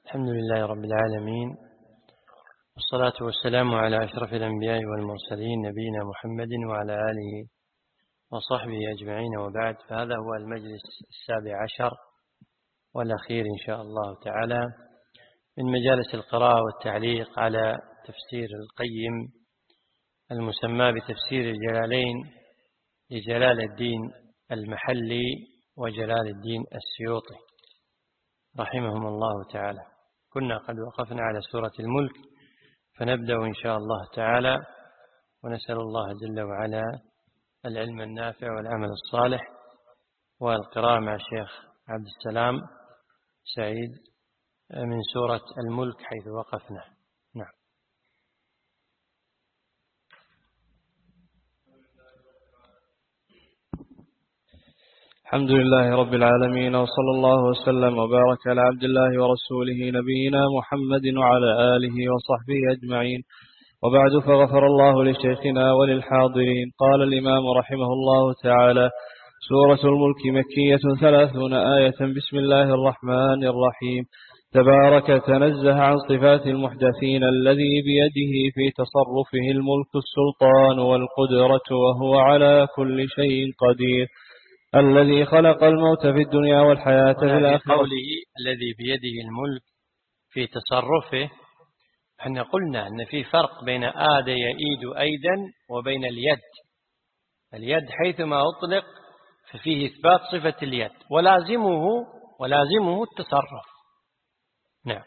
الحمد لله رب العالمين، والصلاة والسلام على أشرف الأنبياء والمرسلين نبينا محمد وعلى آله وصحبه أجمعين، وبعد. فهذا هو المجلس 17 والأخير إن شاء الله تعالى من مجالس القراءة والتعليق على تفسير القيم المسمى بتفسير الجلالين لجلال الدين المحلي وجلال الدين السيوطي رحمهم الله تعالى. كنا قد وقفنا على سورة الملك، فنبدأ إن شاء الله تعالى، ونسأل الله جل وعلا العلم النافع والعمل الصالح والقراءة مع الشيخ عبد السلام سعيد من سورة الملك حيث وقفنا. نعم. الحمد لله رب العالمين، وصلى الله وسلم وبارك على عبد الله ورسوله نبينا محمد وعلى آله وصحبه أجمعين، وبعد. فغفر الله لشيخنا وللحاضرين. قال الإمام رحمه الله تعالى: سورة الملك مكية 30 آية. بسم الله الرحمن الرحيم. تبارك تنزه عن صفات المحدثين الذي بيده في تصرفه الملك السلطان والقدرة وهو على كل شيء قدير، الذي خلق الموت في الدنيا والحياة في الآخرة. قوله الذي بيده الملك في تصرفه، احنا قلنا أن في فرق بين آد يئيد أيدا وبين اليد. اليد حيثما أطلق ففيه إثبات صفة اليد ولازمه التصرف. نعم.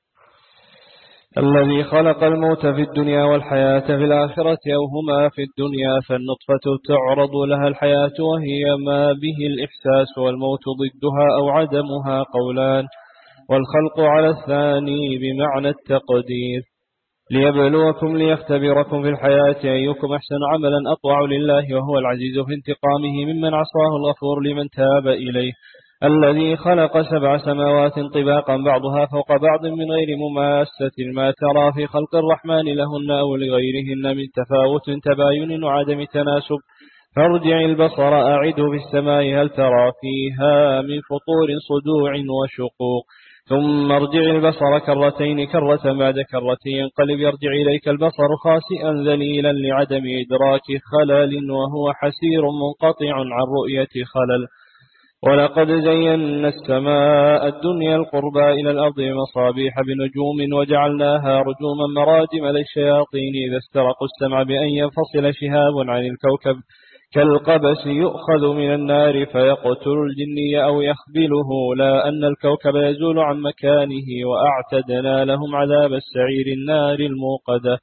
الذي خلق الموت في الدنيا والحياة في الآخرة، أو هما في الدنيا، فالنطفة تعرض لها الحياة وهي ما به الإحساس، والموت ضدها أو عدمها قولان، والخلق على الثاني بمعنى التقدير. ليبلوكم ليختبركم في الحياة أيكم أحسن عملا أطوع لله، وهو العزيز في انتقامه ممن عصاه، الغفور لمن تاب إليه. الذي خلق 7 سماوات طباقا بعضها فوق بعض من غير مماسة، ما ترى في خلق الرحمن لهن أو لغيرهن من تفاوت تباين وعدم تناسب. فارجع البصر أعده في السماء هل ترى فيها من فطور صدوع وشقوق، ثم ارجع البصر كرتين كرة بعد كرة ينقلب يرجع إليك البصر خاسئا ذليلا لعدم إدراك خلل، وهو حسير منقطع عن رؤية خلل. ولقد زينا السماء الدنيا القربى إلى الأرض بمصابيح بنجوم وجعلناها رجوما مراجم للشياطين إذا استرقوا السمع بأن ينفصل شهاب عن الكوكب كالقبس يؤخذ من النار فيقتل الجني أو يخبله، لا أن الكوكب يزول عن مكانه. وأعتدنا لهم عذاب السعير النار الموقدة.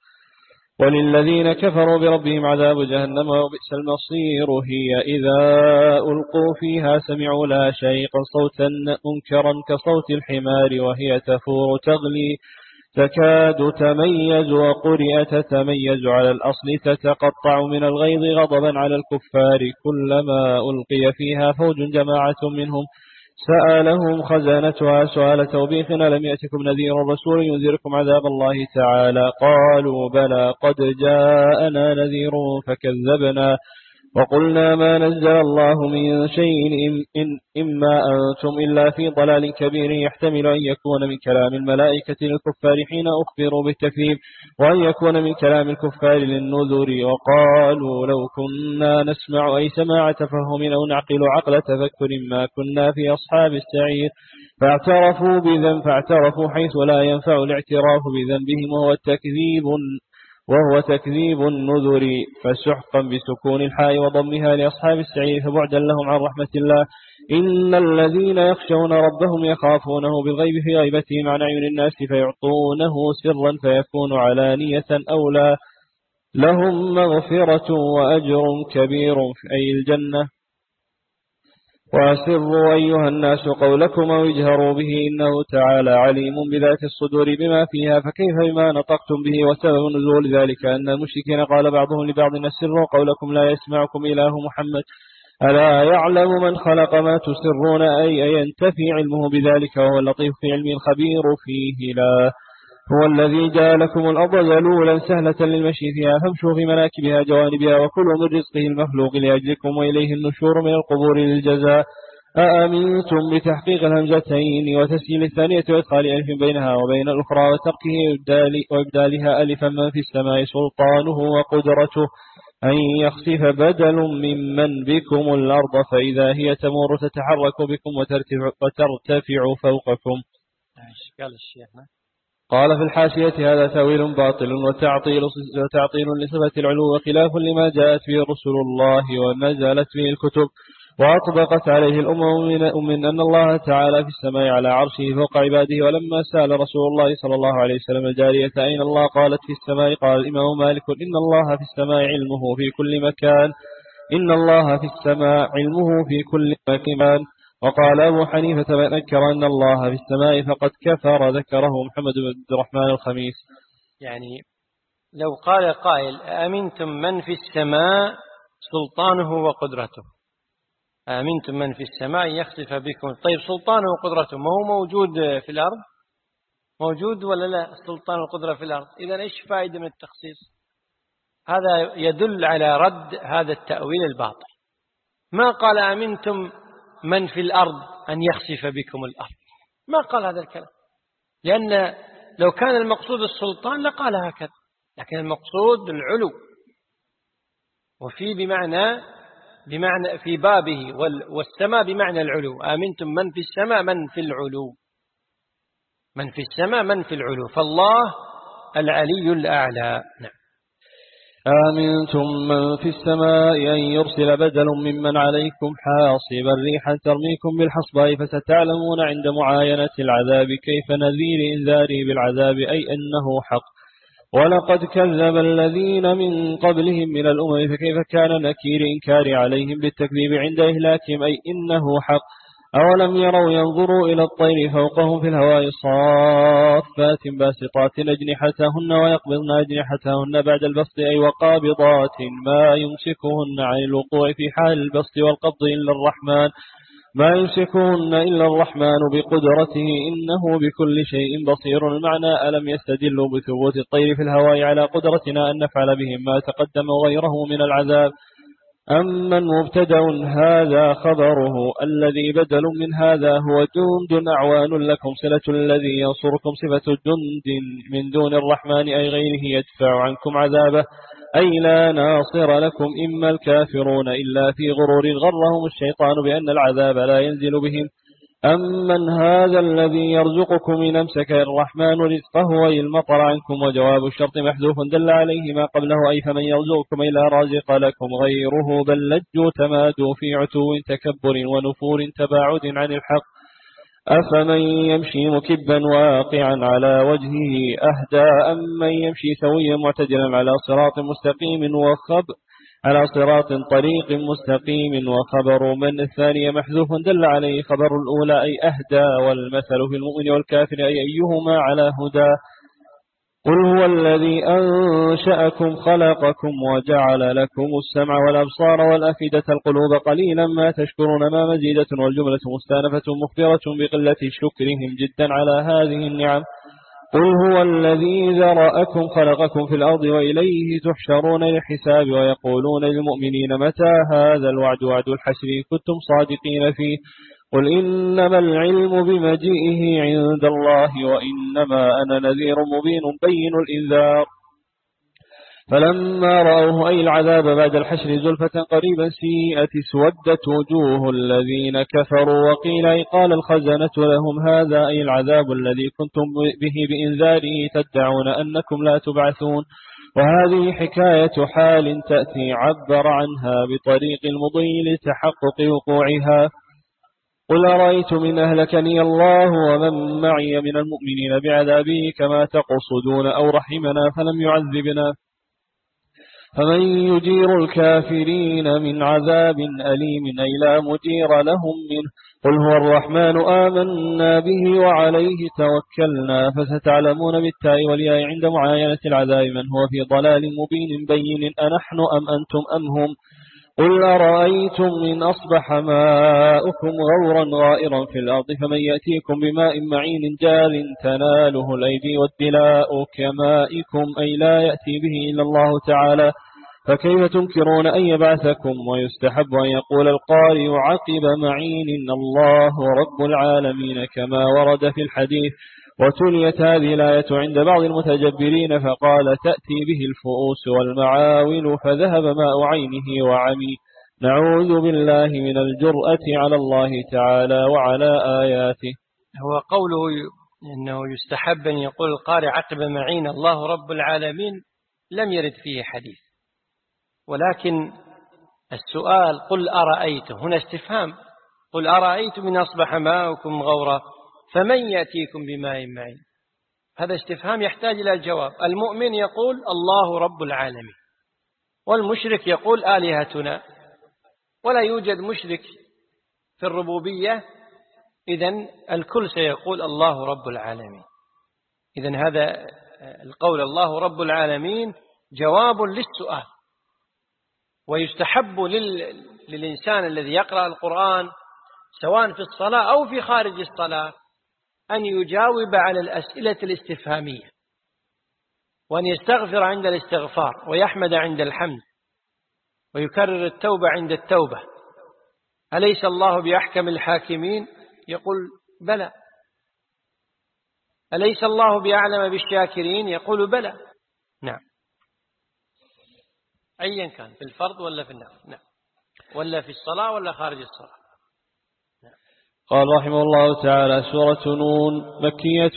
وللذين كفروا بربهم عذاب جهنم وبئس المصير. هي إذا ألقوا فيها سمعوا لها شيقا صوتا منكرا كصوت الحمار وهي تفور تغلي تكاد تميز، وقرئ تتميز على الأصل تتقطع من الغيظ غضبا على الكفار. كلما ألقي فيها فوج جماعة منهم سألهم خزانتها سؤال توبيخ لم يأتكم نذير رسول ينذركم عذاب الله تعالى. قالوا بلى قد جاءنا نذير فكذبنا وقلنا ما نزل الله من شيء إما أنتم إلا في ضلال كبير. يحتمل أن يكون من كلام الملائكة للكفار حين أخبروا بالتكذيب، وأن يكون من كلام الكفار للنذر. وقالوا لو كنا نسمع أي سماع تفهم أو نعقل عقل تفكر ما كنا في أصحاب السعير. فاعترفوا حيث لا ينفع الاعتراف بذنبهم وهو تكذيب النذر. فسحقا بسكون الحاء وضمها لأصحاب السعير، فبعدا لهم عن رحمة الله. إن الذين يخشون ربهم يخافونه بالغيب في غيبتهم عن أعين الناس فيعطونه سرا فيكون علانية أولى لهم مغفرة وأجر كبير في أي الجنة. وأسروا أيها الناس قولكم أو اجهروا به إنه تعالى عليم بذات الصدور بما فيها. فكيف بما نطقتم به؟ وسبب نزول ذلك أن المشركين قال بعضهم لبعض أسروا قولكم لا يسمعكم إله محمد ألا يعلم من خلق ما تسرون، أي ينتفي علمه بذلك، وهو اللطيف في علمه الخبير فيه. لا هو الذي جاء لكم الأرض ذلولا سهلة للمشي فيها فامشوا في مناكبها جوانبها وكلوا من رزقه المخلوق لأجلكم وإليه النشور من القبور للجزاء. أأمنتم بتحقيق الهمزتين وتسجيل الثانية وإدخال ألف بينها وبين الأخرى وتركه وإبدالها ألفا من في السماء سلطانه وقدرته أن يخسف بدل ممن بكم الأرض فإذا هي تمور تتحرك بكم وترتفع فوقكم. قال الشيخ قال في الحاشية هذا تأويل باطل وتعطيل لصفة العلو وخلاف لما جاءت به رسل الله ونزلت به الكتب وأطبقت عليه الأمم من أن الله تعالى في السماء على عرشه فوق عباده. ولما سأل رسول الله صلى الله عليه وسلم الجارية أين الله قالت في السماء قال الإمام مالك إن الله في السماء علمه في كل مكان إن الله في السماء علمه في كل مكان. وقال أبو حنيفة من أنكر أن الله في السماء فقد كفر ذكره محمد بن عبد الرحمن الخميس. يعني لو قال قائل أأمنتم من في السماء سلطانه وقدرته، أأمنتم من في السماء يخسف بكم، طيب سلطانه وقدرته ما هو موجود في الأرض؟ موجود ولا لا السلطان والقدرة في الأرض؟ إذن إيش فائدة من التخصيص؟ هذا يدل على رد هذا التأويل الباطل. ما قال أأمنتم من في الأرض أن يخسف بكم الأرض، ما قال هذا الكلام، لأن لو كان المقصود السلطان لقال هكذا، لكن المقصود العلو، وفي بمعنى في بابه والسماء بمعنى العلو. آمنتم من في السماء من في العلو، من في السماء من في العلو، فالله العلي الأعلى. نعم. آمنتم من في السماء أن يرسل بدل ممن عليكم حاصبا ريحا ترميكم بالحصباء فستعلمون عند معاينة العذاب كيف نذير إنذاري بالعذاب أي أنه حق. ولقد كذب الذين من قبلهم من الأمم فكيف كان نكير إنكار عليهم بالتكذيب عند إهلاكهم أي إنه حق. أولم يروا ينظروا إلى الطير فوقهم في الهواء صافات باسطات أجنحتهن ويقبضن أجنحتهن بعد البسط أي وقابضات ما يمسكهن عن الوقوع في حال البسط والقبض إلا الرحمن ما يمسكهن إلا الرحمن بقدرته إنه بكل شيء بصير. المعنى ألم يستدلوا بثبوت الطير في الهواء على قدرتنا أن نفعل بهم ما تقدم غيره من العذاب. أما مبتدأ هذا خبره الذي بدل من هذا هو جند أعوان لكم صلة الذي ينصركم صفة جند من دون الرحمن أي غيره يدفع عنكم عذابه أي لا ناصر لكم إما الكافرون إلا في غرور غرهم الشيطان بأن العذاب لا ينزل بهم. أمن هذا الذي يرزقكم إن أمسك الرحمن رزقه أي المطر عنكم وجواب الشرط محذوف دل عليه ما قبله أي فمن يرزقكم إلا رازق لكم غيره بل لجوا تمادوا في عتو تكبر ونفور تباعد عن الحق. أفمن يمشي مكبا واقعا على وجهه أهدى أمن يمشي سويا معتدلا على صراط مستقيم على صراط طريق مستقيم. وخبر من الثانية محذوف دل عليه خبر الأولى أي أهدى والمثل في المؤمن والكافر أي أيهما على هدى. قل هو الذي أنشأكم خلقكم وجعل لكم السمع والأبصار والأفئدة القلوب قليلا ما تشكرون ما مزيدة والجملة مستأنفة مخبرة بقلة شكرهم جدا على هذه النعم. قل هو الذي ذرأكم خلقكم في الأرض وإليه تحشرون للحساب ويقولون للمؤمنين متى هذا الوعد وعد الحشر إن كنتم صادقين فيه قل إنما العلم بمجيئه عند الله وإنما أنا نذير مبين بين الإنذار. فلما رأوه أي العذاب بعد الحشر زلفة قريبا سيئت اسودت وجوه الذين كفروا وقيل أي قال الخزنة لهم هذا أي العذاب الذي كنتم به بإنذاره تدعون أنكم لا تبعثون. وهذه حكاية حال تأتي عبر عنها بطريق المضي لتحقق وقوعها. قل أرأيتم إن أهلكني الله ومن معي من المؤمنين بعذابه كما تقصدون أو رحمنا فلم يعذبنا فمن يجير الكافرين من عذاب أليم أي لا مجير لهم منه. قل هو الرحمن آمنا به وعليه توكلنا فستعلمون بالتاء والياء عند معاينة العذاب من هو في ضلال مبين بين أنحن أم أنتم أم هم. قل أرأيتم إن أصبح ماؤكم غورا غائرا في الأرض فمن يأتيكم بماء معين جار تناله الأيدي والدلاء كمائكم أي لا يأتي به إلا الله تعالى فكيف تنكرون أن يبعثكم؟ ويستحب أن يقول القارئ عقب معين إن الله رب العالمين كما ورد في الحديث. وتليت هذه الآية عند بعض المتجبرين فقال تأتي به الفؤوس والمعاول فذهب ماء عينه وعمي. نعوذ بالله من الجرأة على الله تعالى وعلى آياته. هو قوله إنه يستحب أن يقول القارئ عقب معين الله رب العالمين لم يرد فيه حديث، ولكن السؤال قل أرأيتم هنا استفهام، قل أرأيتم إن أصبح ماؤكم غورا فمن يأتيكم بماء معين. هذا استفهام يحتاج إلى الجواب. المؤمن يقول الله رب العالمين، والمشرك يقول آلهتنا، ولا يوجد مشرك في الربوبية، إذن الكل سيقول الله رب العالمين. إذن هذا القول الله رب العالمين جواب للسؤال. ويستحب للإنسان الذي يقرأ القرآن سواء في الصلاة أو في خارج الصلاة أن يجاوب على الأسئلة الاستفهامية، وأن يستغفر عند الاستغفار، ويحمد عند الحمد، ويكرر التوبة عند التوبة. أليس الله بأحكم الحاكمين؟ يقول بلى. أليس الله بأعلم بالشاكرين؟ يقول بلى. نعم، أيا كان في الفرض ولا في النفل، نعم، ولا في الصلاة ولا خارج الصلاة. نعم. قال رحمه الله تعالى: سورة نون مكية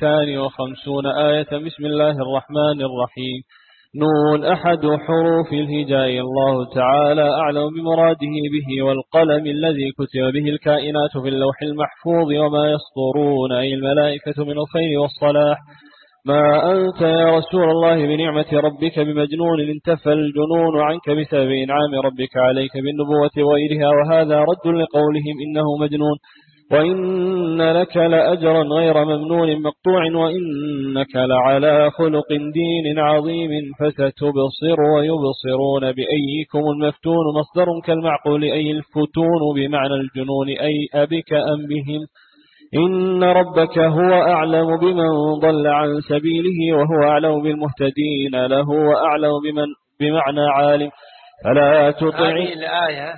52 آية. بسم الله الرحمن الرحيم. نون أحد حروف الهجاء. الله تعالى أعلم بمراده به، والقلم الذي كتب به الكائنات في اللوح المحفوظ وما يسطرون أي الملائكة من الخير والصلاح. ما أنت يا رسول الله بنعمة ربك بمجنون، انتفى الجنون عنك بسبب إنعام ربك عليك بالنبوة وغيرها. وهذا رد لقولهم إنه مجنون. وإن لك لأجرا غير ممنون مقطوع، وإنك لعلى خلق دين عظيم. فستبصر ويبصرون بأيكم المفتون. مصدر كالمعقول أي الفتون بمعنى الجنون أي أبك أم بهم. إن ربك هو أعلم بمن ضل عن سبيله وهو أعلم بالمهتدين له وأعلم بمعنى عالم. فلا تطع. هذه الآية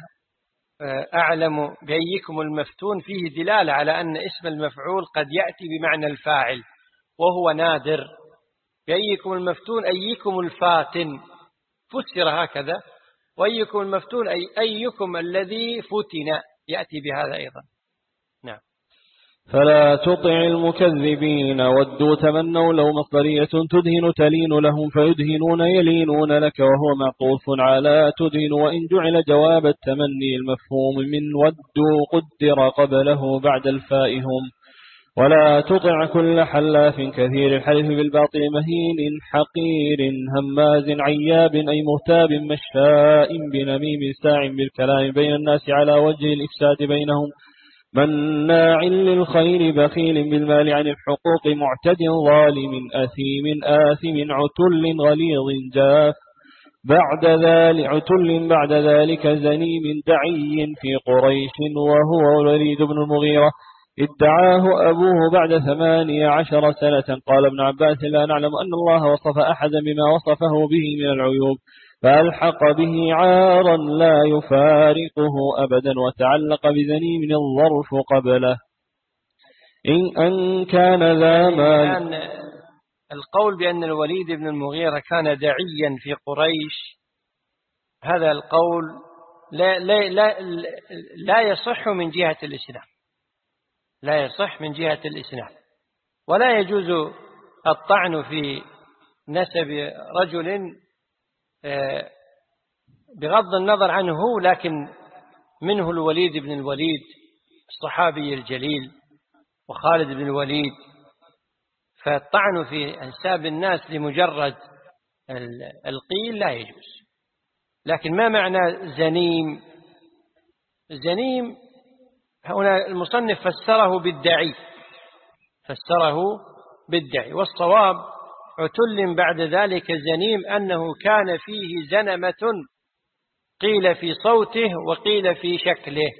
أعلم بأيكم المفتون فيه دلالة على أن اسم المفعول قد يأتي بمعنى الفاعل، وهو نادر. بأيكم المفتون أيكم الفاتن، فسر هكذا. وأيكم المفتون أي أيكم الذي فتن، يأتي بهذا أيضا. نعم. فلا تطع المكذبين ودوا تمنوا لو مصدرية تدهن تلين لهم فيدهنون يلينون لك، وهو معطوف على تدهن. وإن جعل جواب التمني المفهوم من ودوا قدر قبله بعد الفاء هم. ولا تطع كل حلاف كثير الحلف بالباطل مهين حقير هماز عياب أي مهتاب مشاء بنميم ساع بالكلام بين الناس على وجه الإفساد بينهم. مناع للخير بخيل بالمال عن الحقوق معتد ظالم أثيم آثم عتل غليظ جاف. بعد ذلك زنيم دعي في قريش وهو الوليد بن المغيرة. ادعاه أبوه بعد 18 سنة. قال ابن عباس: لا نعلم أن الله وصف أحدا بما وصفه به من العيوب، فألحق به عارا لا يفارقه أبدا، وتعلق بذنيم الظرف قبله. إن كان ذا مال. القول بأن الوليد بن المغيرة كان داعيا في قريش، هذا القول لا يصح من جهة الإسلام، لا يصح من جهة الإسلام. ولا يجوز الطعن في نسب رجل بغض النظر عنه، لكن منه الوليد بن الوليد الصحابي الجليل وخالد بن الوليد. فالطعن في أنساب الناس لمجرد القيل لا يجوز. لكن ما معنى زنيم؟ زنيم هنا المصنف فسره بالدعي، والصواب عتل بعد ذلك زنيم أنه كان فيه زنمة، قيل في صوته وقيل في شكله،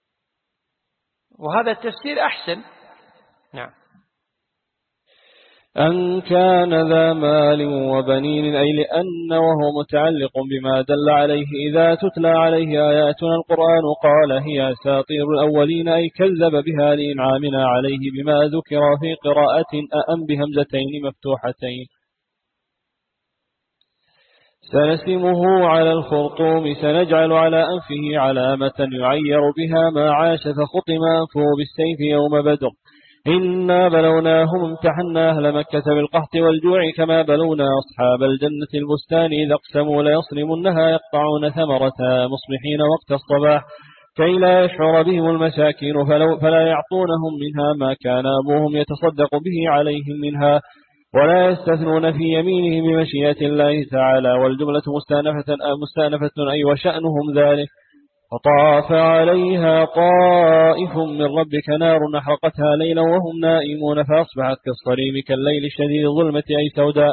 وهذا التفسير أحسن. نعم. أن كان ذا مال وبنين، أي لأن وهو متعلق بما دل عليه إذا تتلى عليه آياتنا القرآن قال هي أساطير الأولين، أي كذب بها لإنعامنا عليه بما ذكر في قراءة أأم بهمزتين مفتوحتين. سنسمه على الخرطوم، سنجعل على أنفه علامة يعير بها ما عاش فخطم أنفه بالسيف يوم بدر. إنا بلوناهم امتحنا أهل مكة بالقحط والجوع كما بلونا أصحاب الجنة البستان إذا اقسموا ليصرمنها يقطعون ثمرتها مصبحين وقت الصباح كي لا يشعر بهم المساكين فلا يعطونهم منها ما كان أبوهم يتصدق به عليهم منها ولا يستثنون في يمينهم بمشيئة الله تعالى. والجملة مستأنفة أي وشأنهم ذلك. فطاف عليها طائف من ربك نار أحرقتها ليلا وهم نائمون فأصبحت كالصريم كالليل الشديد ظلمة أي سوداء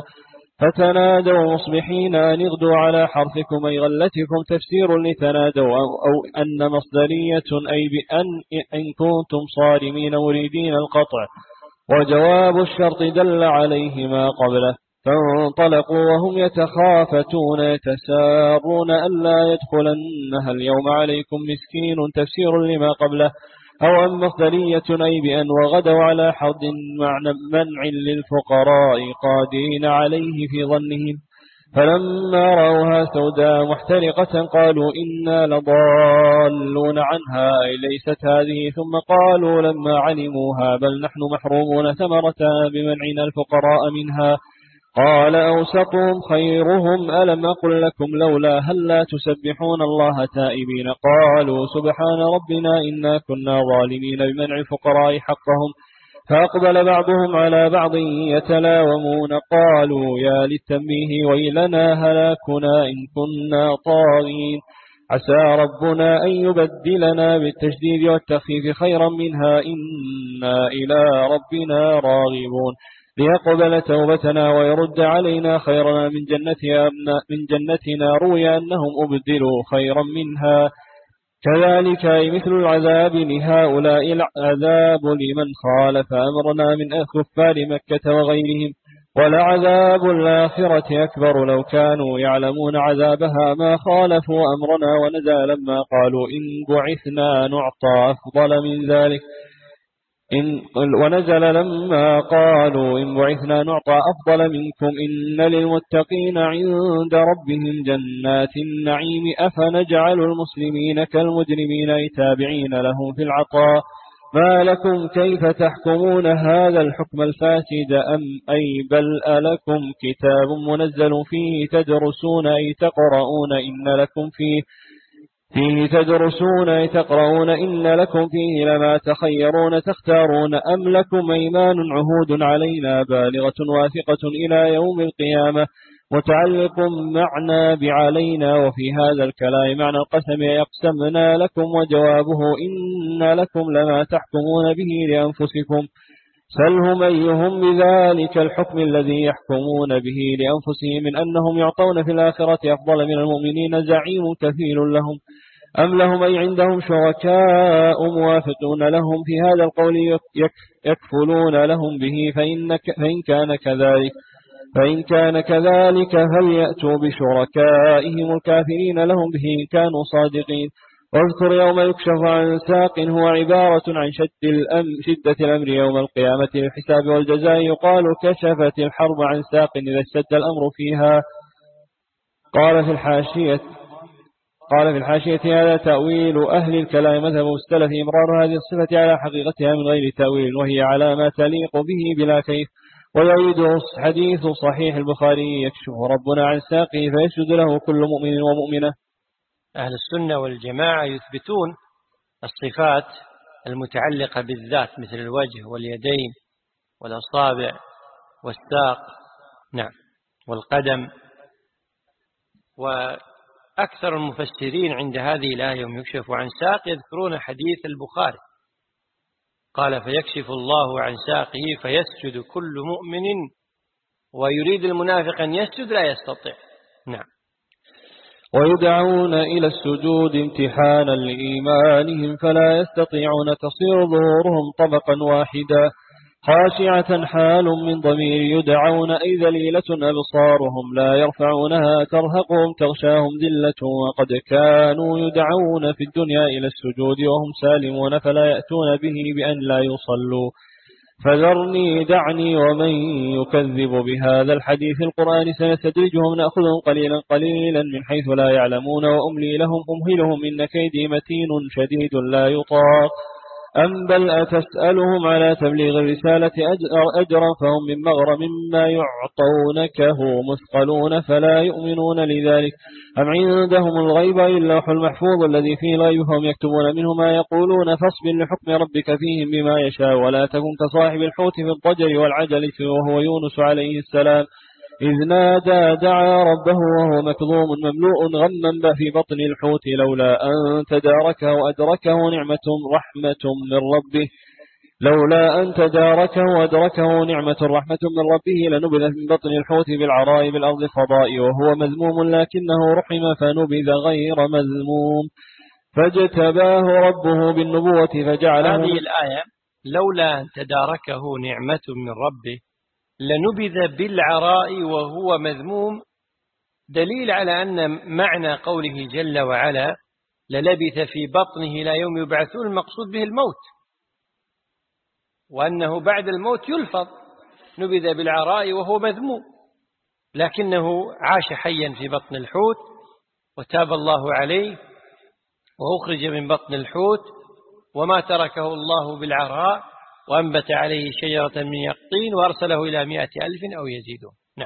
فتنادوا مصبحين أن اغدوا على حرثكم أي غلتكم. تفسير لتنادوا أو أن مصدرية أي بأن إن كنتم صارمين مريدين القطع، وجواب الشرط دل عليه ما قبله. فانطلقوا وهم يتخافتون يتسارون ألا يدخلنها اليوم عليكم مسكين. تفسير لما قبله. أو أن مصدرية أي بأن وغدوا على حرد معنى منع للفقراء قادرين عليه في ظنهم فلما رأوها سوداء محترقة قالوا إنا لضالون عنها أي ليست هذه. ثم قالوا لما علموها بل نحن محرومون ثمرتها بمنعنا الفقراء منها. قال أوسطهم خيرهم ألم أقل لكم لولا هلا تسبحون الله تائبين. قالوا سبحان ربنا إنا كنا ظالمين بمنع الفقراء حقهم. فأقبل بعضهم على بعض يتلاومون قالوا يا للتنبيه ويلنا هلاكنا إن كنا طاغين. عسى ربنا أن يبدلنا بالتشديد والتخفيف خيرا منها إنا إلى ربنا راغبون. ليقبل توبتنا ويرد علينا خيرنا من جنتنا. روي أنهم أبدلوا خيرا منها كذلك أي مثل العذاب لهؤلاء العذاب لمن خالف أمرنا من كفار مكة وغيرهم. ولعذاب الآخرة أكبر لو كانوا يعلمون عذابها ما خالفوا أمرنا. ونزل لما قالوا إن بعثنا نعطى أفضل من ذلك ونزل لما قالوا إن بعثنا نعطى أفضل منكم إن للمتقين عند ربهم جنات النعيم. أفنجعل المسلمين كالمجرمين أي تابعين لهم في العطاء. ما لكم كيف تحكمون هذا الحكم الفاسد أم أي بل ألكم كتاب منزل فيه تدرسون أي تقرؤون إن لكم فيه تدرسون أي تقرؤون إن لكم فيه لما تخيرون تختارون أم لكم أيمان عهود علينا بالغة واثقة إلى يوم القيامة متعلق معنا بعلينا. وفي هذا الكلام معنى القسم يقسمنا لكم وجوابه إن لكم لما تحكمون به لأنفسكم. سلهم أيهم بذلك الحكم الذي يحكمون به لأنفسهم من أنهم يعطون في الآخرة أفضل من المؤمنين زعيم كفيل لهم أم لهم أي عندهم شركاء موافقون لهم في هذا القول يكفلون لهم به. فإن كان كذلك فليأتوا بشركائهم الكافرين لهم به إن كانوا صادقين. واذكر يوم يكشف عن ساق هو عبارة عن شدة الأمر يوم القيامة للحساب والجزاء. يقال كشفت الحرب عن ساق إذا اشتد الأمر فيها. قال في الحاشية هذا تأويل أهل الكلام مذهب السلف إمرار هذه الصفة على حقيقتها من غير تأويل وهي على ما تليق به بلا كيف. ويعيد حديث صحيح البخاري يكشف ربنا عن ساقه فيسجد له كل مؤمن ومؤمنة. أهل السنة والجماعة يثبتون الصفات المتعلقة بالذات مثل الوجه واليدين والأصابع والساق والقدم. وأكثر المفسرين عند هذه الآية يوم يكشف عن ساق يذكرون حديث البخاري قال فيكشف الله عن ساقه فيسجد كل مؤمن ويريد المنافق أن يسجد لا يستطيع. ويدعون إلى السجود امتحانا لإيمانهم فلا يستطيعون تصير ظهورهم طبقا واحدا خاشعة حال من ضمير يدعون أي ذليلة أبصارهم لا يرفعونها ترهقهم تغشاهم ذلة وقد كانوا يدعون في الدنيا إلى السجود وهم سالمون فلا يأتون به بأن لا يصلوا. فذرني دعني ومن يكذب بهذا الحديث القرآن سنستدرجهم نأخذهم قليلا قليلا من حيث لا يعلمون وأملي لهم أمهلهم إن كيدي متين شديد لا يطاق. أم بل أتسألهم على تبليغ الرسالة أجرا فهم من مغرم ما يعطونكه مثقلون فلا يؤمنون لذلك. أم عندهم الغيب اللوح المحفوظ الذي فيه الغيب فهم يكتبون منه ما يقولون فاصبر لحكم ربك فيهم بما يشاء ولا تكن كصاحب الحوت في الضجر والعجلة وهو يونس عليه السلام إذ نادى دعا ربه وهو مكظوم مملوء غما في بطن الحوت لولا أن تداركه وأدركه نعمة رحمة من ربه لنبذ من بطن الحوت بالعراء بالأرض الفضاء وهو مذموم لكنه رحم فنبذ غير مذموم فاجتباه ربه بالنبوة فجعله. هذه الآية لولا أن تداركه نعمة من ربه لنبذ بالعراء وهو مذموم دليل على أن معنى قوله جل وعلا للبث في بطنه إلى يوم يبعثون المقصود به الموت وأنه بعد الموت يلفظ نبذ بالعراء وهو مذموم لكنه عاش حيا في بطن الحوت وتاب الله عليه وأخرج من بطن الحوت وما تركه الله بالعراء وأنبت عليه شجرة من يقطين وأرسله إلى 100,000 أو يزيدون. نعم.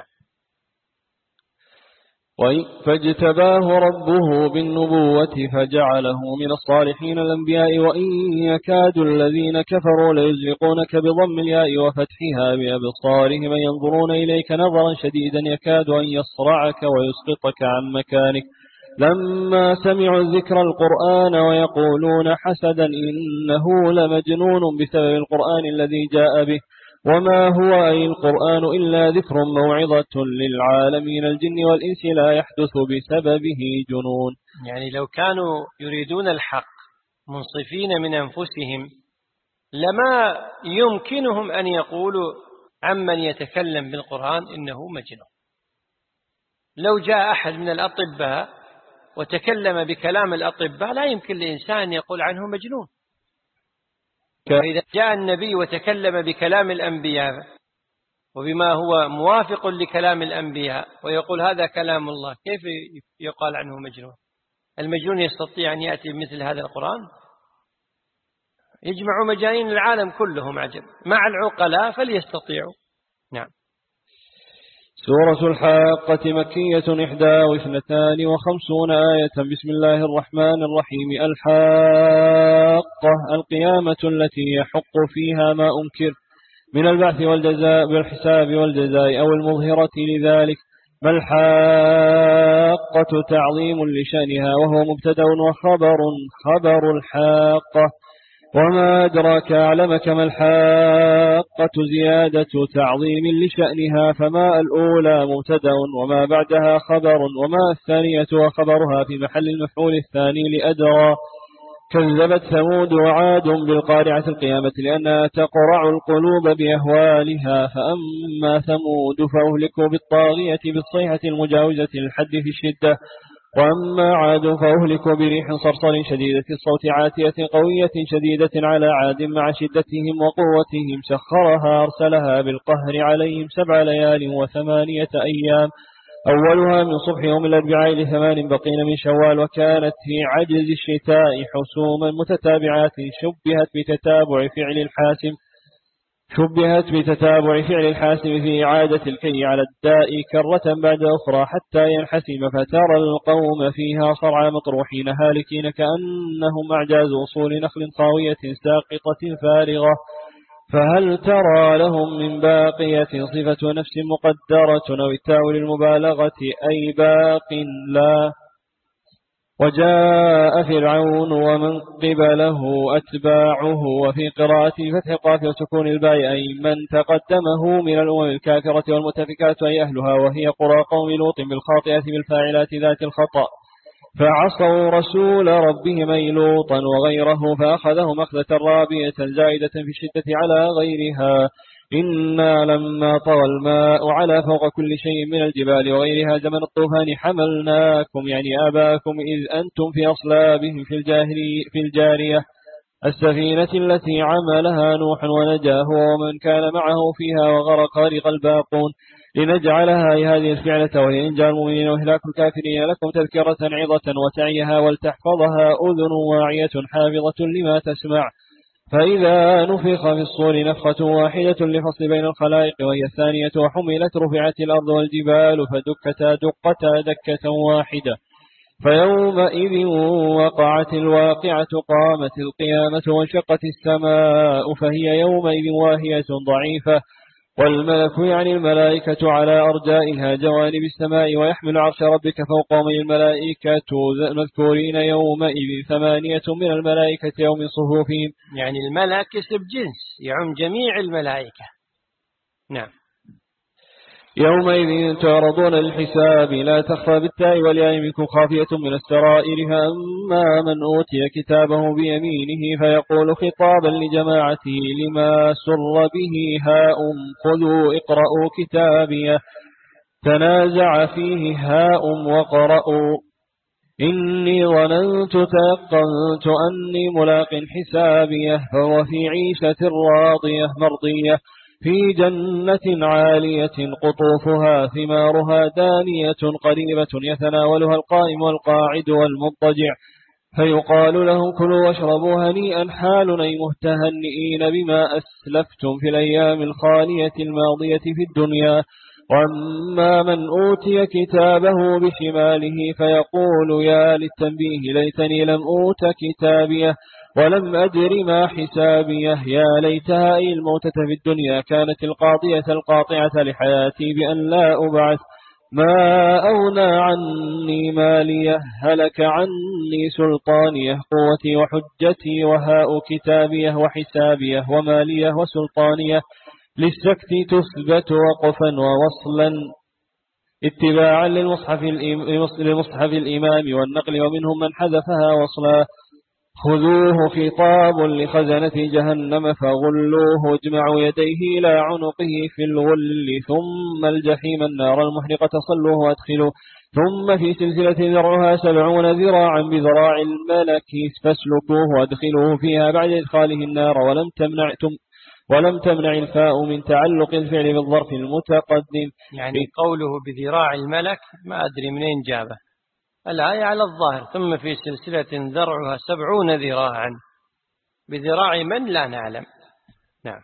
فاجتباه ربه بالنبوة فجعله من الصالحين الأنبياء وإن يكاد الذين كفروا ليزلقونك بضم الياء وفتحها بأبصارهم ينظرون إليك نظرا شديدا يكاد أن يصرعك ويسقطك عن مكانك لما سمعوا ذكر القرآن ويقولون حسدا إنه لمجنون بسبب القرآن الذي جاء به وما هو أي القرآن إلا ذكر موعظة للعالمين الجن والإنس لا يحدث بسببه جنون. يعني لو كانوا يريدون الحق منصفين من أنفسهم لما يمكنهم أن يقولوا عمن يتكلم بالقرآن إنه مجنون. لو جاء أحد من الأطباء وتكلم بكلام الأطباء لا يمكن لإنسان يقول عنه مجنون. إذا جاء النبي وتكلم بكلام الأنبياء وبما هو موافق لكلام الأنبياء ويقول هذا كلام الله كيف يقال عنه مجنون؟ المجنون يستطيع أن يأتي بمثل هذا القرآن؟ يجمع مجانين العالم كلهم عجب مع العقلاء فليستطيعوا. نعم. سورة الحاقة مكية 51 آية. بسم الله الرحمن الرحيم. الحاقة القيامة التي يحق فيها ما أنكر من البعث والجزاء بالحساب والجزاء أو المظهرة لذلك. ما الحاقة تعظيم لشأنها وهو مبتدأ خبر الحاقة وما أدراك أعلمك ما الحاقة زيادة تعظيم لشأنها فما الأولى مبتدأ وما بعدها خبر وما الثانية وخبرها في محل المفعول الثاني لأدرى. كذبت ثمود وعاد بالقارعة القيامة لأنها تقرع القلوب بأهوالها فأما ثمود فأهلكوا بالطاغية بالصيحة المجاوزة للحد في الشدة وأما عاد فأهلكوا بريح صرصر شديدة الصوت عاتية قوية شديدة على عاد مع شدتهم وقوتهم سخرها أرسلها بالقهر عليهم 7 ليال و8 أيام أولها من صبح يوم الأربعاء ل8 بقين من شوال وكانت في عجز الشتاء حسوما متتابعات شبهت بتتابع فعل الحاسم في إعادة الكي على الداء كرة بعد أخرى حتى ينحسم فترى القوم فيها صرعى مطروحين هالكين كأنهم أعجاز أصول نخل خاوية ساقطة فارغة فهل ترى لهم من باقية صفة نفس مقدرة أو التاء للمبالغة أي باق لا. وجاء فرعون ومن قبله أتباعه وفي قراءة فتح قاف وسكون الباء أي من تقدمه من الأمم الكافرة والمتفكات أي أهلها وهي قرى قوم لوط بالخاطئة بالفاعلات ذات الخطأ فعصوا رسول ربهم أي لوطا وغيره فأخذهم أخذة رابية زائدة في الشدة على غيرها. إنا لما طوى الماء على فوق كل شيء من الجبال وغيرها زمن الطوفان حملناكم يعني آباكم إذ أنتم في أصلابهم في الجارية السفينة التي عملها نوح ونجا هو ومن كان معه فيها وغرق الباقون لنجعلها هذه الفعلة وهي إنجاء المؤمنين وإهلاك الكافرين لكم تذكرة عظة وتعيها ولتحفظها أذن واعية حافظة لما تسمع. فإذا نفخ في الصور نفخة واحدة لفصل بين الخلائق وهي الثانية وحملت رفعت الأرض والجبال فدكتا دقتا دكة واحدة فيومئذ وقعت الواقعة قامت القيامة وانشقت السماء فهي يومئذ واهية ضعيفة والملك يعني الملائكة على أرجائها جوانب السماء ويحمل عرش ربك فوقهم الملائكة مذكورين يومئذ 8 من الملائكة يوم صفوفهم يعني الملك اسم جنس يعم جميع الملائكة. نعم. يومئذ تعرضون للحساب لا تخفى بالتاء والياء منكم خافية من السرائر أما من أوتي كتابه بيمينه فيقول خطابا لجماعته لما سر به هاؤم خذوا اقرأوا كتابيه تنازع فيه هاؤم وقرأوا إني ظننت تيقنت أني ملاق حسابيه فهو في عيشة راضية مرضية في جنة عالية قطوفها ثمارها دانية قريبة يتناولها القائم والقاعد والمضطجع فيقال لهم كلوا واشربوا هنيئا حال أي مهتهنئين بما أسلفتم في الأيام الخالية الماضية في الدنيا. وأما من أوتي كتابه بشماله فيقول يا للتنبيه ليتني لم أوت كتابيه ولم أدر ما حسابيه يا ليتها أي الموتة في الدنيا كانت القاضية القاطعة لحياتي بأن لا أبعث ما أغنى عني ماليه هلك عني سلطانيه قوتي وحجتي وهاء كتابيه وحسابيه وماليه وسلطانيه للسكت تثبت وقفا ووصلا اتباعا للمصحف الإمام والنقل ومنهم من حذفها وصلا خذوه خطاب لخزنة جهنم فغلوه اجمعوا يديه إلى عنقه في الغل ثم الجحيم النار المحرقة صلوه وادخلوه ثم في سلسلة ذرعها 70 ذراعا بذراع الملك فاسلكوه وادخلوه فيها بعد إدخاله النار ولم تمنع الفاء من تعلق الفعل بالظرف المتقدم. يعني قوله بذراع الملك ما أدري منين جابه الآية على الظاهر ثم في سلسلة ذرعها 70 ذراعا بذراع من لا نعلم. نعم.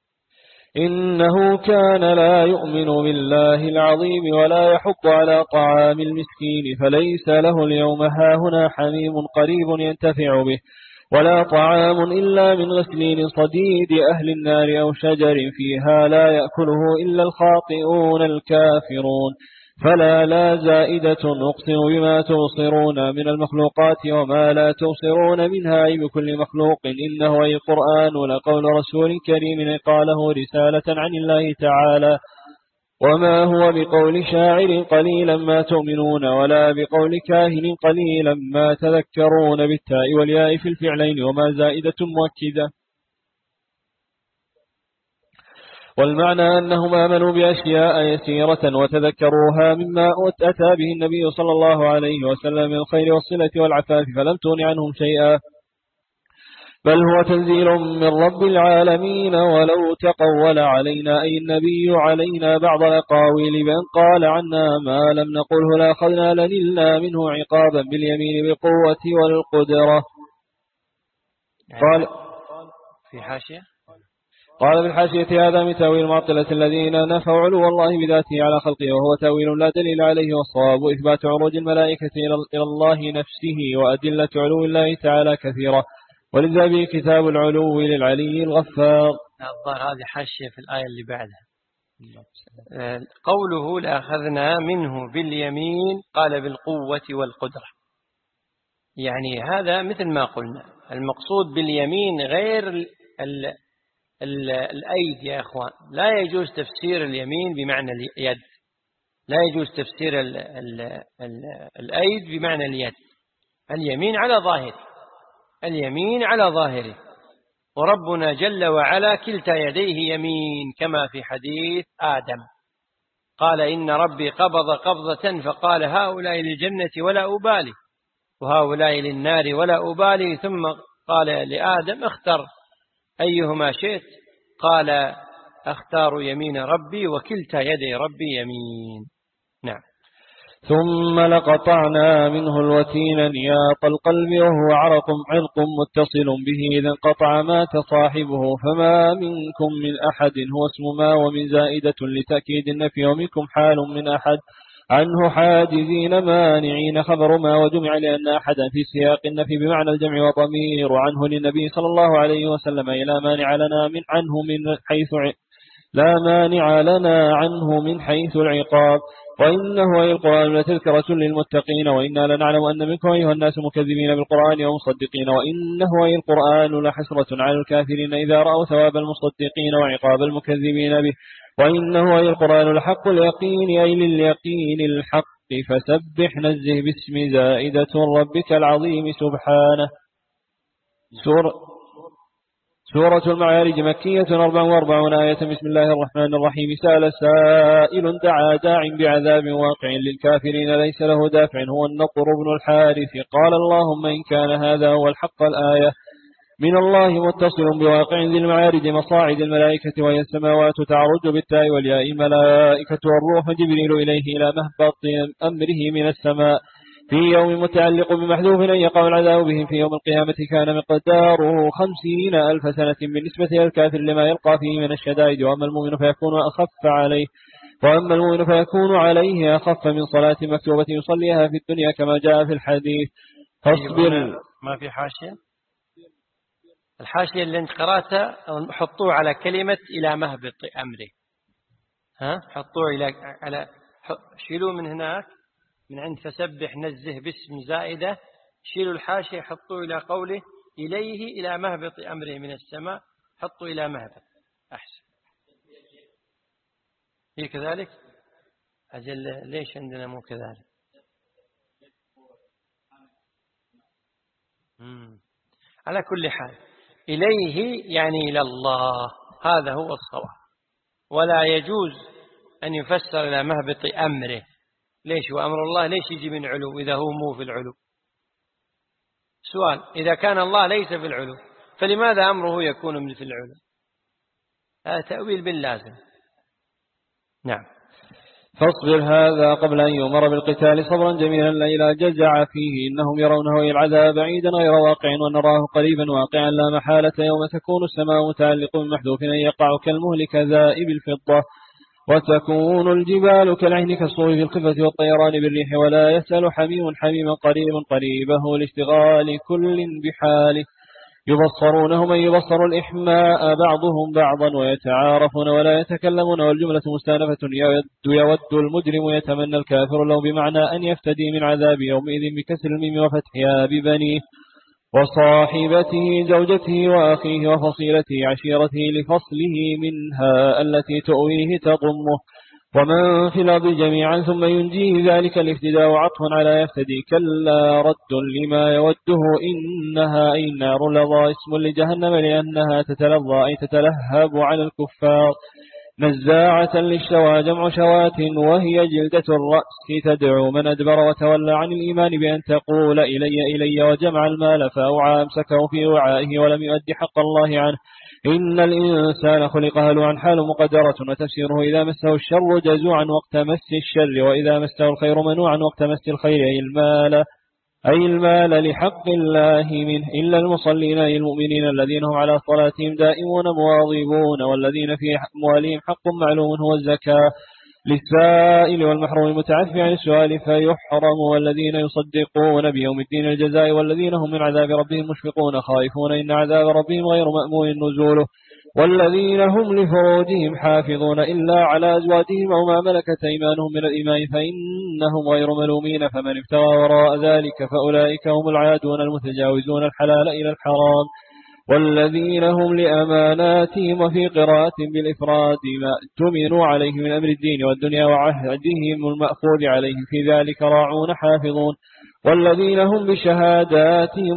إنه كان لا يؤمن بالله العظيم ولا يحض على طعام المسكين فليس له اليوم هاهنا حميم قريب ينتفع به ولا طعام إلا من غسلين صديد أهل النار أو شجر فيها لا يأكله إلا الخاطئون الكافرون فلا زائدة أقسم بما تبصرون من المخلوقات وما لا تبصرون منها أي بكل مخلوق إنه أي القرآن لقول رسول كريم قاله رسالة عن الله تعالى وما هو بقول شاعر قليلا ما تؤمنون ولا بقول كاهن قليلا ما تذكرون بالتاء والياء في الفعلين وما زائدة مؤكدة. والمعنى أنهم آمنوا بأشياء يسيرة وتذكروها مما أتى به النبي صلى الله عليه وسلم من الخير والصلة والعفاف فلم تغن عنهم شيئا بل هو تنزيل من رب العالمين ولو تقول علينا أي النبي علينا بعض الأقاويل بأن قال عنا ما لم نقله لأخذنا لنلنا منه عقابا باليمين بالقوة والقدرة. قال في حاشية قال بالحاشية هذا من تأويل المعطلة الذين نفوا علو الله بذاته على خلقه وهو تأويل لا دليل عليه والصواب إثبات عروج الملائكة إلى الله نفسه وأدلة علو الله تعالى كثيرة ولذا به كتاب العلو للعلي الغفار. الظاهر هذه حاشية في الآية اللي بعدها قوله لأخذنا منه باليمين قال بالقوة والقدرة يعني هذا مثل ما قلنا المقصود باليمين غير الأيد يا أخوان لا يجوز تفسير اليمين بمعنى اليد لا يجوز تفسير الأيد بمعنى اليد اليمين على ظاهره، اليمين على ظاهره. وربنا جل وعلا كلتا يديه يمين، كما في حديث آدم قال إن ربي قبض قبضة فقال هؤلاء للجنة ولا أبالي وهؤلاء للنار ولا أبالي، ثم قال لآدم اختر أيهما شئت، قال أختار يمين ربي وكلتا يدي ربي يمين. نعم. ثم لقطعنا منه الوتين نياط القلب وهو عرق متصل به إذا انقطع مات صاحبه، فما منكم من أحد هو اسم ما ومن زائدة لتأكيد النفي، ومنكم حال من أحد عنه حاجزين مانعين خبر ما وجمع لأن أحدا في سياق النفي بمعنى الجمع وضمير عنه للنبي صلى الله عليه وسلم لا مانع لنا عنه من حيث العقاب، وإنه أي القرآن لتذكرة للمتقين، وإنا لنعلم أن منكم أيها الناس مكذبين بالقرآن ومصدقين، وإنه أي القرآن لحسرة على الكافرين إذا رأوا ثواب المصدقين وعقاب المكذبين به، وإنه أي القرآن لحق اليقين أي لليقين الحق، فسبح نزه باسم زائدة ربك العظيم سبحانه. سورة المعارج مكية 44 آية. بسم الله الرحمن الرحيم. سأل سائل دعا داع بعذاب واقع للكافرين ليس له دافع، هو النضر بن الحارث. قال اللهم إن كان هذا هو الحق، الآية من الله متصل بواقع ذي المعارج مصاعد الملائكة، وهي السماوات تعرج بالتاء والياء ملائكة والروح جبريل إليه إلى مهبط أمره من السماء في يوم متعلق بمحذوف أن يقع العذاب بهم في يوم القيامة، كان مقداره 50,000 سنة بالنسبة إلى الكافر لما يلقى فيه من الشدائد. وأما المؤمن فيكون عليه أخف من صلاة مكتوبة يصليها في الدنيا كما جاء في الحديث. فاصبر. ما في حاشية؟ الحاشية اللي انت قرأتها حطوه على كلمة إلى مهبط أمره. حطوه شيلوه من هناك من عند فسبح نزه باسم زائدة، شيلوا الحاشية حطوه إلى قوله إليه إلى مهبط أمره من السماء، حطوا إلى مهبط أحسن. هي كذلك؟ أجل ليش عندنا مو كذلك؟ على كل حال إليه يعني إلى الله، هذا هو الصواب، ولا يجوز أن يفسر إلى مهبط أمره. ليش؟ وأمر الله ليش يجي من علو إذا هو مو في العلو؟ سؤال، إذا كان الله ليس في العلو فلماذا أمره يكون من في العلو؟ هذا تأويل باللازم. نعم. فاصبر هذا قبل أن يؤمر بالقتال صبرا جميلا لا جزع فيه، إنهم يرونه العذاب بعيدا غير واقع ونراه قريبا واقعا لا محالة، يوم تكون السماء متعلق بمحذوف أن يقع كالمهل كذائب الفضة، وتكون الجبال كالعهن كالصوف في الخفة والطيران بالريح، ولا يسأل حميم حميما قريبه لاشتغال كل بحاله، يبصرونهم أن يبصر الإحماء بعضهم بعضا ويتعارفون ولا يتكلمون، والجملة مستأنفة يود المجرم يتمنى الكافر لو بمعنى أن يفتدي من عذاب يومئذ بكسر الميم وفتحها ببنيه وصاحبته زوجته وأخيه وفصيلته عشيرته لفصله منها التي تؤويه تضمه، ومن في الأرض جميعا ثم ينجيه ذلك الافتداء عطف على يفتدي، كلا رد لما يوده إنها أي النار لظى اسم لجهنم لأنها تتلظى أي تتلهب على الكفار، نزاعة للشوى جمع شوات وهي جلدة الرأس تدعو من أدبر وتولى عن الإيمان بأن تقول إلي وجمع المال فأوعى أمسكه في وعائه ولم يؤدي حق الله عنه، إن الإنسان خلق هلوعا حال مقدرة، وتفسيره إذا مسه الشر جزوعا وقت مس الشر، وإذا مسه الخير منوعا وقت مس الخير أي المال لحق الله منه، إلا المصلين أي المؤمنين الذين هم على صلاتهم دائمون مواظبون، والذين في أموالهم حق معلوم هو الزكاة للسائل والمحروم المتعفي عن السؤال فيحرم، والذين يصدقون بيوم الدين الجزاء، والذين هم من عذاب ربهم مشفقون خائفون إن عذاب ربهم غير مأمون نزوله، والذين هم لفروجهم حافظون إلا على أزواجهم أو ما ملكت أيمانهم من الإيمان فإنهم غير ملومين، فمن ابتغى وراء ذلك فأولئك هم العادون المتجاوزون الحلال إلى الحرام، والذين هم لأماناتهم وفي قراءة بالإفراد ما اؤتمنوا عليه من أمر الدين والدنيا وعهدهم المأخوذ عليهم في ذلك راعون حافظون، والذين هم بشهاداتهم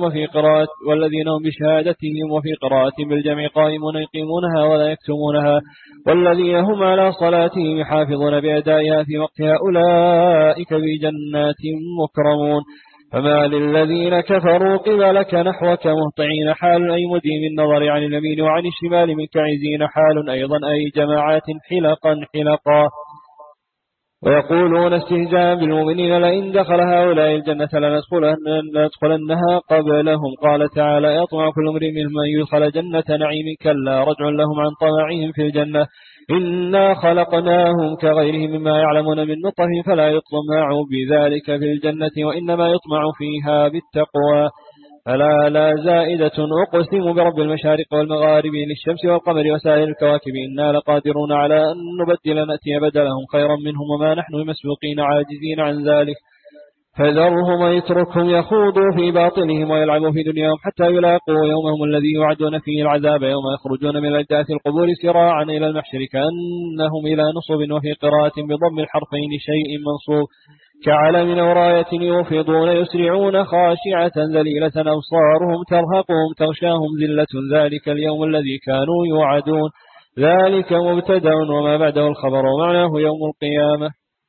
وفي قراءتهم بالجمع قائمون يقيمونها ولا يكتمونها، والذين هم على صلاتهم يحافظون بأدائها في وقتها، أولئك بجنات مكرمون. فما للذين كفروا قبلك نحوك مهطعين حال أي مديم النظر عن اليمين وعن الشمال منكعزين حال أيضا أي جماعات حلقا. ويقولون استهزاء بالمؤمنين لئن دخل هؤلاء الجنة لندخلنها قبلهم. قال تعالى يطمع كل امرئ منهم أن يدخل جنة نعيم كلا رجع لهم عن طمعهم في الجنة إنا خلقناهم كغيرهم مما يعلمون من نطف فلا يطمع بذلك في الجنة وإنما يطمع فيها بالتقوى. ألا لا زائدة أقسم برب المشارق والمغارب للشمس والقمر وسائر الكواكب إنا لقادرون على أن نبدل نأتي بدلهم خيرا منهم وما نحن بمسبوقين عاجزين عن ذلك. فذرهم يتركهم يخوضوا في باطلهم ويلعبوا في دنياهم حتى يلاقوا يومهم الذي يوعدون فيه العذاب يوم يخرجون من الأجداث القبور سراعا إلى المحشر كأنهم إلى نصب. وفي قراءة بضم الحرفين شيء منصوب كعلم وراية يوفضون يسرعون خاشعة ذليلة أبصارهم ترهقهم تغشاهم ذلة ذلك اليوم الذي كانوا يوعدون. ذلك مبتدأ وما بعده الخبر ومعناه يوم القيامة.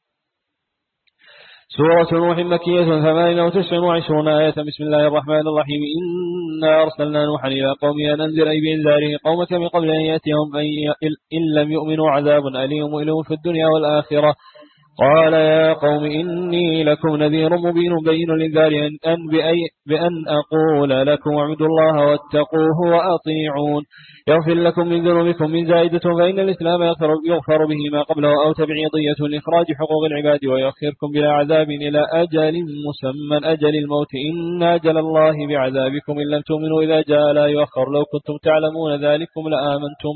سورة نوح مكية 28 آية. بسم الله الرحمن الرحيم. إنا أرسلنا نوحا إلى قومه أن أنذر أي بإنذاره قومك من قبل أن يأتيهم إن لم يؤمنوا عذاب أليم إلهم في الدنيا والآخرة. قال يا قوم إني لكم نذير مبين بين للذار بأن أقول لكم اعبدوا الله واتقوه وأطيعون يغفر لكم من ذنوبكم من زائدة فإن الإسلام يغفر به ما قبله أو تبعيضية لإخراج حقوق العباد ويؤخركم بلا عذاب إلى أجل مسمى أجل الموت إن أجل الله بعذابكم إن لم تؤمنوا إذا جاء لا يؤخر لو كنتم تعلمون ذلكم لآمنتم.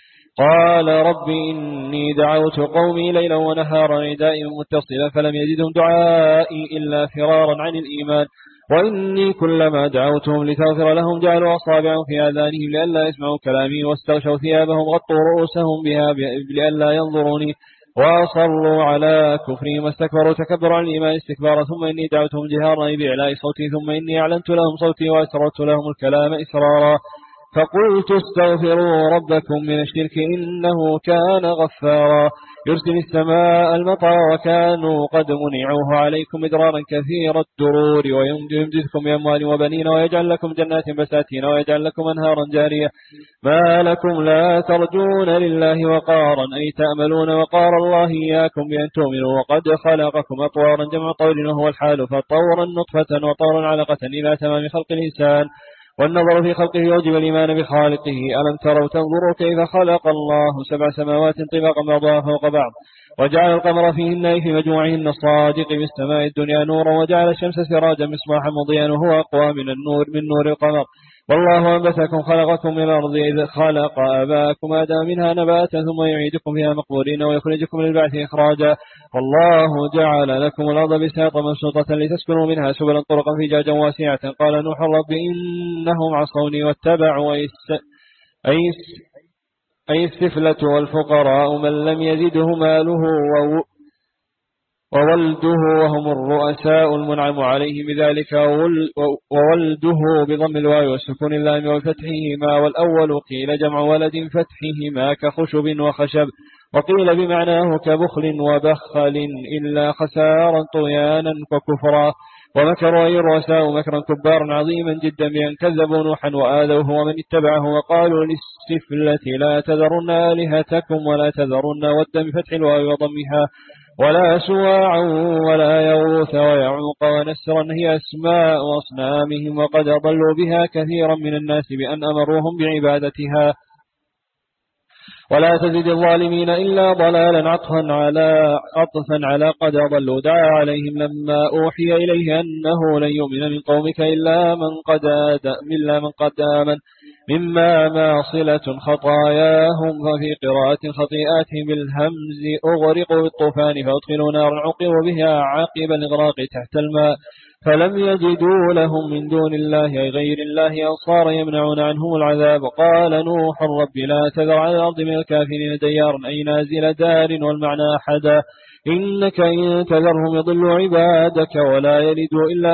قال رب إني دعوت قومي ليلا ونهارا نداء متصلا فلم يزدهم دعائي إلا فرارا عن الإيمان وإني كلما دعوتهم لتغفر لهم جعلوا أصابعهم في آذانهم لئلا يسمعوا كلامي واستغشوا ثيابهم غطوا رؤوسهم بها لئلا ينظروني وأصروا على كفرهم واستكبروا تكبروا عن الإيمان استكبارا ثم إني دعوتهم جهارا بإعلاء صوتي ثم إني أعلنت لهم صوتي وأسررت لهم الكلام إسرارا فقلت استغفروا ربكم من الشرك إنه كان غفارا يرسل السماء المطر وكانوا قد منعوه عليكم مدرارا كثير الدرور ويمددكم بأموال وبنين ويجعل لكم جنات بساتين ويجعل لكم أنهارا جارية ما لكم لا ترجون لله وقارا أي تأملون وقار الله إياكم بأن تؤمنوا وقد خلقكم أطوارا جمع طور وهو الحال فطورا نطفة وطورا علقة إلى تمام خلق الإنسان والنظر في خلقه يوجب الإيمان بخالقه. ألم تروا تنظروا كيف خلق الله 7 سماوات طباقا بعضها فوق بعض وجعل القمر فيهن في مجموعهن الصادق بالسماء الدنيا نورا وجعل الشمس سراجا مصباحا مضيئا وهو أقوى من نور القمر والله أنبتكم خلقكم من الأرض إذ خلق أباكم آدم منها نباتا ثم يعيدكم فيها مقبولين ويخرجكم للبعث إخراجا والله جعل لكم الأرض بساطا مبسوطة لتسكنوا منها سبلا طرقا فجاجا واسعة. قال نوح رب إنهم عصوني واتبعوا أي السفلة والفقراء من لم يزده ماله وولده وهم الرؤساء المنعم عليهم بذلك وولده بضم الواو وسكون اللام وفتحهما والأول قيل جمع ولد فتحهما كخشب وخشب وقيل بمعناه كبخل وبخل إلا خسارا طغيانا وكفرا ومكروا أي الرؤساء مكرا كبارا عظيما جدا بأن كذبوا نوحا وآذوه ومن اتبعه وقالوا للسفلة لا تذرن آلهتكم ولا تذرن ودا بفتح الواو وضمها ولا سواعا ولا يغوث ويعوق ونسرا هي أسماء أصنامهم وقد أضلوا بها كثيرا من الناس بأن أمروهم بعبادتها ولا تزد الظالمين إلا ضلالا عطفا على قد أضلوا. دعا عليهم لما أوحي إليه أنه لن يؤمن من قومك إلا من قد آمن مما ماصلة خطاياهم ففي قراءة خطيئاتهم بالهمز أغرقوا بالطوفان فأدخلوا نارا عقبوا بها عقب الإغراق تحت الماء فلم يجدوا لهم من دون الله أي غير الله أنصارا يمنعون عنهم العذاب. قال نوح رب لا تذر على الأرض من الكافرين ديارا أي نازل دار، والمعنى أحدا، إنك إن تذرهم يضلوا عبادك ولا يلدوا إلا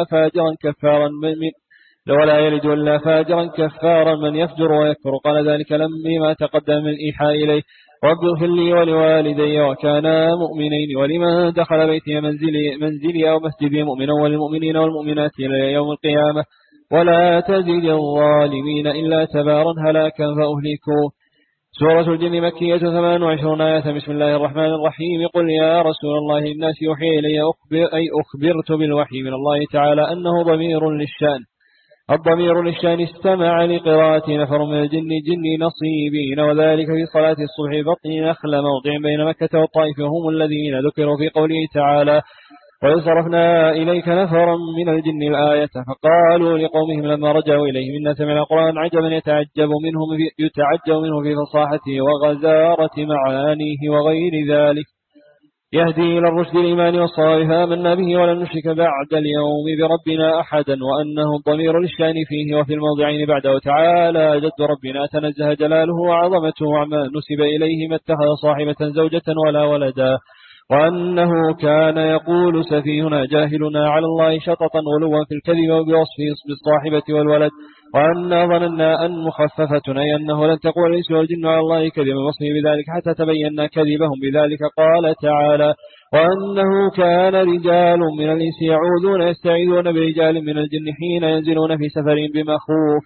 فاجرا كفارا من يفجر ويكفر. قال ذلك لما تقدم من الإيحاء إليه رب اغفر لي ولوالدي وكانا مؤمنين ولمن دخل بيتي منزلي أو مسجدي مؤمنا وللمؤمنين والمؤمنات إلى يوم القيامة ولا تزيد الظالمين إلا تبارا هلاكا فأهلكوا. سورة الجن مكية 28 آية. بسم الله الرحمن الرحيم. قل يا رسول الله الناس يوحي إلي أخبرت بالوحي من الله تعالى أنه ضمير للشأن. الضمير للشأن استمع لقراءة نفر من الجن نصيبين، وذلك في صلاة الصبح بطن نخل موضع بين مكة والطائف، وهم الذين ذكروا في قوله تعالى وإذ صرفنا إليك نفرا من الجن الآية فقالوا لقومهم لما رجعوا إليه إنا سمعنا قرآن عجبا يتعجب منه في فصاحته وغزارة معانيه وغير ذلك يهدي إلى الرشد الإيمان والصواب فآمنا به ولن نشرك بعد اليوم بربنا أحدا، وأنه الضمير للشأن فيه وفي الموضعين بعده. تعالى جد ربنا تنزه جلاله وعظمته عما نسب إليه ما اتخذ صاحبة زوجة ولا ولدا، وأنه كان يقول سفيهنا جاهلنا على الله شططا غلوا في الكذب وبوصفه بالصاحبة والولد، وأنا ظننا أن مخففة أي أنه لن تقول الإنس والجن على الله كذبا وصفه بذلك حتى تبين كذبهم بذلك. قال تعالى وأنه كان رجال من الإنس يستعيذون برجال من الجن حين ينزلون في سفر بمخوف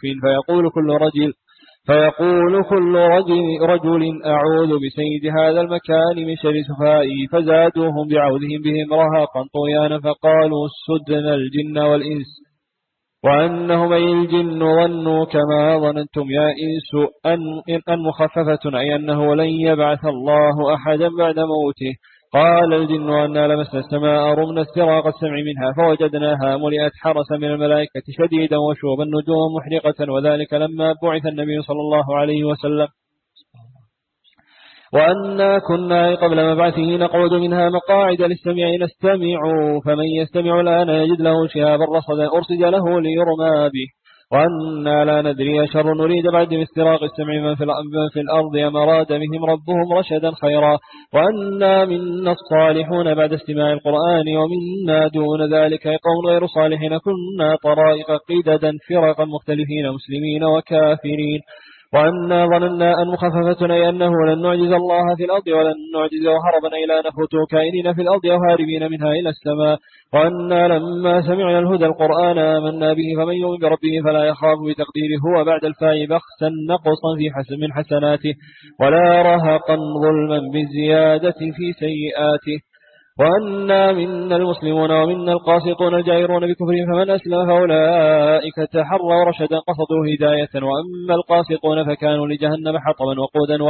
فيقول كل رجل أعوذ بسيد هذا المكان من شر سفائي، فزادوهم بعوذهم بهم رهقا طغيانا فقالوا سدنا الجن والإنس، وأنهم أي الجن ظنوا كما ظننتم يا إنس أن مخففة أي أنه لن يبعث الله أحدا بعد موته. قال الجن أنا لمسنا السماء رمنا استراق السمع منها فوجدناها ملئت حرسا من الملائكة شديدا وشوبا نجوم محرقة، وذلك لما بعث النبي صلى الله عليه وسلم. وأنا كنا قبل مبعثه نقعد منها مقاعد للسمع نستمع، فمن يستمع الآن يجد له شهابا رصدا أرسج له ليرمى به. وأنا لا ندري شر نريد بعد استراق السمع من في الأرض أم أراد بهم ربهم رشدا خيرا. وأنا منا الصالحون بعد استماع القرآن ومنا دون ذلك قوم غير صالحين كنا طرائق قددا فرقا مختلفين مسلمين وكافرين. وأنا ظننا أن مخففة أي أنه لن نعجز الله في الأرض ولن نعجزه هربا إلى نفوت كائنين في الأرض أو هاربين منها إلى السماء. وأنا لما سمعنا الهدى القرآن آمنا به فمن يؤمن بربه فلا يخاف بتقديره هو بعد الفاء بخسا نقصا من حسناته ولا رهقا ظلما بالزيادة في سيئاته. وأنا منا المسلمون ومنا القاسطون الجائرون بكفرهم فمن أسلم فأولئك تحروا رشدا قصدوا هداية، وأما القاسطون فكانوا لجهنم حطبا وقودا.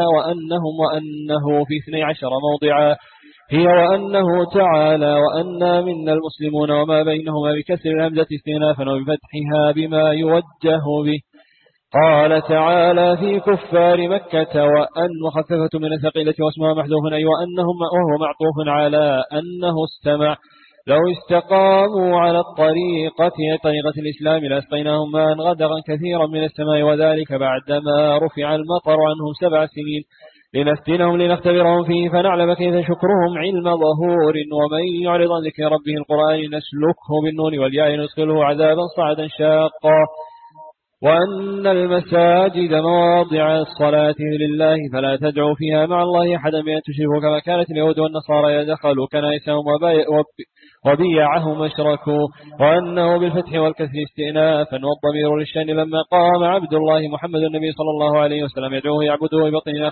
وأنه في 12 موضعا هي وأنه تعالى وأنا منا المسلمون وما بينهما بكسر الهمزة استئنافا وبفتحها بما يوجه به. قال تعالى في كفار مكة وأن مخففة من الثقيلة واسمها محذوف أي وأنهم وهو معطوف على أنه استمع. لو استقاموا على الطريقة الإسلام لأسقيناهم ماء غدقا كثيرا من السماء، وذلك بعدما رفع المطر عنهم 7 سنين لنفتنهم لنختبرهم فيه فنعلم كيف شكرهم علم ظهور. ومن يعرض عن ذكر ربه القرآن نسلكه بالنون والياء ندخله عذابا صعدا شاقا. وأن المساجد مواضع الصلاة لله فلا تدعوا فيها مع الله أحدا بأن تشركوا كما كانت اليهود والنصارى يدخلوا كنائسهم وبيعهم أشركوا. وأنه بالفتح والكسر استئنافا والضمير للشأن لما قام عبد الله محمد النبي صلى الله عليه وسلم يدعوه يعبده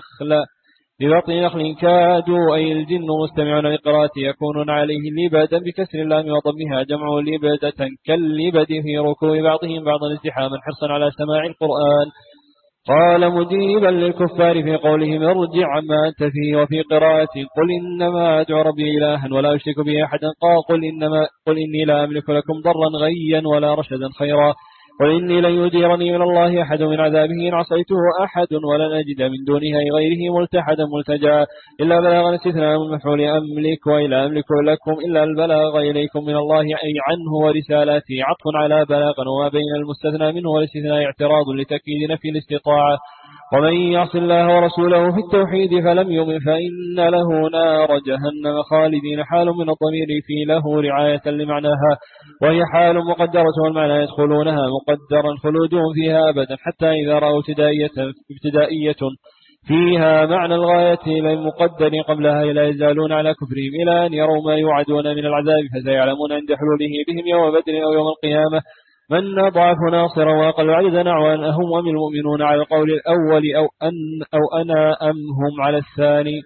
ببطن نخل كادوا أي الجن مستمعون لقراءته يكونون عليه لبدا بكسر اللام وضمها جمع لبدة كاللبد في ركوع بعضهم بعضا ازدحاما حرصا على سماع القرآن. قال مجيبا للكفار في قولهم ارجع عما أنت فيه، وفي قراءة قل إنما أدعو ربي إلها ولا أشرك به أحدا قل إني لا أملك لكم ضرا غيا ولا رشدا خيرا. قل إني لن يجيرني من الله أحد من عذابه إن عصيته أحد ولن أجد من دونه غيره ملتحدا ملتجا إلا بلاغا استثناء من مفعول أملك وإلا أملك لكم إلا البلاغ إليكم من الله أي عنه ورسالاته عطف على بلاغا وما بين المستثنى منه والاستثناء اعتراض لتأكيد نفي الاستطاعة. ومن يعص الله ورسوله في التوحيد فلم يؤمن فإن له نار جهنم خالدين حال من الضمير في له رعاية لمعناها وهي حال مقدرة والمعنى يدخلونها مقدرا خلودهم فيها أبدا حتى إذا رأوا ابتدائية فيها معنى الغاية للمقدر قبلها لا يزالون على كفرهم إلى أن يروا ما يوعدون من العذاب فسيعلمون عند حلوله بهم يوم بدر أو يوم القيامة من أضعف ناصرا وأقل عددا أعوانا هم أم المؤمنون على القول الأول أو أنا أم هم على الثاني.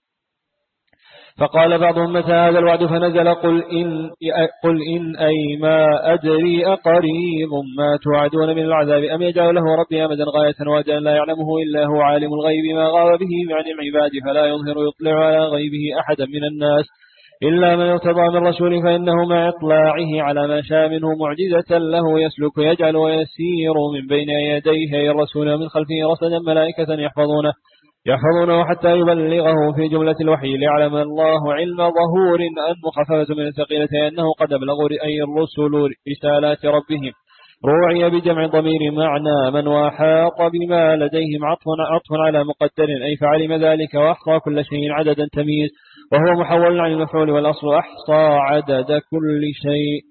فقال بعضهم متى هذا الوعد فنزل قل إن أي ما أدري أقريب ما توعدون من العذاب أم يجعل له ربي أمدا غاية واجا لا يعلمه إلا هو عالم الغيب ما غاب به عن العباد فلا يظهر يطلع على غيبه أحدا من الناس إلا من ارتضى من رسول فإنه مع إطلاعه على ما شاء منه معجزة له يسلك يجعل ويسير من بين يديه الرسول ومن خلفه رصدا ملائكة يحفظونه حتى يبلغه في جملة الوحي ليعلم الله علم ظهور أن مخففة من الثقيلة أنه قد بلغوا أي الرسل رسالات ربهم روعي بجمع ضمير معنى من وحاط بما لديهم عطف على مقدر أي فعلم ذلك وأحصى كل شيء عددا تمييز وهو محول عن المفعول والأصل أحصى عدد كل شيء.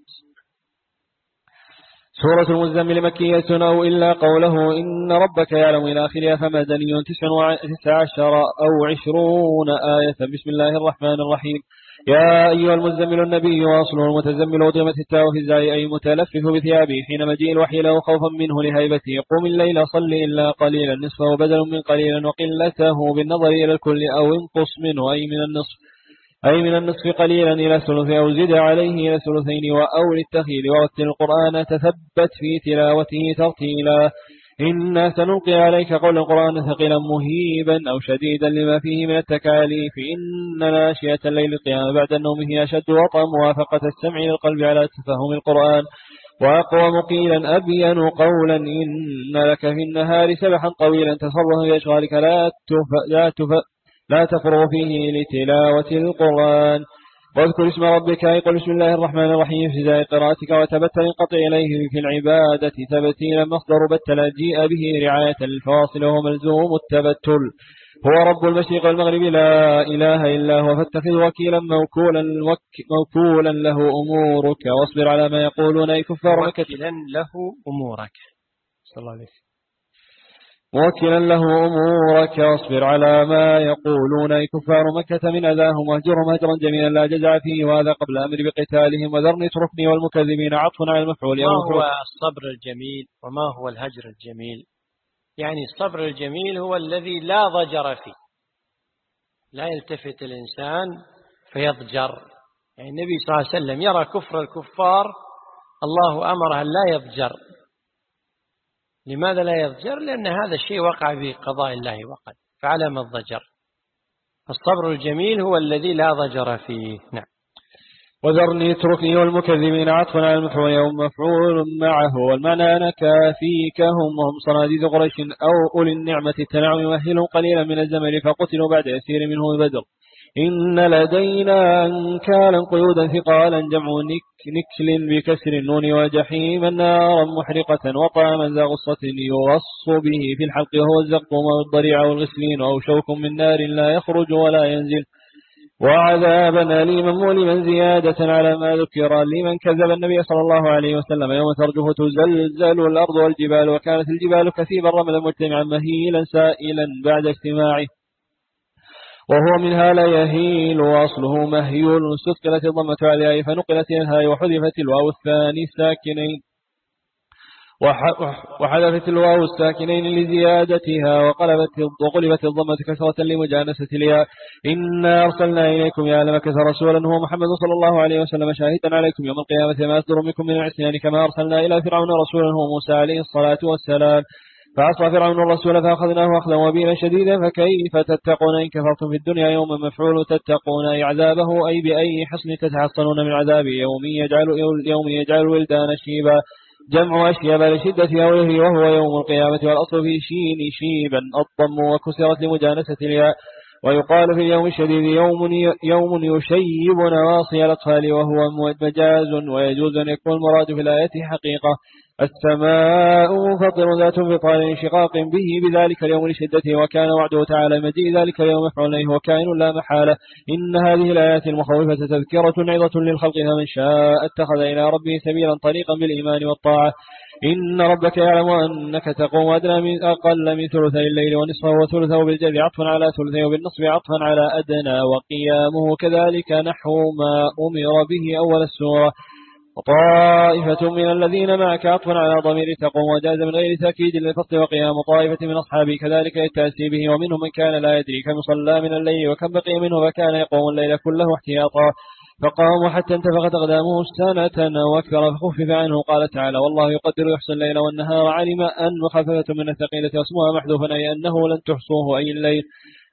سورة المزمل مكية أو إلا قوله إن ربك يعلم إلى آخرها فمدني 19 أو 20 آية. بسم الله الرحمن الرحيم. يا أيها المزمل النبي وأصله المتزمل وضمت التاء في الزاي أي متلفف بثيابه حين مجيء الوحي له خوفا منه لهيبته قم الليل صل إلا قليلا نصفه بدل من قليلا وقلته بالنظر إلى الكل أو انقص منه أي من النصف قليلا إلى ثلث أو زد عليه إلى ثلثين وأول التخيل ورتل القرآن تثبت في تلاوته ترتيلا إنا سنلقي عليك قول القرآن ثقيلا مهيبا أو شديدا لما فيه من التكاليف إن ناشئة الليل القيام بعد النوم هي أشد وطأ موافقة السمع للقلب على تفهم القرآن وأقوم قيلا أبين قولا إن لك في النهار سبحا طويلا تصرها بأشغالك لا تفرغ فيه لتلاوة القرآن واذكر اسم ربك قل بسم الله الرحمن الرحيم في زي قراءتك وتبتل انقطع إليه في العبادة تبتيلا مصدر بتل جيء به رعاية الفواصل وهو ملزوم التبتل هو رب المشرق والمغرب لا إله إلا هو فاتخذ وكيلا موكولا له أمورك واصبر على ما يقولون أي كفار مكة موكلا له أمورك صلى الله عليه وسلم موكلا له أمورك واصبر على ما يقولون أي كفار مكة من أذاهم واهجرهم هجرا جميلا لا جزع فيه وهذا قبل أمر بقتالهم وذرني اتركني والمكذبين عطف على المفعول. ما هو الصبر الجميل وما هو الهجر الجميل؟ يعني الصبر الجميل هو الذي لا ضجر فيه لا يلتفت الإنسان فيضجر. يعني النبي صلى الله عليه وسلم يرى كفر الكفار الله أمره لا يضجر. لماذا لا يضجر؟ لأن هذا الشيء وقع بقضاء الله وقد فعلى ما الضجر. الصبر الجميل هو الذي لا ضجر فيه. نعم. وذرني اتركني والمكذبين عطف على المفعول ومفعول معه والمعنى أنا كافيكهم وهم صناديد قريش أو أولي النعمة التنعم يمهلهم قليلا من الزمن فقتلوا بعد يسير منه بدر إن لدينا أنكالا قيودا ثقالا جمع نكل بكسر النون وجحيما نارا محرقة وطعما ذا غصة يغص به في الحلق وهو الزقوم والضريع والغسلين أو شوك من نار لا يخرج ولا ينزل وعذابا أليما مؤلما زيادة على ما ذكر لمن كذب النبي صلى الله عليه وسلم يوم ترجف تزلزل الأرض والجبال وكانت الجبال كثيبا رملا مجتمعا مهيلا سائلا بعد اجتماعه وهو منها لا يهيل وأصله مهيول استثقلت الضمة عليها فنقلت الهاء وحذفت الواو الثاني الساكنين وحذفت الواو الساكنين لزيادتها وقلبت الضمة كسرة لمجانسة الياء إنا أرسلنا إليكم يا أهل مكة رسولا هو محمد صلى الله عليه وسلم شاهدا عليكم يوم القيامة ما يصدر منكم من العصيان كما أرسلنا إلى فرعون رسولا هو موسى عليه الصلاة والسلام فعصى فرعون الرسول فأخذناه أخذا وبيلا شديدا فكيف تتقون إن كفرتم في الدنيا يوم مفعول تتقون أي عذابه أي بأي حصن تتحصنون من عذاب يوم يجعل الولدان شيبا جمع أشيب لشدة أوله وهو يوم القيامة، والأصل في شين شيبا الضم وكسرت لمجانسة الياء. ويقال في اليوم الشديد يوم يشيب نواصي الأطفال وهو مجاز، ويجوز أن يكون المراد في الآية حقيقة. السماء منفطر ذات انفطار انشقاق به بذلك اليوم لشدته، وكان وعده تعالى مجيء ذلك اليوم مفعول له وكائن لا محالة. إن هذه الآيات المخوفة تذكرة عظة للخلق، فمن شاء اتخذ إلى ربه سبيلا طريقا بالإيمان والطاعة. إن ربك يعلم أنك تقوم أدنى من أقل من ثلثي الليل ونصفه وثلثه بالجر عطفا على ثلثه وبالنصب عطفا على أدنى، وقيامه كذلك نحو ما أمر به أول السورة. وطائفة من الذين معك عطفا على ضمير تقوم، وجاز من غير تأكيد للفصل، وقيام طائفة من أصحابه كذلك للتأسي به. ومنهم من كان لا يدري كم صلى من الليل وكم بقي منه، فكان يقوم الليل كله احتياطا فقام حتى انتفخت أقدامه سنة وأكثر فخفف عنه. قال تعالى: والله يقدر يحصي الليل والنهار، علم أن مخففة من الثقيلة واسمها محذوفا، أي أنه لن تحصوه أي الليل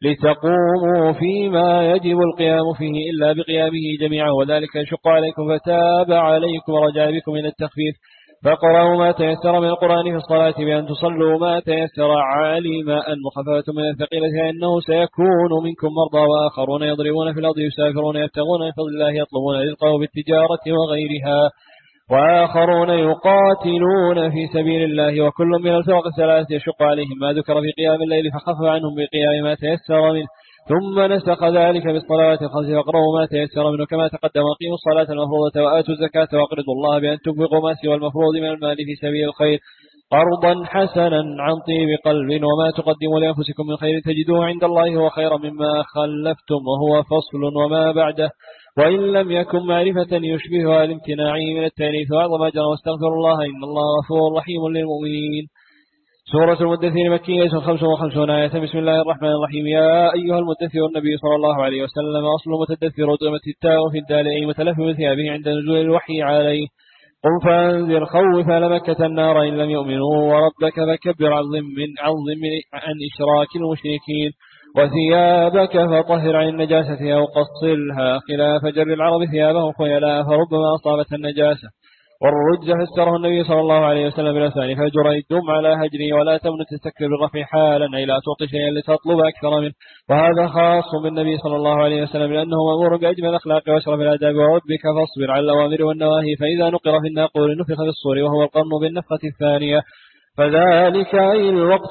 لتقوموا فيما يجب القيام فيه إلا بقيامه جميعا، وذلك يشق عليكم فتاب عليكم ورجع بكم إلى التخفيف. فقرأوا ما تيسر من القرآن في الصلاة بأن تصلوا ما تيسر. علم أن مخففة من الثقيلة أنه سيكون منكم مرضى وآخرون يضربون في الأرض يسافرون يبتغون من فضل الله يطلبون رزقه بالتجارة وغيرها، وآخرون يقاتلون في سبيل الله. وكل من الفرق الثلاث يشق عليهم ما ذكر في قيام الليل فخفف عنهم بقيام ما تيسر منه، ثم نسخ ذلك بالصلوات الخمس. فاقرأوا ما تيسر منه كما تقدم، وقيموا الصلاة المفروضة وآتوا الزكاة واقرضوا الله بأن تنفقوا ما سوى المفروض من المال في سبيل الخير قرضا حسنا عن طيب قلب، وما تقدموا لأنفسكم من خير تجدوه عند الله هو خيرا مما خلفتم، وهو فصل وما بعده، وإن لم يكن معرفة يشبهها الامتناعي من التأليف وأعظم أجرا. واستغفر الله إن الله غفور رحيم للمؤمنين. سورة المدثر مكية 55 آية. بسم الله الرحمن الرحيم. يا أيها المدثر النبي صلى الله عليه وسلم. أصل متدثر ضمت التاء في الدال أي متلف بثيابه عند نزول الوحي عليه. قم فأنذر خوف لمكة النار إن لم يؤمنوا، وربك فكبر عظم عن إشراك المشركين، وثيابك فطهر عن النجاسة أو قصلها، خلاف جر العرب ثيابهم خيلاء فربما أصابت النجاسة. والرج فسره النبي صلى الله عليه وسلم بالأثاني فجر الدم على هجري، ولا تمن تستكبر بالرفع حالا أي لا تعطي شيئا لتطلب أكثر منه. وهذا خاص بالنبي صلى الله عليه وسلم لأنه مأمور بأجمل الأخلاق وأشرف الآداب. وربك فاصبر على الأوامر والنواهي، فإذا نقر في الناقور نفخ في الصور وهو القرن بالنفخة الثانية، فذلك أي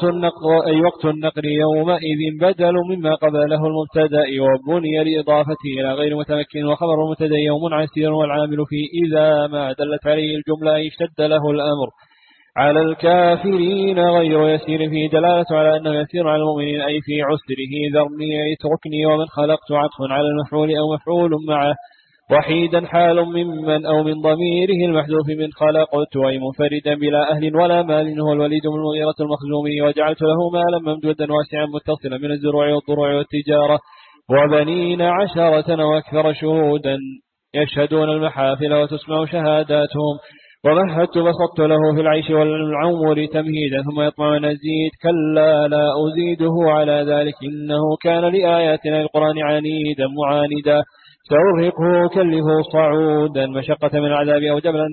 وقت النقر يومئذ بدل مما قبله المبتدأ، وبني لإضافته إلى غير متمكن. وخبر المبتدأ يوم عسير، والعامل فيه إذا ما دلت عليه الجملة اشتد له الأمر. على الكافرين غير يسير، فيه دلالة على أنه يسير على المؤمنين أي في عسره. ذرني اتركني ومن خلقت عطف على المفعول أو مفعول معه، وحيدا حال ممن أو من ضميره المحذوف من خلقت، أي منفردا بلا أهل ولا مال. هو الوليد بن المغيرة المخزومي. وجعلت له مالا ممدودا واسعا متصلا من الزروع والضروع والتجارة، وبنين 10 وأكثر شهودا يشهدون المحافل وتسمع شهاداتهم. ومهدت بسطت له في العيش والعمر تمهيدا، ثم يطمع أن أزيد كلا لا أزيده على ذلك إنه كان لآياتنا القرآن عنيدا معاندا. سأرهقه كله صعودا، مشقة من العذاب أو جبلا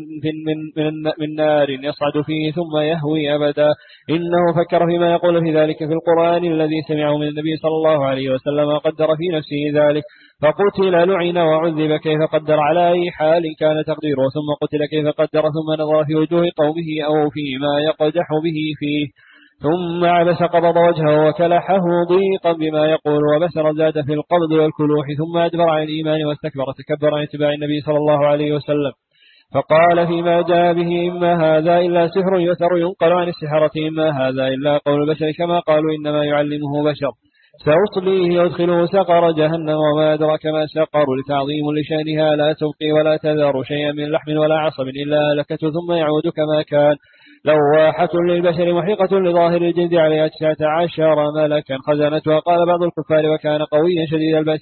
من نار يصعد فيه ثم يهوي أبدا. إنه فكر فيما يقول في ذلك في القرآن الذي سمعه من النبي صلى الله عليه وسلم، وقدر في نفسه ذلك فقتل لعن وعذب كيف قدر على أي حال كان تقديره، ثم قتل كيف قدر، ثم نظر في وجوه قومه أو فيما يقدح به فيه، ثم عبس قبض وجهه وكلحه ضيقا بما يقول، وبشر زاد في القبض والكلوح، ثم أدبر عن الإيمان واستكبر تكبر عن اتباع النبي صلى الله عليه وسلم. فقال فيما جاء به إما هذا إلا سحر يثر ينقل عن السحرة، إما هذا إلا قول البشر كما قالوا إنما يعلمه بشر. سأصليه يدخله سقر جهنم وما أدرك ما سقر، لتعظيم لشانها لا تبقي ولا تذر شيئا من لحم ولا عصب إلا لكته ثم يعود كما كان. لواحة للبشر محيقة لظاهر الجلد عليها 19 ملكا خزنتها. قال بعض الكفار وكان قويا شديد البأس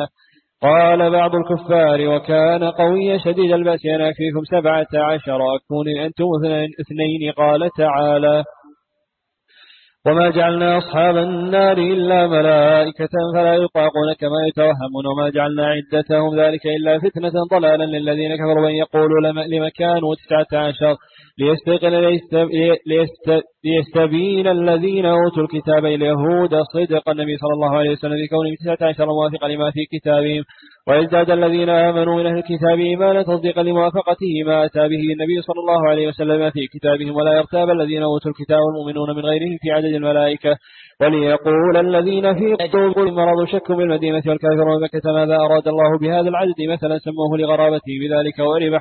أنا أكفيكم 17 أكون أنتم 2. قال تعالى وما جعلنا أصحاب النار إلا ملائكة فلا يطاقون كما يتوهمون وما جعلنا عدتهم ذلك إلا فتنة ضلالا للذين كفروا أن يقولوا لم كانوا 19 ليستبين الذين أوتوا الكتاب اليهود صدق النبي صلى الله عليه وسلم في كونه 19 موافقا لما في كتابهم ويزداد الذين آمنوا من أهل الكتاب إيمانا تصديقا لموافقته ما أتى به النبي صلى الله عليه وسلم في كتابهم ولا يرتاب الذين أوتوا الكتاب والمؤمنون من غيرهم في عدد الملائكة وليقول الذين في قلوبهم مرض شك بالمدينة والكافرون مكة ماذا أراد الله بهذا العدد مثلا سموه لغرابته بذلك وأعرب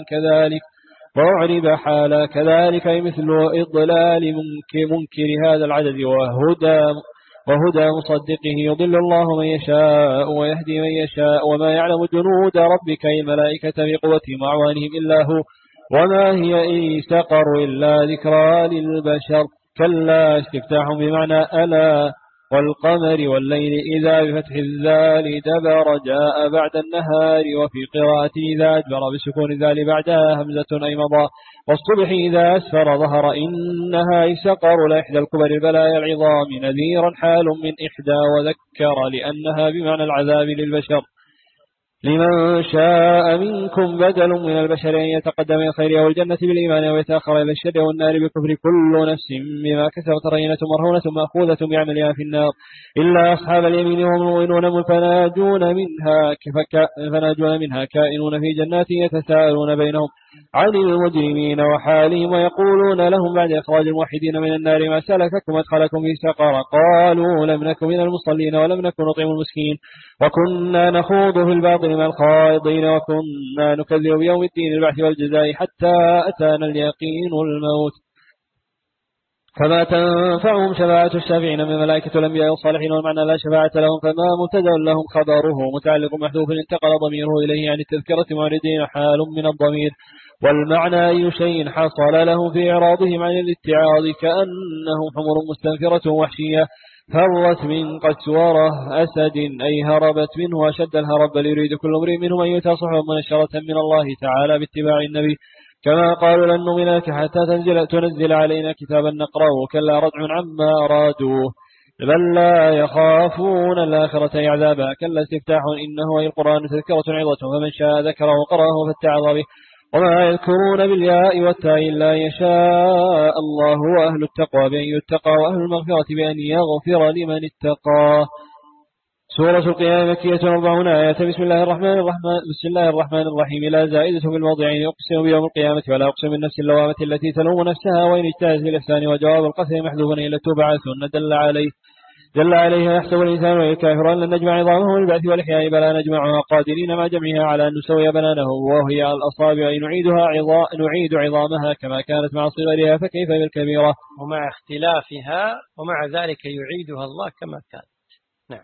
حالا كذلك مثل إضلال منكر هذا العدد وهدى مصدقه يضل الله من يشاء ويهدي من يشاء وما يعلم جنود ربك الملائكة بقوتهم وأعوانهم إلا هو وما هي إن سقر إلا ذكرى للبشر كلا استفتاح بمعنى ألا والقمر والليل إذا بفتح الذال دبر جاء بعد النهار وفي قراءة إذا أدبر بسكون الذال بعدها همزة أي مضى والصبح إذا أسفر ظهر إنها سقر لإحدى الكبر البلايا العظام نذيرا حال من إحدى وذكر لأنها بمعنى العذاب للبشر لمن شاء منكم بدل من البشر أن يتقدم إلى الخير أو الجنة بالإيمان ويتأخر إلى الشر والنار بالكفر كل نفس بما كسبت رهينة مرهونة مأخوذة بعملها في النار إلا أصحاب اليمين وهم المؤمنون فناجون منها كائنون في جنات يتساءلون بينهم عن المجرمين وحالهم ويقولون لهم بعد إخراج الموحدين من النار ما سلككم أدخلكم في سقر قالوا لم نكن من المصلين ولم نكن نطعم المسكين وكنا نخوض في الباطل مع الخائضين وكنا نكذب بيوم الدين البعث والجزاء حتى أتانا اليقين الموت فما تنفعهم شفاعة الشافعين من ملائكة الأنبياء والصالحين والمعنى لا شفاعة لهم فما مبتدأ لهم خبره متعلق محذوف انتقل ضميره إليه عن التذكرة معرضين حال من الضمير والمعنى أي شيء حصل لهم في إعراضهم عن الاتعاظ كأنهم حمر مستنفرة وحشية فرت من قسورة أسد أي هربت منه أشد الهرب بل يريد كل امرئ منهم أن يؤتى صحفا منشرة من الله تعالى باتباع النبي كما قالوا لن نؤمن لك حتى تنزل علينا كتابا نقرأه كلا ردع عما أرادوه بل لا يخافون الآخرة عذابا كلا استفتاح إنه أي القرآن تذكرة عظة فمن شاء ذكره وقرأه فاتعظ به وما يذكرون بالياء والتاء إلا يشاء الله وأهل التقوى بأن يتقى وأهل المغفرة بأن يغفر لمن اتقى سورة القيامة مكية 40 آية بسم الله الرحمن الرحيم لا زائدة في الموضعين يقسم بيوم القيامة ولا أقسم بالنفس اللوامة التي تلوم نفسها وإن اجتهزت بالإحسان وجواب القسم محذوف إلى تبعثن دل عليها يحسب الإنسان والكافر أن لن نجمع عظامه للبعث والإحياء بلا نجمعها قادرين مع جمعها على أن نسوي بنانه وهي الأصابع نعيد عظامها كما كانت مع صغرها فكيف بالكبيرة ومع اختلافها ومع ذلك يعيدها الله كما كانت. نعم.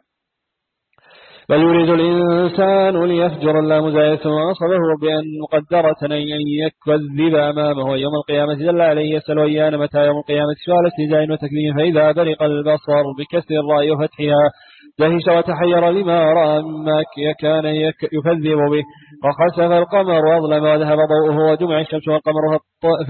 بل يريد الإنسان ليفجر اللام زائدة وأصبه بأن مقدرة أن يكذب أمامه يوم القيامة دل عليه يسأل أيان متى يوم القيامة سؤال استهزاء وتكذيب فإذا برق البصر بكسر الراء وفتحها دهش وتحير لما رأى مما كان يكذب به وخسف القمر وأظلم وذهب ضوءه وجمع الشمس والقمر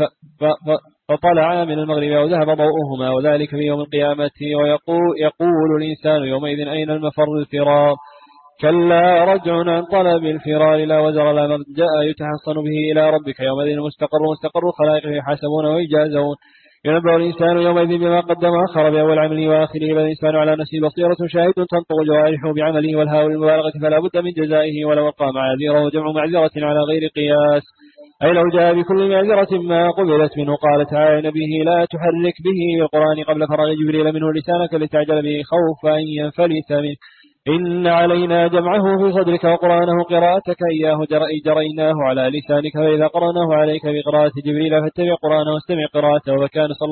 فطلع من المغرب وذهب ضوءهما وذلك في يوم القيامة ويقول الإنسان يومئذ أين المفر الفرار كلا رجع عن طلب الفرار لا وزر لا مرجع يتحصن به إلى ربك يومئذ مستقر الخلائق يحاسبون ويجازون ينبأ الإنسان يومئذ بما قدم أخر بأول عمله وآخره بل الإنسان على نفسه بصيرة شاهد تنطق جوارحه بعمله والهاء المبالغة فلا بد من جزائه ولو ألقى معاذيره جمع معذرة على غير قياس أي لو جاء بكل معذرة ما قبلت منه قال تعالى نبيه لا تحرك به القرآن قبل فرغ جبريل منه لسانك لتعجل به خوف أن ينفلت منه إن علينا جمعه في صدرك وقرآنه قراءتك إياه جريناه على لسانك فإذا قرأناه عليك بقراءة جبريل فاتبع قرآنه واستمع قراءته فكان صلى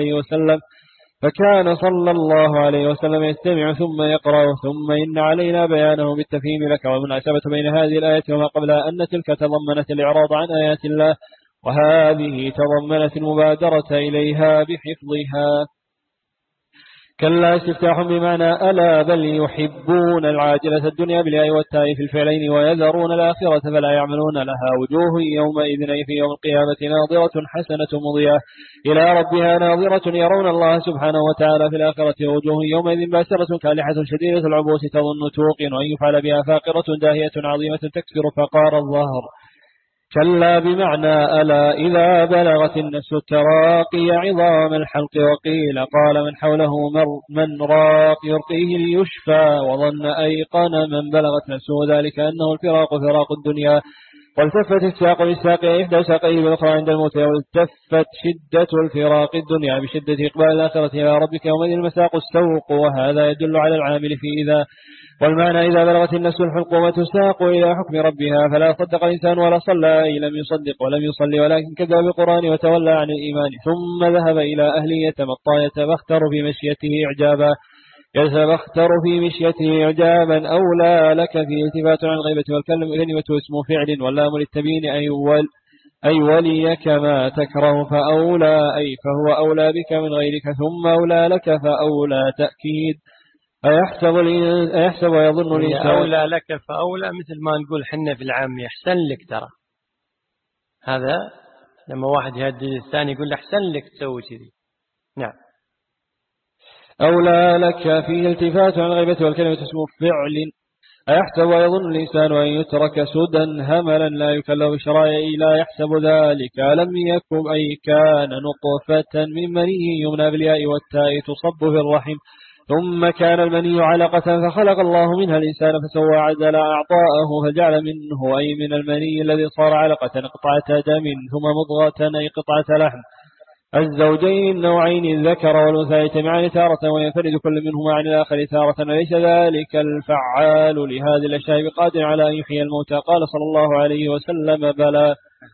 الله عليه وسلم يستمع ثم يقرأ ثم إن علينا بيانه بالتفهيم لك والمناسبة بين هذه الآية وما قبلها أن تلك تضمنت الإعراض عن آيات الله وهذه تضمنت المبادرة إليها بحفظها كلا استفتاح بمعنى ألا بل يحبون العاجلة الدنيا بالياء والتاء في الفعلين ويذرون الآخرة فلا يعملون لها وجوه يومئذ أي في يوم القيامة ناظرة حسنة مضيئة إلى ربها ناظرة يرون الله سبحانه وتعالى في الآخرة وجوه يومئذ باسرة كالحة شديدة العبوس تظن توقن أن يفعل بها فاقرة داهية عظيمة تكسر فقار الظهر. كلا بمعنى ألا إذا بلغت النفس التراقي عظام الحلق وقيل قال من حوله من راق يرقيه ليشفى وظن أيقن من بلغت نفسه ذلك أنه الفراق فراق الدنيا. والتفت الساق بالساق إحدى ساقيه بالأخرى عند الموت والتفت شدة الفراق الدنيا بشدة إقبال الآخرة إلى ربك يومئذ المساق السوق وهذا يدل على العامل في إذا. والمعنى إذا بلغت النفس الحلقومة تساق إلى حكم ربها فلا صدق الإنسان ولا صلى أي لم يصدق ولم يصلي ولكن كذب بالقرآن وتولى عن الإيمان ثم ذهب إلى أهله يتمطى يتبختر في مشيته إعجابا أولى لك في التفات عن الغيبة والكلمة اسم فعل واللام للتبيين أي ولي كما تكره فأولى أي فهو أولى بك من غيرك ثم أولى لك فأولى تأكيد. أيحسب ويظن الإنسان أولى لك فأولى مثل ما نقول حنا في العام يحسن لك ترى. هذا لما واحد يهدد الثاني يقول أحسن لك تسوي كذي. نعم. أولى لك فيه التفات عن الغيبة والكلمة اسم فعل. أيحسب ويظن الإنسان أن يترك سدى هملا لا يكلف بالشرائع لا يحسب ذلك لم يكن أي كان نطفة من مني يمنى بالياء والتاء تصب في الرحم ثم كان المني علقة فخلق الله منها الإنسان فسوى عدل أعطاءه فجعل منه أي من المني الذي صار علقة قطعة دم ثم مضغة أي قطعة لحم. الزوجين النوعين الذكر والأنثى يجتمعان تارة وينفرد كل منهما عن الآخر تارة ليس ذلك الفعال لهذه الأشياء بقادر على أن يحيي الموتى قال صلى الله عليه وسلم بلى.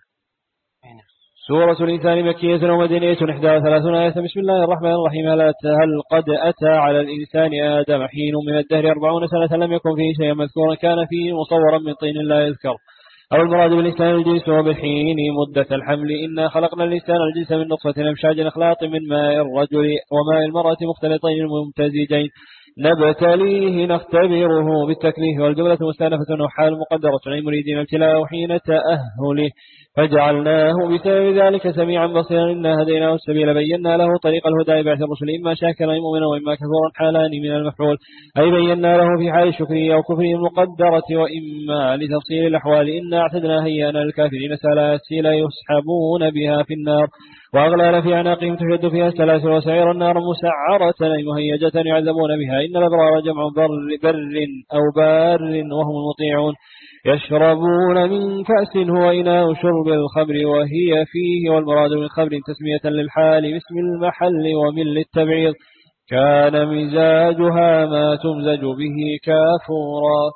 سورة الإنسان مكية ومدنية 31 آية. بسم الله الرحمن الرحيم. هل قد أتى على الإنسان آدم حين من الدهر 40 سنة لم يكن فيه شيئا مذكورا كان فيه مصورا من طين لا يذكر أو المراد بالإنسان الجنس وبالحين مدة الحمل إنا خلقنا الإنسان الجنس من نطفة أمشاج نخلاط من ماء الرجل وماء المرأة مختلطين ممتزجين نبتليه نختبره بالتكليف والجملة مستأنفة وحال مقدرة أي مريدين ابتلاءه حين تأهله فجعلناه بسبب ذلك سميعا بصيرا إنا هديناه السبيل بينا له طريق الهدى بعث الرسل إما شاكرا أي مؤمنا وإما كفورا حالان من المفعول أي بينا له في حال الشكرية أو كفره المقدرة وإما لتفصيل الأحوال إنا اعتدنا هيئنا للكافرين سلاسل يسحبون بها في النار وأغلال في أعناقهم تشد فيها السلاسل وسعير النار مسعرة أي مهيجة يعذبون بها إن الأبرار جمع بر أو بار وهم المطيعون يشربون من كأس هو إناء شرب الخمر وهي فيه والمراد من خمر تسمية للحال باسم المحل ومن للتبعيض كان مزاجها ما تمزج به كافورا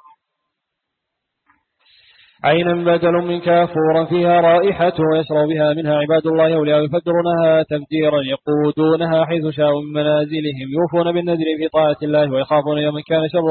عينا بدل من كافورا فيها رائحة ويشرب بها منها عباد الله أولياء يفجرونها تفجيرا يقودونها حيث شاءوا من منازلهم يوفون بالنذر في طاعة الله ويخافون يوما كان شر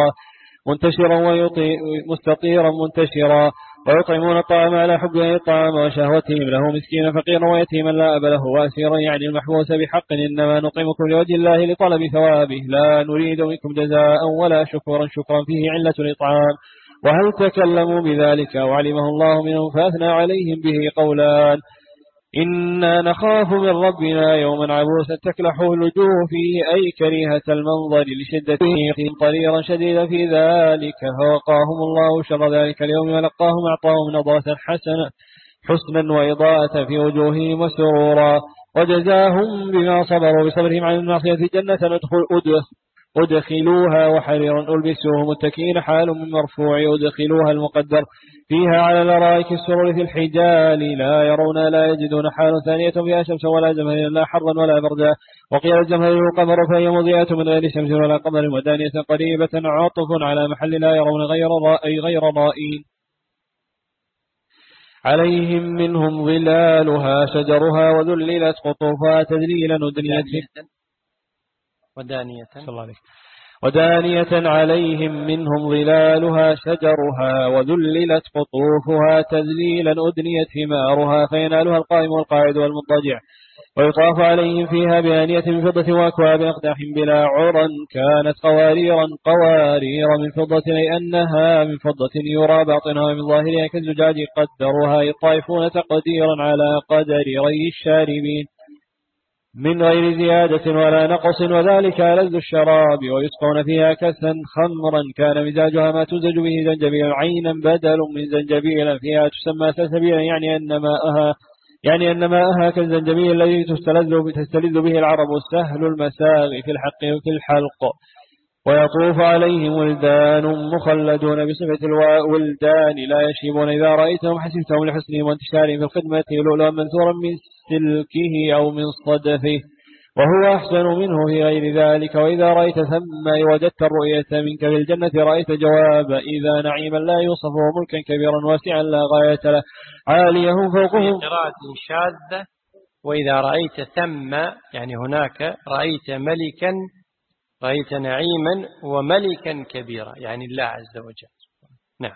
مستطيرا منتشرا ويطعمون الطعام على حبه الطعام وشهوتهم له مسكينا فقيرا ويتيما لا أب له واسيرا يعني المحبوس بحق إنما نطعمكم لوجه الله لطلب ثوابه لا نريد منكم جزاء ولا شكرا فيه علة الإطعام وهل تكلموا بذلك وعلمه الله منهم فأثنى عليهم به قولان إنا نخاف من ربنا يوما عبوسا تكلحه الوجوه فيه أي كريهة المنظر لشدته طريرا شديدا في ذلك فوقاهم الله شر ذلك اليوم ولقاهم أعطاهم نظرة حسنا وإضاءة في وجوههم وسرورا وجزاهم بما صبروا بصبرهم عن المعصية جنة أدخلوها وحريرا ألبسوه متكئين حال من مرفوع أدخلوها المقدر فيها على الأرائك السرور في الحجال لا يرون لا يجدون حال ثانية فيها شمس ولا زمهرير لا حرا ولا بردا وقيل الزمهرير القمر فهي مضيئة من غير شمس ولا قمر ودانية قريبة عاطف على محل لا يرون غير رائين عليهم منهم ظلالها شجرها وذللت قطوفها تذليلا ودانية عليهم منهم ظلالها شجرها وذللت قطوفها تذليلا أدنيت ثمارها فينالها القائم والقاعد والمضطجع ويطاف عليهم فيها بآنية من فضة وأكواب أقداح بلا عرى كانت قوارير من فضة لأنها من فضة يرى باطنها من ظاهرها كالزجاج قدروها الطائفون تقديرا على قدر ري الشاربين من غير زيادة ولا نقص وذلك لذ الشراب ويسقون فيها كأسا خمرا كان مزاجها ما تزج به زنجبيل عينا بدل من زنجبيل فيها تسمى سلسبيلا يعني أن ماءها كالزنجبيل الذي تستلذ به العرب سهل المساغ في الحق وفي الحلق ويطوف عليهم ولدان مخلدون بصفة الولدان لا يشيبون إذا رأيتهم حسبتهم لحسنهم وانتشارهم في الخدمة لؤلؤا منثورا من سلكه أو من صدفه وهو أحسن منه في غير ذلك وإذا رأيت ثم وجدت الرؤية منك في الجنة رأيت جواب إذا نعيما لا يوصف وملكا كبيرا واسعا لا غاية له عاليهم فوقهم قراءة شاذة وإذا رأيت ثم يعني هناك رأيت ملكا رأيت نعيما وملكا كبيرا يعني الله عز وجل. نعم.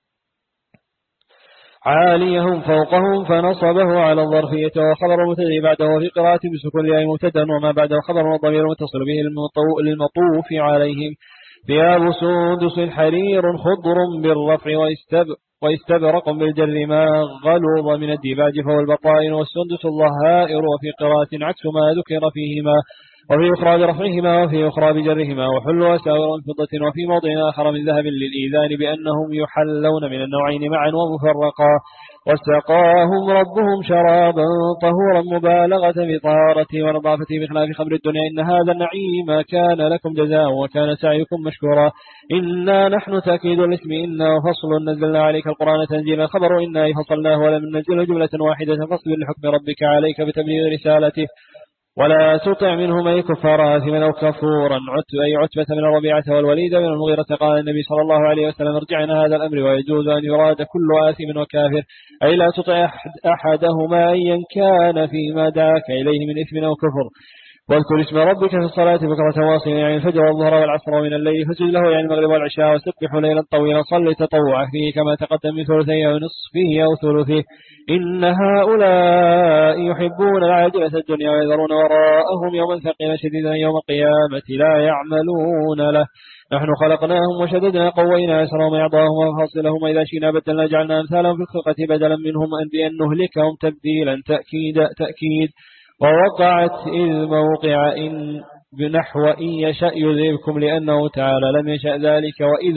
عاليهم فوقهم فنصبه على الظرفية وخبر المبتدأ بعده في قراءة بسكون الياء مبتدأ وما بعده خبر والضمير متصل به للمطوف عليهم ثياب سندس حرير خضر بالرفع واستبرق بالجر ما غلظ من الديباج فهو البطائن والسندس الظهائر وفي قراءة عكس ما ذكر فيهما وفي أخرى برفعهما وفي أخرى بجرهما وحلوا أساور من فضة وفي موضع آخر من ذهب للإيذان بأنهم يحلون من النوعين معا ومفرقا وسقاهم ربهم شرابا طهورا مبالغة بطهارته ونظافته بخلاف خمر الدنيا إن هذا النعيم كان لكم جزاء وكان سعيكم مشكورا إنا نحن تأكيد الاسم إنا وفصل نزلنا عليك القرآن تنزيلا خبر إنا فصلناه ولم ننزله جملة واحدة فاصبر لحكم ربك عليك بتبليغ رسالته ولا تطع منهم أي كفار آثما أو كفورا أي عتبة من الربيعة والوليد من المغيرة قال النبي صلى الله عليه وسلم ارجعنا هذا الأمر ويجوز أن يراد كل آثم وكافر أي لا تطع أحدهما أيا كان فيما دعاك إليه من إثم أو كفر واذكر اسم ربك في الصلاة بكرة واصلا يعني الفجر والظهر والعصر ومن الليل فسجد له يعني المغرب والعشاء وسبح ليلا طويلا صل تطوع فيه كما تقدم من ثلثيه ونصفه أو ثلثه إن هؤلاء يحبون العاجلة الدنيا ويذرون وراءهم يوما ثقيلا شديدا يوم القيامة لا يعملون له نحن خلقناهم وشددنا قوينا أسرهم وإعضاهم وفاصلهم وإذا شئنا بدلنا جعلنا أمثالهم في الخلقة بدلا منهم بأن نهلكهم تبديلا تأكيد ووقعت إذ موقع إن بنحو إن يشاء يذهبكم لأنه تعالى لم يشاء ذلك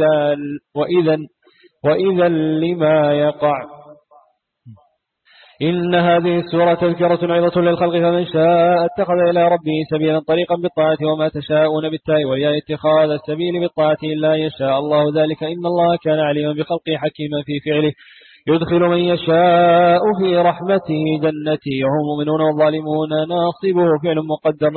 وإذا لما يقع إن هذه السورة تذكرة عظة للخلق فمن شاء اتخذ إلى ربه سبيلا طريقا بالطاعة وما تشاءون بالتاء وهي اتخاذ السبيل بالطاعة إلا يشاء الله ذلك إن الله كان عليما بخلقه حكيما في فعله يدخل من يشاء في رحمته جنته وهم مؤمنون والظالمون ناصبه فعل مقدر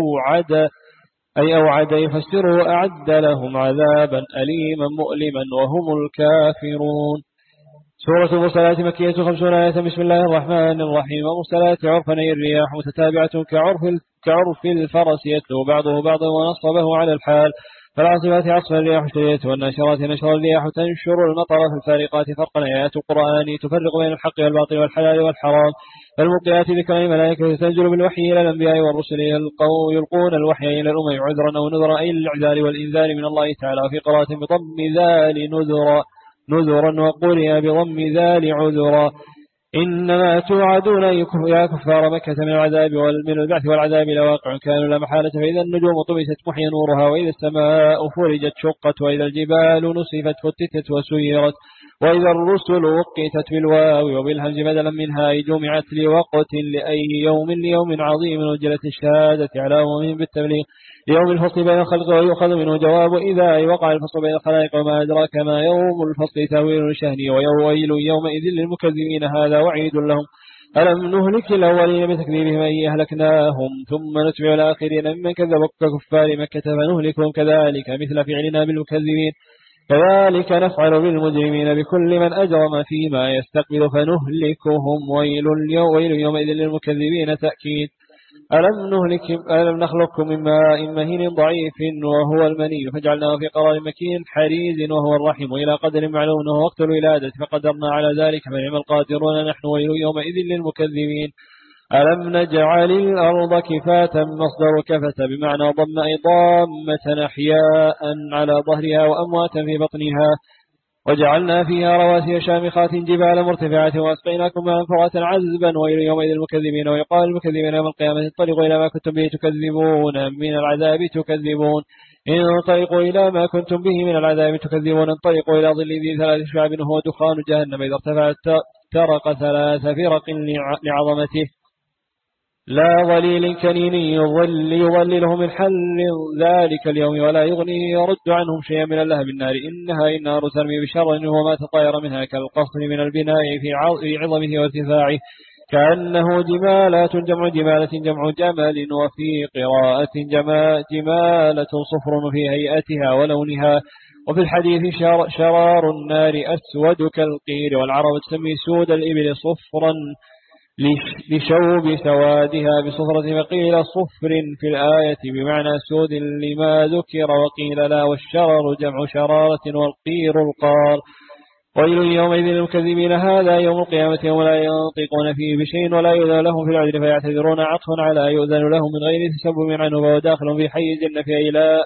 أي أوعد يفسره أعد لهم عذابا أليما مؤلما وهم الكافرون. سورة المرسلات مكية 50 آية بسم الله الرحمن الرحيم ومرسلات عرفا أي الرياح متتابعة كعرف الفرس يتلو بعضه بعضا ونصبه على الحال فالعاصفات عصفا الرياح اشتدت والناشرات نشر الرياح تنشر المطر في الفارقات فرقا آيات القرآن تفرق بين الحق والباطل والحلال والحرام فالملقيات ذكر الملائكة تنزل بالوحي إلى الأنبياء والرسل يلقون الوحي إلى الأمم عذرا أو نذرا أي للإعذار والإنذار من الله تعالى وفي قراءة بضم ذال نذرا وقرئ بضم ذال عذرا إنما توعدون يا كفار مكة من العذاب من البعث والعذاب لواقع كانوا لا محالة فإذا النجوم طمست محي نورها وإذا السماء فرجت شقت وإذا الجبال نصفت فتتت وسيرت وإذا الرسل وقتت بالواو وبالهمز بدلا منها أي جمعت لوقت لأي يوم عظيم وجلت الشهادة على أممهم بالتبليغ يوم الفصل بين الخلق ويؤخذ منه جواب إذا أي وقع الفصل بين الخلائق وما أدراك ما يوم الفصل تأويل شهني ويويل يومئذ للمكذبين هذا وعيد لهم ألم نهلك الأولين بتكذيبهم أي أهلكناهم ثم نتبع الآخرين ممن كذب كفار مكة فنهلكهم كذلك مثل فعلنا بالمكذبين كذلك نفعل بالمجرمين بكل من أجرم فيما يستقبل فنهلكهم ويل يومئذ للمكذبين تأكيد ألم نخلقكم من ماء مهين ضعيف وهو المني فجعلناه في قرار مكين حريز وهو الرحم إلى قدر معلوم وهو وقت الولادة فقدرنا على ذلك فنعم القادرون نحن ويل يومئذ للمكذبين ألم نجعل الأرض كفاة مصدر كفة بمعنى ضم أي ضامة أحياء على ظهرها وأمواتا في بطنها وجعلنا فيها رواسي شامخات جبال مرتفعات وأسقيناكم ماء فراتا عذبا ويل يومئذ المكذبين ويقال المكذبين يوم القيامة انطلقوا إلى ما كنتم به تكذبون من العذاب تكذبون انطلقوا إلى ما كنتم به من العذاب تكذبون انطلقوا إلى ظل ذي 3 شعب وهو دخان جهنم إذا ارتفعت ترق 3 فرق لعظمته لا ظليل كنين يظلله من حل ذلك اليوم ولا يغني يرد عنهم شيئا من اللهب النار إنها النار ترمي بشر وما تطاير منها كالقصر من البناء في عظمه وارتفاعه كأنه جمالات جمع جمالة جمع جمل وفي قراءة جمالة صفر في هيئتها ولونها وفي الحديث شرار النار أسود كالقير والعرب تسمي سود الإبل صفرا لشوب سوادها بصفرة وقيل صفر في الآية بمعنى سود لما ذكر وقيل لا والشرر جمع شرارة والقير القار ويل يومئذ للمكذبين هذا يوم القيامة يوم لا ينطقون فيه بشيء ولا يؤذن لهم في العذر فيعتذرون عطف على يؤذن لهم من غير تسبب عنه فهو داخل في حيز النفي لا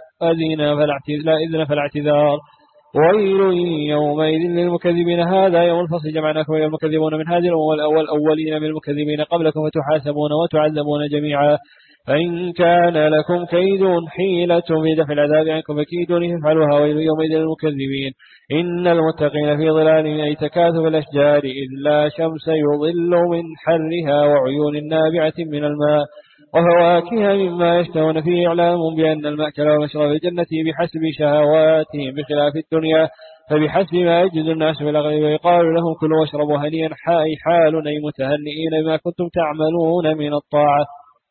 إذن فلا اعتذار ويل يومئذ للمكذبين هذا يوم الفصل جمعناكم إلى المكذبون من هذه الأولين من المكذبين قبلكم فتحاسبون وتعذبون جميعا فإن كان لكم كيد حيلة في دفع العذاب عنكم فكيدوني فافعلوها ويل يومئذ للمكذبين إن المتقين في ظلال أي تكاثف الأشجار إذ لا شمس يظل من حرها وعيون نابعة من الماء وفواكه مما يشتهون فيه إعلام بأن المأكل والمشرب في الجنة بحسب شهواتهم بخلاف الدنيا فبحسب ما يجد الناس في الأغلب ويقال لهم كلوا واشربوا هنيئا حال أي متهنئين بما كنتم تعملون من الطاعة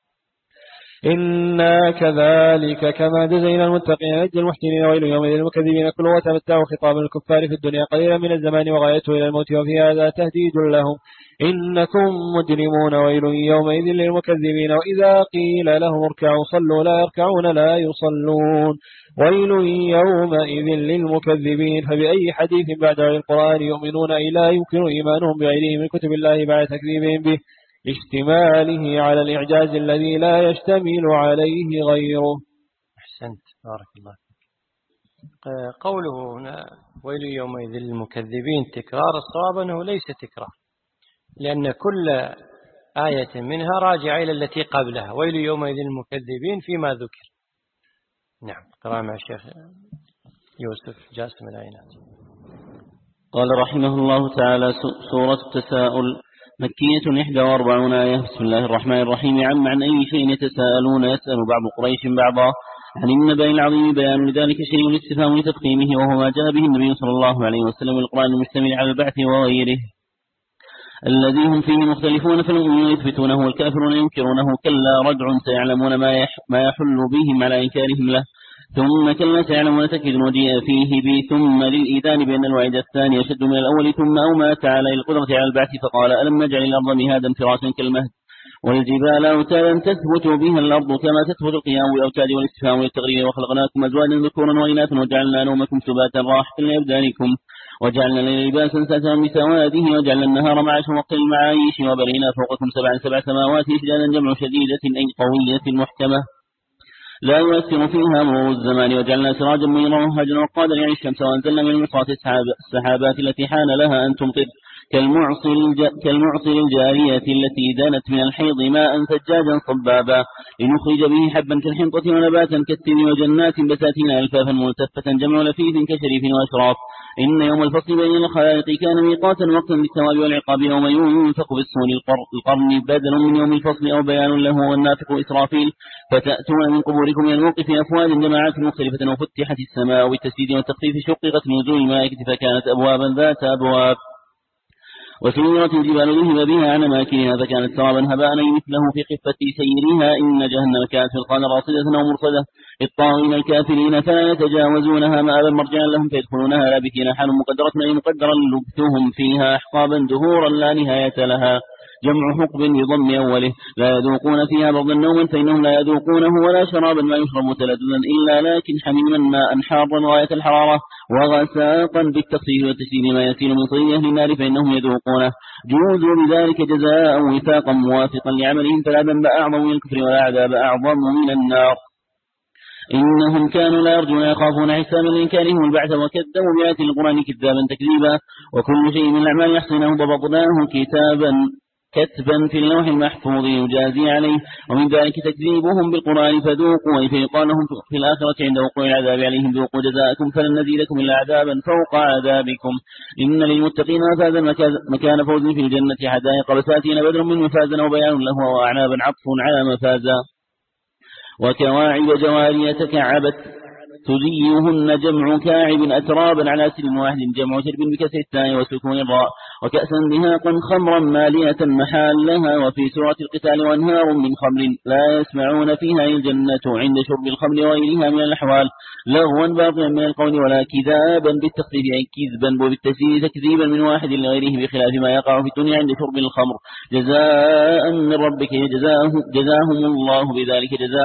إنا كذلك كما جزينا المتقين نجزي المحسنين ويل يومئذ للمكذبين كلوا وتمتعوا خطاب الكفار في الدنيا قليلا من الزمان وغايته إلى الموت وفي هذا تهديد لهم إنكم مجرمون ويل يومئذ للمكذبين وإذا قيل لهم اركعوا صلوا لا يركعون لا يصلون ويل يومئذ للمكذبين فبأي حديث بعد القرآن يؤمنون لا يمكن إيمانهم بغيره من كتب الله بعد تكذيبهم به اشتماله على الإعجاز الذي لا يشتمل عليه غيره. أحسنت بارك الله فيك. قوله هنا ويل يومئذ للمكذبين تكرار الصواب أنه ليس تكرار لأن كل آية منها راجعة إلى التي قبلها ويل يومئذ للمكذبين فيما ذكر. نعم قرأ مع الشيخ يوسف جاسم العينات. قال رحمه الله تعالى سورة التساؤل مكية 41 آية. بسم الله الرحمن الرحيم. عن أي شيء يتساءلون يسأل بعض قريش بعضا عن النبأ العظيم بيان لذلك شيء الاستفهام لتفخيمه وهو ما جاء به النبي صلى الله عليه وسلم القرآن المشتمل على البعث وغيره الذي هم فيه مختلفون فالمؤمنون يثبتونه والكافرون ينكرونه كلا ردع سيعلمون ما يحل بهم على إنكارهم له ثم كلا سيعلمون تكيد وجيء فيه به ثم للإيذان بأن الوعيد الثاني أشد من الأول ثم أومى تعالى القدرة على البعث فقال ألم نجعل الأرض مهادا فراشا كالمهد والجبال أوتادا تثبت بها الأرض كما تثبت القيام والأوتاد والاستفهام والتغيير وخلقناكم أزواجا ذكورا وإناثا وجعلنا نومكم سباتا راحة لأبدانكم وجعلنا الليل لباسا ساترا بسواده وجعلنا النهار معاشا وقت المعايش وبنينا فوقكم 7 سماوات شدادا جمع شديدة أي قوية محكمة لا يؤثر فيها مرور الزمان وجعلنا سراجا منيرا وهاجا وقادا يعني الشمس وأنزلنا من المعصرات السحابات التي حان لها أن تمطر كالمعصر الجارية التي دانت من الحيض ماء ثجاجا صبابا لنخرج به حبا كالحنطة ونباتا كالتين وجنات بساتين ألفافا ملتفة جمع لفيف كشريف وأشراف إن يوم الفصل بين الخلائق كان ميقاتا وقتا للثواب والعقاب يوم ينفق في الصور القرن بدل من يوم الفصل أو بيان له والنافق إسرافيل فتأتون من قبوركم من الموقف أفواج جماعات مختلفة وفتحت السماء بالتسديد والتخفيف شققت نزول الملائكة فكانت أبوابا ذات أبواب وسيرت الجبال ذهب بها عن أماكنها فكانت سرابا هباء مثله في خفة سيرها إن جهنم كانت فرقان راصدة أو مرصدة الطاغين الكافرين فلا يتجاوزونها مآبا مرجعا لهم فيدخلونها لابثين حال مقدرة أي مقدرا لبثهم فيها أحقابا دهورا لا نهاية لها جمع حقب بضم أوله. لا يذوقون فيها بردا نوما فإنهم لا يذوقونه ولا شرابا ما يشرب تلذذا إلا لكن حميما ماء حارا غاية الحرارة وغساقا بالتخفيف والتشديد ما يسيل من صيد أهل النار فإنهم يذوقونه. جوزوا بذلك جزاء وفاقا موافقا لعملهم فلا ذنب أعظم من الكفر ولا عذاب أعظم من النار. إنهم كانوا لا يرجون يخافون حسابا لإنكارهم البعث وكذبوا بآيات القرآن كذابا تكذيبا. وكل شيء من الأعمال يحصنه ضبطناه كتبا في اللوح المحفوظ يجازي عليه. ومن ذلك تكذيبهم بالقرآن فذوقوا فيقال لهم في الآخرة عند وقوع العذاب عليهم ذوقوا جزاءكم فلن نزيدكم إلا عذابا فوق عذابكم. إن للمتقين مفازا مكان فوز في الجنة حدائق بساتين بدر من مفازا وبيان له وأعنابا عطف على مفازا. وكواعب جواري تكعبت تجيهن جمع كاعب أترابا على سن واحد جمع شرب بكسر التاء وسكون الراء. وكأسا دهاقا خمرا مالية محالها. وفي سورة القتال وانهار من خمر لا يسمعون فيها الجنة عند شرب الخمر وغيرها من الأحوال لغوا باطلا من القول ولا كذابا بالتخفيف أي كذبا وبالتسيير تكذيبا من واحد لغيره بخلاف ما يقع في الدنيا عند شرب الخمر. جزاء من ربك جزاهم الله بذلك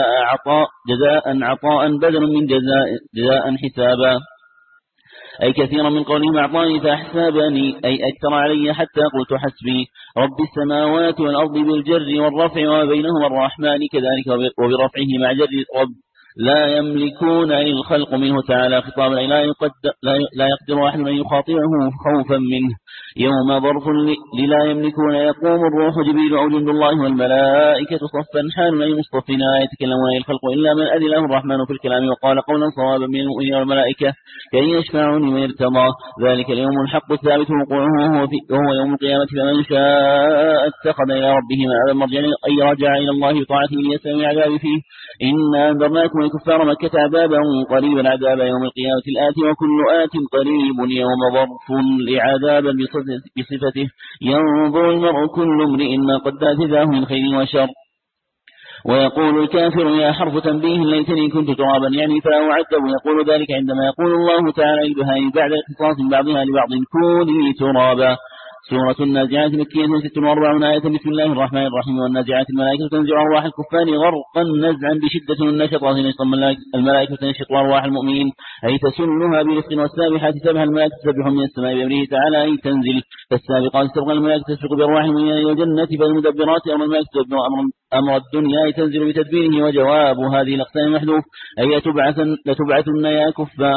جزاء عطاء بدل من جزاء حسابا أي كثيرا من قولهم أعطاني فأحسابني أي أكثر علي حتى قلت حسبي. رب السماوات والأرض بالجر والرفع وما بينهما الرحمن كذلك وبرفعه مع جر رب لا يملكون أي الخلق منه تعالى خطابا لا يقدر أحد أن يخاطبه خوفا منه. يوم ظرف للا يملكون يقوم الروح جبريل أو جند الله والملائكة صفا حال أي مصطفين لا يتكلمون أي الخلق إلا من أذن له الرحمن في الكلام وقال قولا صوابا من المؤمنين والملائكة كي يشفعون من ارتضى. ذلك اليوم الحق الثابت وقوعه وهو يوم القيامة فمن شاء اتخذ إلى ربه مآبا مرجعا أي رجع إلى الله بطاعته ليسلم العذاب فيه. إنا أنذرناكم الكفار مكة عذابا قريبا عذاب يوم القيامة الآتي وكل آت قريب يوم ظرف لعذابا بصفته ينظر المرء كل امرئ ما قدت ذاه من خير وشر. ويقول الكافر يا حرف تنبيه ليتني كنت ترابا يعني فلا أعذب. يقول ذلك عندما يقول الله تعالى البهائم بعد اختصاص بعضها لبعض كوني ترابا. سورة النازعات مكية 46 آية. بسم الله الرحمن الرحيم. والنازعات الملائكة تنزع أرواح الكفار غرقا نزعا بشدة النشط الملائكة تنشط أرواح المؤمنين أي تسلها برفق والسابحات سبح الملائكة تسبح من السماء بأمره تعالى أي تنزل. فالسابقات سبق الملائكة تسبق بأرواح المؤمنين إلى الجنة فالمدبرات أمر الملائكة تدبر أمر الدنيا تنزل بتدبيره. وجواب هذه الأقسام محذوف أي لتبعثن يا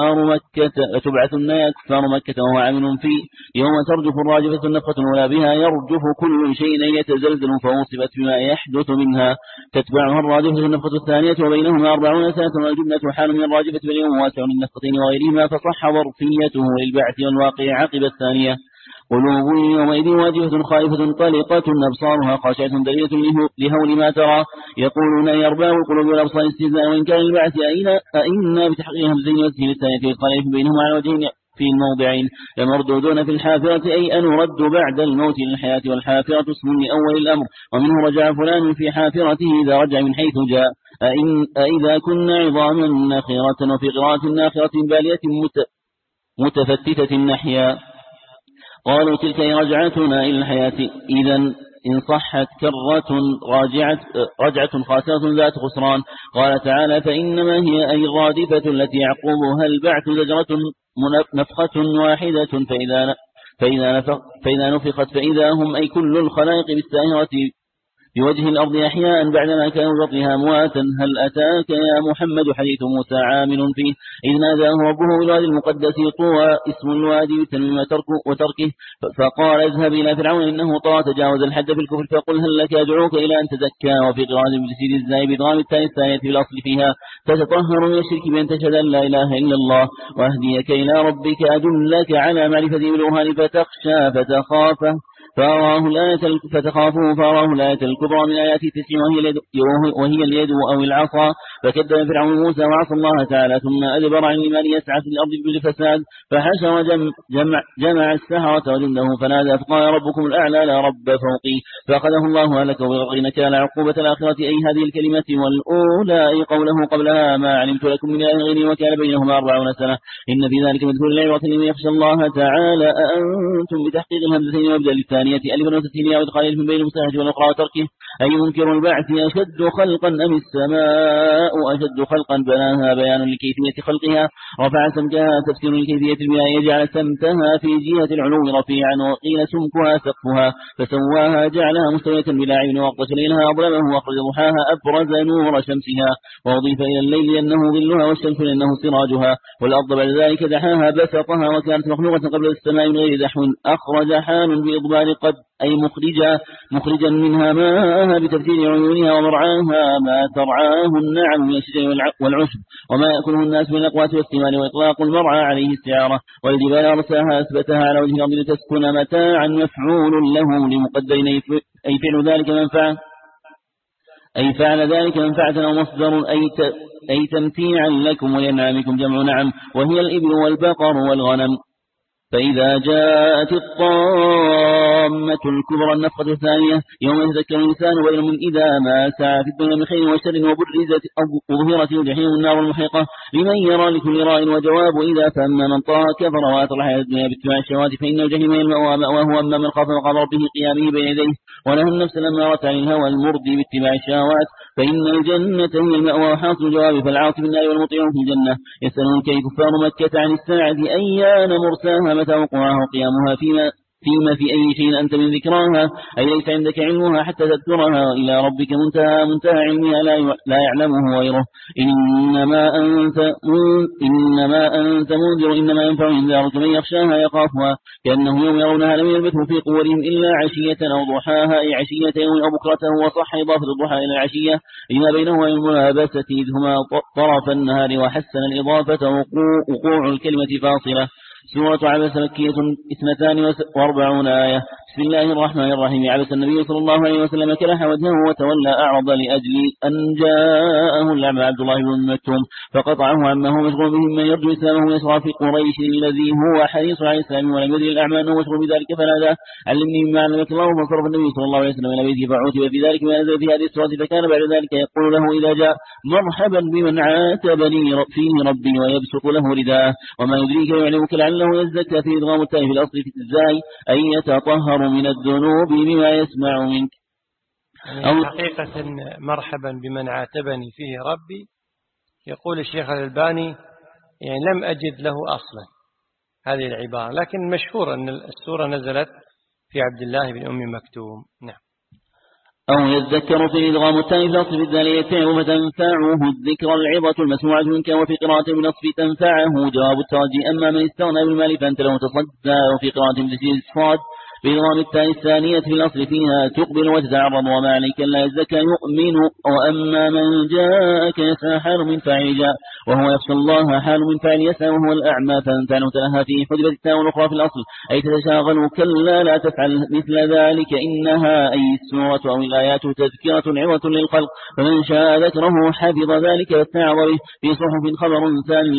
كفار مكة وهو عامل في يوم ترجف الراجفة النفخة الأولى بها يرجف كل شيء أن يتزلزل فوصفت بما يحدث منها تتبعها الراجفة النفخة الثانية وبينهما 40 سنة والجنة حال من الراجفة باليوم واسع للنفختين وغيرهما فصح ظرفيته للبعث والواقع عقب الثانية. قلوب يومئذ واجهة خائفة طلقة أبصارها خاشعة دليلة لهول ما ترى يقولون يا أرباب القلوب والأبصار استهزاء وإن كان البعث أئنا بتحقيق همزين وسهل الثانية والخلائف بينهما على وجهين في الموضعين لمردودون في الحافرة أي أنرد بعد الموت للحياة والحافرة اسم لأول الأمر ومنه رجع فلان في حافرته إذا رجع من حيث جاء. أئذا كنا عظاما ناخرة وفي قراءة ناخرة بالية متفتتة نحيا قالوا تلك رجعتنا إلى الحياة إذن إن صحت كرة رجعة خاسرة ذات خسران. قال تعالى فإنما هي أي الرادفة التي يعقبها البعث زجرة نفخة واحدة فإذا نفخت فإذا هم أي كل الخلائق بالساهرة بوجه الأرض أحياء بعدما كانوا بطنها أمواتا. هل أتاك يا محمد حديث موسى عامل فيه إذ ناداه ربه بالوادي المقدس طوى اسم الوادي بتنوين وتركه فقال اذهب إلى فرعون إنه طغى تجاوز الحد في الكفر فقل هل لك أدعوك إلى أن تزكى. وفي قراءة بتشديد الزاي بدغام التاء الثانية في الأصل فيها تتطهر من الشرك بأن تشهد أن لا إله إلا الله وأهديك إلى ربك أدلك على معرفة بالوهان فتخشى فتخافه فأراه الآية الكبرى من آيات 9 وهي اليد أو العصا فكذب فرعون موسى وعصى الله تعالى ثم أدبر عن الإيمان يسعى في الأرض بالفساد فحشر جمع السحرة وجنده فنادى فقال ربكم الأعلى لا رب فوقي فأخذه الله هلك وبغي نكال عقوبة الآخرة أي هذه الكلمة والأولى أي قوله قبلها ما علمت لكم من إله غيري وكان بينهما 40 سنة إن في ذلك مذكور العبرة لمن يخشى الله تعالى. أأنتم بتحقيق الهمزتين وابدأ الثانية ألف وتسهيلها وإدخال ألف بين المساهة والأخرى وتركه أي منكر البعث أشد خلقا أم السماء أشد خلقا بناها بيان لكيفية خلقها رفع سمكها تفسير لكيفية البناء يجعل سمتها في جهة العلو رفيعا وقيل سمكها سقفها فسواها جعلها مستوية بلا عين وأغطش ليلها أظلمه وأخرج ضحاها أبرز نور شمسها وأضيف إلى الليل لأنه ظلها والشمس لأنه سراجها والأرض بعد ذلك دحاها بسطها وكانت مخلوقة قبل السماء من غير دحو أخرج حال بإضبار قد أي مخرجا منها ماءها بتفسير عيونها ومرعاها ما ترعاه النعم من الشجر والعشب وما يأكله الناس من الأقوات والثمار وإطلاق المرعى عليه استعارة والجبال أرساها أثبتها على وجه الأرض لتسكن متاعا مفعول له لمقدرين أي فعل ذلك منفعة أي فعل ذلك منفعة أو مصدر أي تمتيعا لكم ولأنعامكم جمع نعم وهي الإبل والبقر والغنم فإذا جاءت الطامة الكبرى النفخة الثانية يوم يتذكر الإنسان بدل من إذا ما سعى في الدنيا من خير وشر وبرزت أظهرت الجحيم النار المحيقة لمن يرى لكل راء وجواب إذا فأما من طاغ كفر وآثر الحياة الدنيا باتباع الشهوات فإن الجحيم هي مأواه أما من خاف مقام ربه قيامه بين يديه ونهى النفس الأمارة عن الهوى المرضي باتباع الشهوات فإن الجنة هي المأوى حاصل الجواب فالعاصي بالنار والمطيع في الجنة يسألون كيف كفار مكة عن الساعة أيان مرساها متى وقوعها وقيامها فيما في أي شيء أنت من ذكراها أي ليس عندك علمها حتى تذكرها إلى ربك منتهى علمها لا يعلمه غيره إنما أنت منذر إنما ينفع إنذارك من يخشاها يخافها كأنه يوم يرونها لم يلبثوا في قورهم إلا عشية أو ضحاها أي عشية يوم أو بكرته وصح إضافة الضحى إلى العشية لما بينهما الملابسة إذ هما طرف النهار وحسن الإضافة وقوع الكلمة فاصلة سورة عبس مكية 42 آية بسم الله الرحمن الرحيم عبس النبي صلى الله عليه وسلم كلح وجهه وتولى أعرض لأجل أن جاءه الأعمى عبد الله بن مكتوم فقطعه عما هو مشغول به من يرجو إسلامه يسرى في قريش الذي هو حريص على الإسلام ولم يدري الأعمى أنه مشغول بذلك فنادى علمني مما علمك الله فانصرف النبي صلى الله عليه وسلم إلى بيته فعوتب بذلك ما نزل في هذه السورة فكان بعد ذلك يقول له إذا جاء مرحبا بمن عاتبني فيه ربي ويبسط له رداءه وما يدريك يعلمك لعله يزكى في إدغام التاء في الأصل في الزاي أن يتطهر من الذنوب بما يسمع منك يعني حقيقة مرحبا بمن عاتبني فيه ربي يقول الشيخ الألباني يعني لم أجد له أصلا هذه العبارة لكن مشهور أن السورة نزلت في عبد الله بن أم مكتوم نعم أو يذكر في إدغام التاء في الأصل في الذالية فتنفعه الذكر العظة المسموعة منك وفي قراءة بالنصف تنفعه جواب الترجي أما من استغنى بالمال فأنت له تصدى وفي قراءة بتسجيل الصاد بإدغام التاء الثانية في الأصل فيها تقبل وتتعرض وما عليك لا يزكى يؤمن وأما من جاءك يسعى حال من فاعل جاء وهو يخشى الله حال من فاعل يسعى وهو الأعمى فأنت عنه تلهى فيه حذفت التاء الأخرى في الأصل أي تتشاغل كلا لا تفعل مثل ذلك إنها أي السورة أو الآيات تذكرة عظة للخلق فمن شاء ذكره حفظ ذلك واتعظ به في صحف خبر ثاني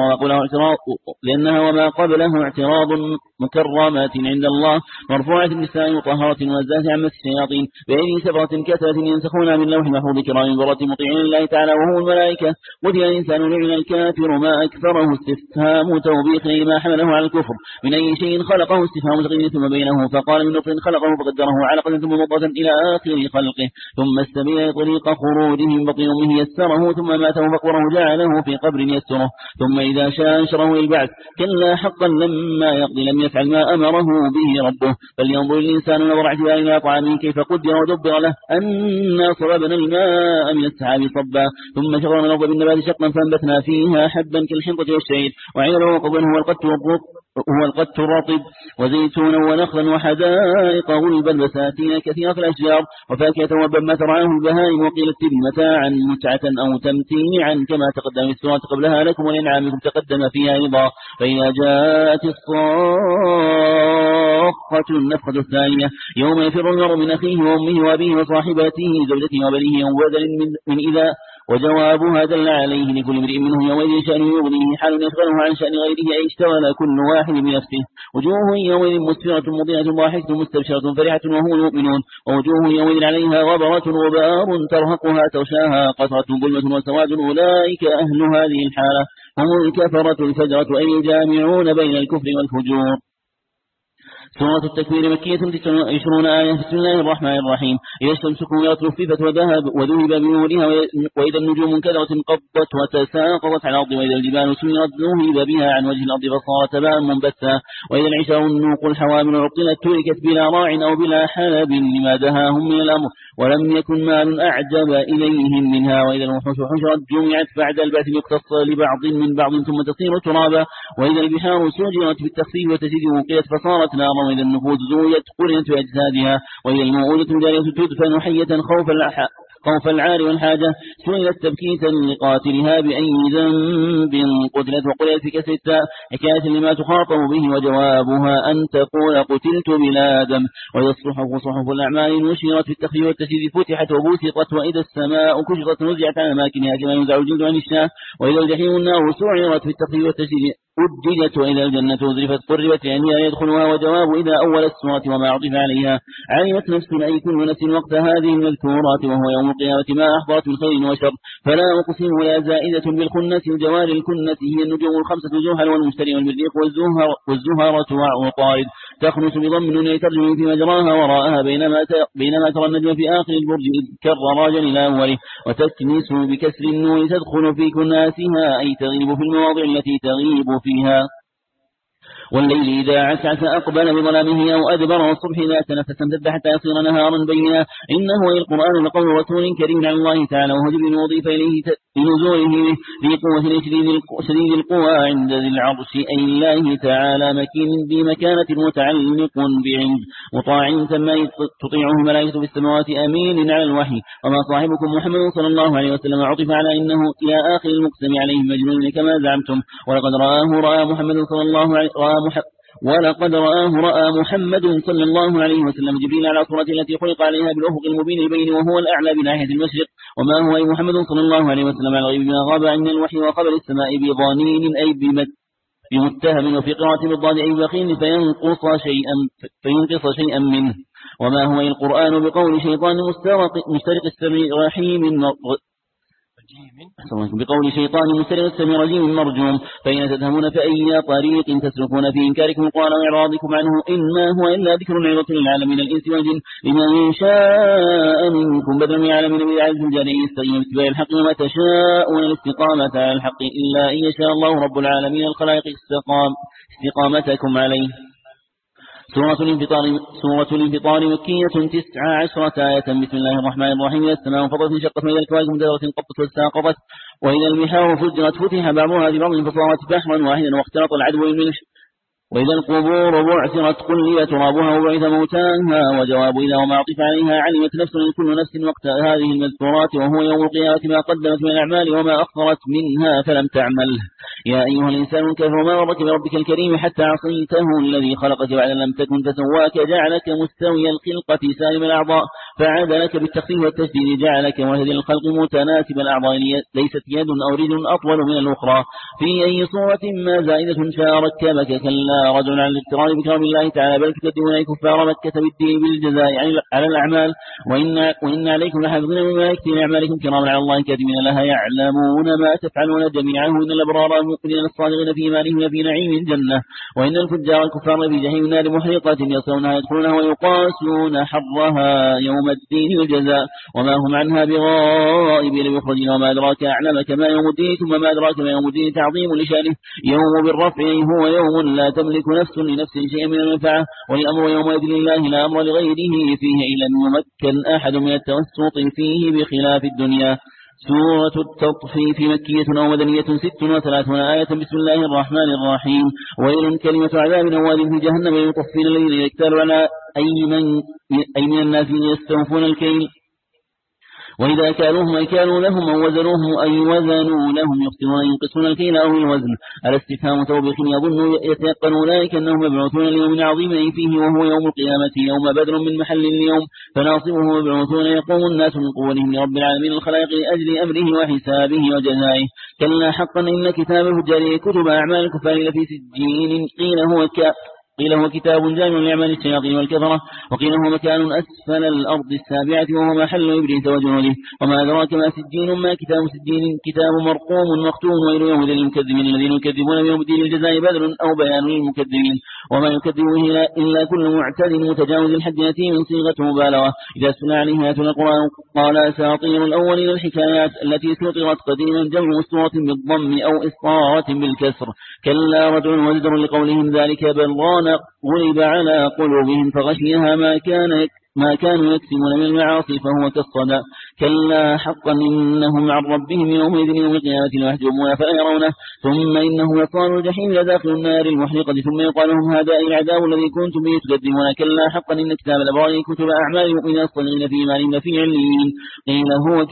لأنها وما قبله اعتراض مكرمات عند الله مرفوعة بالنساء مطهرة وزاة عن مس الشياطين بأيدي سبرة كثرة ينسخون من لوح محفوظ كرام برة مطيعين لله تعالى وهو الملائكة قتل الإنسان لعن الكافر ما أكثره استفهام توبيخ لما حمله على الكفر من أي شيء خلقه استفهام تقدير ثم بينه فقال من نطف خلقه فقدره علقة ثم مضغة إلى آخر خلقه ثم استبين طريق خروجه من بطن أمه يسره ثم ماته فقبره جعله في قبر يسره ثم إذا شاء انشره البعث كلا حقا لما يقضي لم يفعل ما أمره به ربه فلينظر الإنسان نظر اعتبار إلى طعامه كيف قدر ودبر له أنا صببنا الماء من السحاب صبا ثم شغلنا الأرض بالنبات شقا فأنبتنا فيها حبا كالحنطة والشعير وعنبا وقضبا هو القت الرطب وزيتونا ونخلا وحدائق غلبا بساتين كثيرة الأشجار وفاكهة وبا ما ترعاه البهائم وقيل التبن متاعا متعة أو تمتيعا كما تقدم السورة قبلها لكم ولأنعامكم تقدم فيها أيضا فإذا جاءت الصاخة النفخة الثانية يوم يفر المرء من أخيه وأمه وأبيه وصاحبته زوجته وبنيه يوم بدل من إذا وجوابها دل عليه لكل امرئ منهم يومئذ شأن يغنيه حال يشغله عن شأن غيره أي اشتغل كل واحد بنفسه وجوه يومئذ مسفرة مضيئة ضاحكة مستبشرة فرحة وهم المؤمنون ووجوه يومئذ عليها غبرة وبار ترهقها تغشاها قطرة ظلمة وسواد أولئك أهل هذه الحالة هم الكفرة الفجرة أي الجامعون بين الكفر والفجور سورة التكوير مكية 29 آية. بسم الله الرحمن الرحيم. إذا الشمس كورت لففت وذهب بنورها، وإذا النجوم انكدرت انقضت وتساقطت على الأرض، وإذا الجبال سيرت ذهب بها عن وجه الأرض فصارت هباء منبثا، وإذا العشار النوق الحوامل عطلت تركت بلا راع أو بلا حلب لما دهاهم من الأمر ولم يكن مال أعجب إليهم منها، وإذا الوحوش حشرت جمعت بعد البعث يقتص لبعض من بعض ثم تصير ترابا، وإذا البحار سجرت بالتخفيف وتزيد وقيت فصارت نارا، وإذا النفوس زويت قرنت بأجسادها، وإذا الموءودة جارية تدفن حية خوف العار والحاجة، سئلت تبكيتا لقاتلها بأي ذنب قتلت، وقلت في كسر التاء حكاية لما تخاطب به، وجوابها أن تقول قتلت بلا دم، وإذا الصحف صحف الأعمال نشرت في التخفيف والتشديد فتحت وبوسطت، وإذا السماء كشطت نزعت عن أماكنها كما ينزع الجلد عن الشاه، وإذا الجحيم النار سعرت في التخفيف والتشديد أججت، وإذا الجنة أزلفت قربت لأنها يدخلها، وجواب إذا أول السورة وما عطف عليها علمت نفس أي كل نفس وقت هذه المذكورات، وهو يوم القيامة ما أحضرت من خير وشر، فلا أقسم ولا زائدة بالخنس الجوار الكنس هي النجوم الخمسة زحل والمشتري والمريخ والزهرة وعطارد، تخنس بضم النون ترجم في مجراها وراءها، بينما ترى النجم في آخر البرج إذ كر راجا إلى أوله، وتكنس بكسر النون تدخل في كناسها أي تغيب في المواضع التي تغيب فيها، والليل إذا عسعس أقبل بظلامه أو أدبر، والصبح إذا تنفس امتد حتى يصير نهارا بينا، إنه القرآن لقول رسول كريم على الله تعالى، وهو جبريل وضيف إليه لنزوله ذي قوة شديد القوى عند ذي العرش أي الله تعالى، مكين بمكانة متعلق بعلم مطاع ثم تطيعه الملائكة في السماوات أمين على الوحي، وما صاحبكم محمد صلى الله عليه وسلم عطف على إنه إلى آخر المقسم عليهم مجنون كما زعمتم، ولقد رآه محمد صلى الله عليه رأى محمد صلى الله عليه وسلم جبريل على صورة التي خلق عليها بالأفق المبين البين، وهو الأعلى بناحية المشرق، وما هو أي محمد صلى الله عليه وسلم على الغيب ما غاب عن الوحي وخبر السماء بضنين أي بمتهم، وفي قراءة بالضاد أي بخيل فينقص شيئا منه، وما هو القرآن بقول شيطان مسترق السميع رحيم بقول شيطان مسرع السميع رجيم مرجوم، فإن تذهبون فأي طريق تسلكون في إنكاركم القرآن وإعراضكم عنه إنما هو إلا ذكر عظة للعالمين الإنس والجن لمن شاء منكم بدلا من العالمين بالعز الجاري يستقيم باتباع الحق وما تشاءون الاستقامة على الحق إلا إن يشاء الله رب العالمين الخلائق استقامتكم عليه. سورة الانفطار مكية 19 آية. بسم الله الرحمن الرحيم. السماء انفطرت انشقت وإذا الكواكب انتثرت انقطت واستاقطت وإذا البحار فجرت فتح بعضها ببعض فصارت بحرا واحدا واختلط العدو الملح وإذا القبور بعثرت قل ترابها وبعث موتاها وجواب إذا وما عطف عليها علمت نفس لكل نفس وقت هذه المذكورات وهو يوم القيامة ما قدمت من الأعمال وما أخرت منها فلم تعمله. يا أيها الإنسان الكافر ما غرك بربك الكريم حتى عصيته الذي خلقك بعد لم تكن فسواك جعلك مستوي الخلقة سالم الأعضاء فعادلك بالتخفيف والتشديد جعلك وهذه الخلق متناسب الأعضاء ليست يد أو رجل أطول من الأخرى في أي صورة ما زائدة شاركبك كلا رجل عن الاقتران بكرم الله تعالى بل تكذبون كفار مكة بالدين بالجزاء على الأعمال وإن عليكم لحافظين مما يكتب أعمالكم كرام على الله كاتبين لها يعلمون ما تفعلون جميعا إن الأبرار المؤمنين الصادقين في إيمانهم في نعيم الجنة وإن الفجار الكفار في جحيم النار محرقة يصلونها يدخلونها ويقاسون حرها يوم الدين الجزاء وما هم عنها بغائبين يخرجون وما أدراك أعلمك ما يوم الدين ثم ما أدراك ما يوم الدين تعظيم لشانه يوم بالرفع هو يوم لا تملك نفس لنفس شيئا من المنفعة والأمر يومئذ لله لا أمر لغيره فيه إلا أن يمكن أحد من التوسط فيه بخلاف الدنيا. سورة التطفيف مكية أو مدنية 36 آية. بسم الله الرحمن الرحيم. ويل كلمة عذاب نواد في جهنم للمطفين الذين يكتالوا على أي من الناس يستوفون الكيل وإذا كالوهم أي كانوا لهم أو وزنوهم أي وزنوا لهم يخسرون ينقصون الكيل أو الوزن. الاستفهام توبيخ يظن يتيقن أولئك أنهم مبعوثون ليوم عظيم أي فيه وهو يوم القيامة يوم بدر من محل اليوم فناصبه مبعوثون يقوم الناس من قولهم لرب العالمين الخلائق لأجل أمره وحسابه وجزائه. كلا حقا إن كتاب الفجار كتب أعمال الكفار لفي سجين قيل هو قيل هو كتاب جامع لأعمال الشياطين والكفرة، وقيل هو مكان أسفل الأرض السابعة وهو محل إبليس وجنوده. وما أدراك ما سجين، ما كتاب سجين، كتاب مرقوم مختوم. ويل يوم للمكذبين الذين يكذبون بيوم الدين الجزاء بدر أو بيان للمكذبين. وما يكذب به إلا كل معتد متجاوز الحد يأتي من صيغة مبالغة. إذا سمع عليه آياتنا القرآن قال أساطير الأولين الحكايات التي سطرت قديما، جمع مسطورة بالضم أو إسطارة بالكسر. كلا رجع وزدر لقولهم ذلك، بل ران غلب على قلوبهم فغشيها ما كانوا يكسبون من المعاصي فهو كالصدى. كلا حقا إنهم عن ربهم يومئذ يوم القيامة لمحجوبون فلا يرونه. ثم إنه يصال الجحيم لداخل النار المحرقة، ثم يقال لهم هذا العذاب الذي كنتم به تكذبون. كلا حقا إن كتاب الأبرار كتب أعمال المؤمنين الصالحين في إيمانهم لفي عليين. قيل هو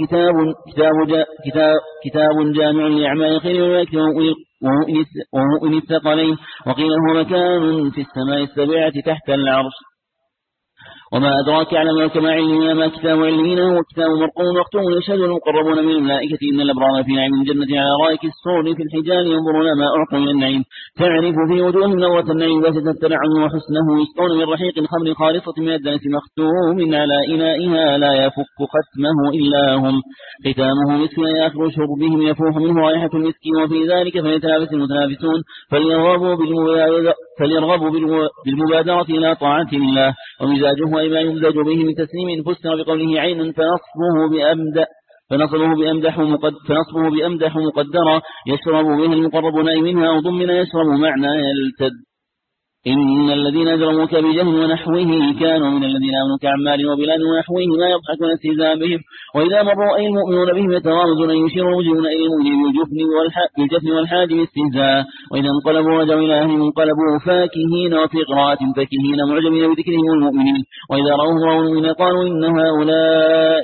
كتاب جامع لأعمال الخير ومؤمن الثقلين. وقيل هو مكان في السماء السبعة تحت العرش. وما أدراك علم كما علمنا ما كتاب علمين هو كتاب مرقوم مختوم يشهد المقربون من الملائكة إن الأبرار في نعيم الجنة على رائك السور في الحجال ينظرون ما أعطوا من النعيم، تعرف في وجوههم نظرة النعيم باسطة التنعم وحسنه، يسقون من رحيق خمر خالصة من الدنس مختوم على إنائها لا يفك ختمه إلا هم، ختامه مسك آخر شربهم يفوح منه رائحة المسك. وفي ذلك فليتنافس المتنافسون، فليرغبوا بالمبادرة إلى طاعة الله. ومزاجه ما يمزج به من تسليم فسر بقوله عين فنصبه بأمدح مقدرا يشرب به المقربون منها، أو ضمن يشرب معنى يلتد. إن الذين أجرموا بجهل ونحوه كانوا من الذين آمنوا كعمار وبلال ونحوه ما يضحكون استهزاء بهم، وإذا مروا أي المؤمنون بهم يتغامزون يشير المجرمون إلى المؤمنين بالجفن والحاجب استهزاء. وإذا انقلبوا رجعوا إلى أهلهم انقلبوا فاكهين، وفي قراءة فاكهين معجبين بذكرهم المؤمنين. وإذا رأوهم المؤمنين قالوا إن هؤلاء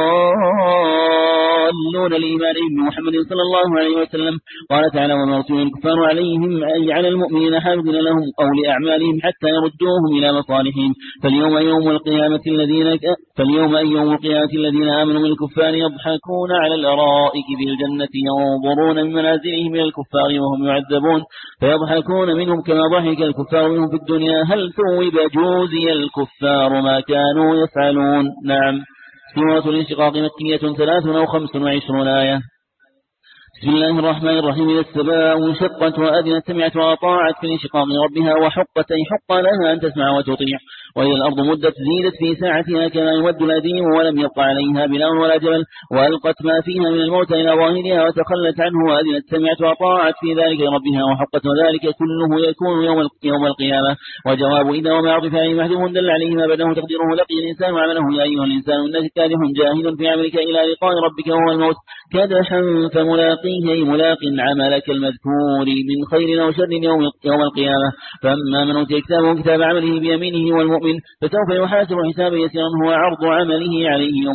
لضالون لإيمانهم بمحمد صلى الله عليه وسلم. قال تعالى وما أرسل الكفار عليهم أي على المؤمنين حافظين لهم أو لأعمالهم حتى يردوهم إلى مصالحهم. فاليوم يوم القيامة الذين آمنوا من الكفار يضحكون على الأرائك في الجنة ينظرون من منازلهم إلى الكفار وهم يعذبون فيضحكون منهم كما ضحك الكفار منهم في الدنيا. هل ثوب جوزي الكفار ما كانوا يفعلون؟ نعم. سورة الانشقاق مكية 23 أو 25 آية. بسم الله الرحمن الرحيم. إذا السماء انشقت وأذنت سمعت وأطاعت في انشقاق ربها وحقت أي حق لها أن تسمع وتطيع. وإذا الأرض مدت زيدت في ساعتها كما يمد الأديم ولم يبقى عليها بناء ولا جبل، وألقت ما فيها من الموت إلى ظاهرها وتخلت عنه وأذنت سمعت وأطاعت في ذلك ربها وحقت، وذلك كله يكون يوم القيامة. وجواب إذا وما عطف عليه محذوف دل عليه ما بدأه تقديره لقي الإنسان عمله يا أيها الإنسان إنك كادح جاهد في عملك إلى لقاء ربك وهو الموت كدحا فملاقيه أي ملاق عملك المذكور من خير أو شر يوم القيامة. فأما من أوتي كتابه كتاب عمله بيمينه والمؤمن فسوف يحاسب حسابا يسيرا هو عرض عمله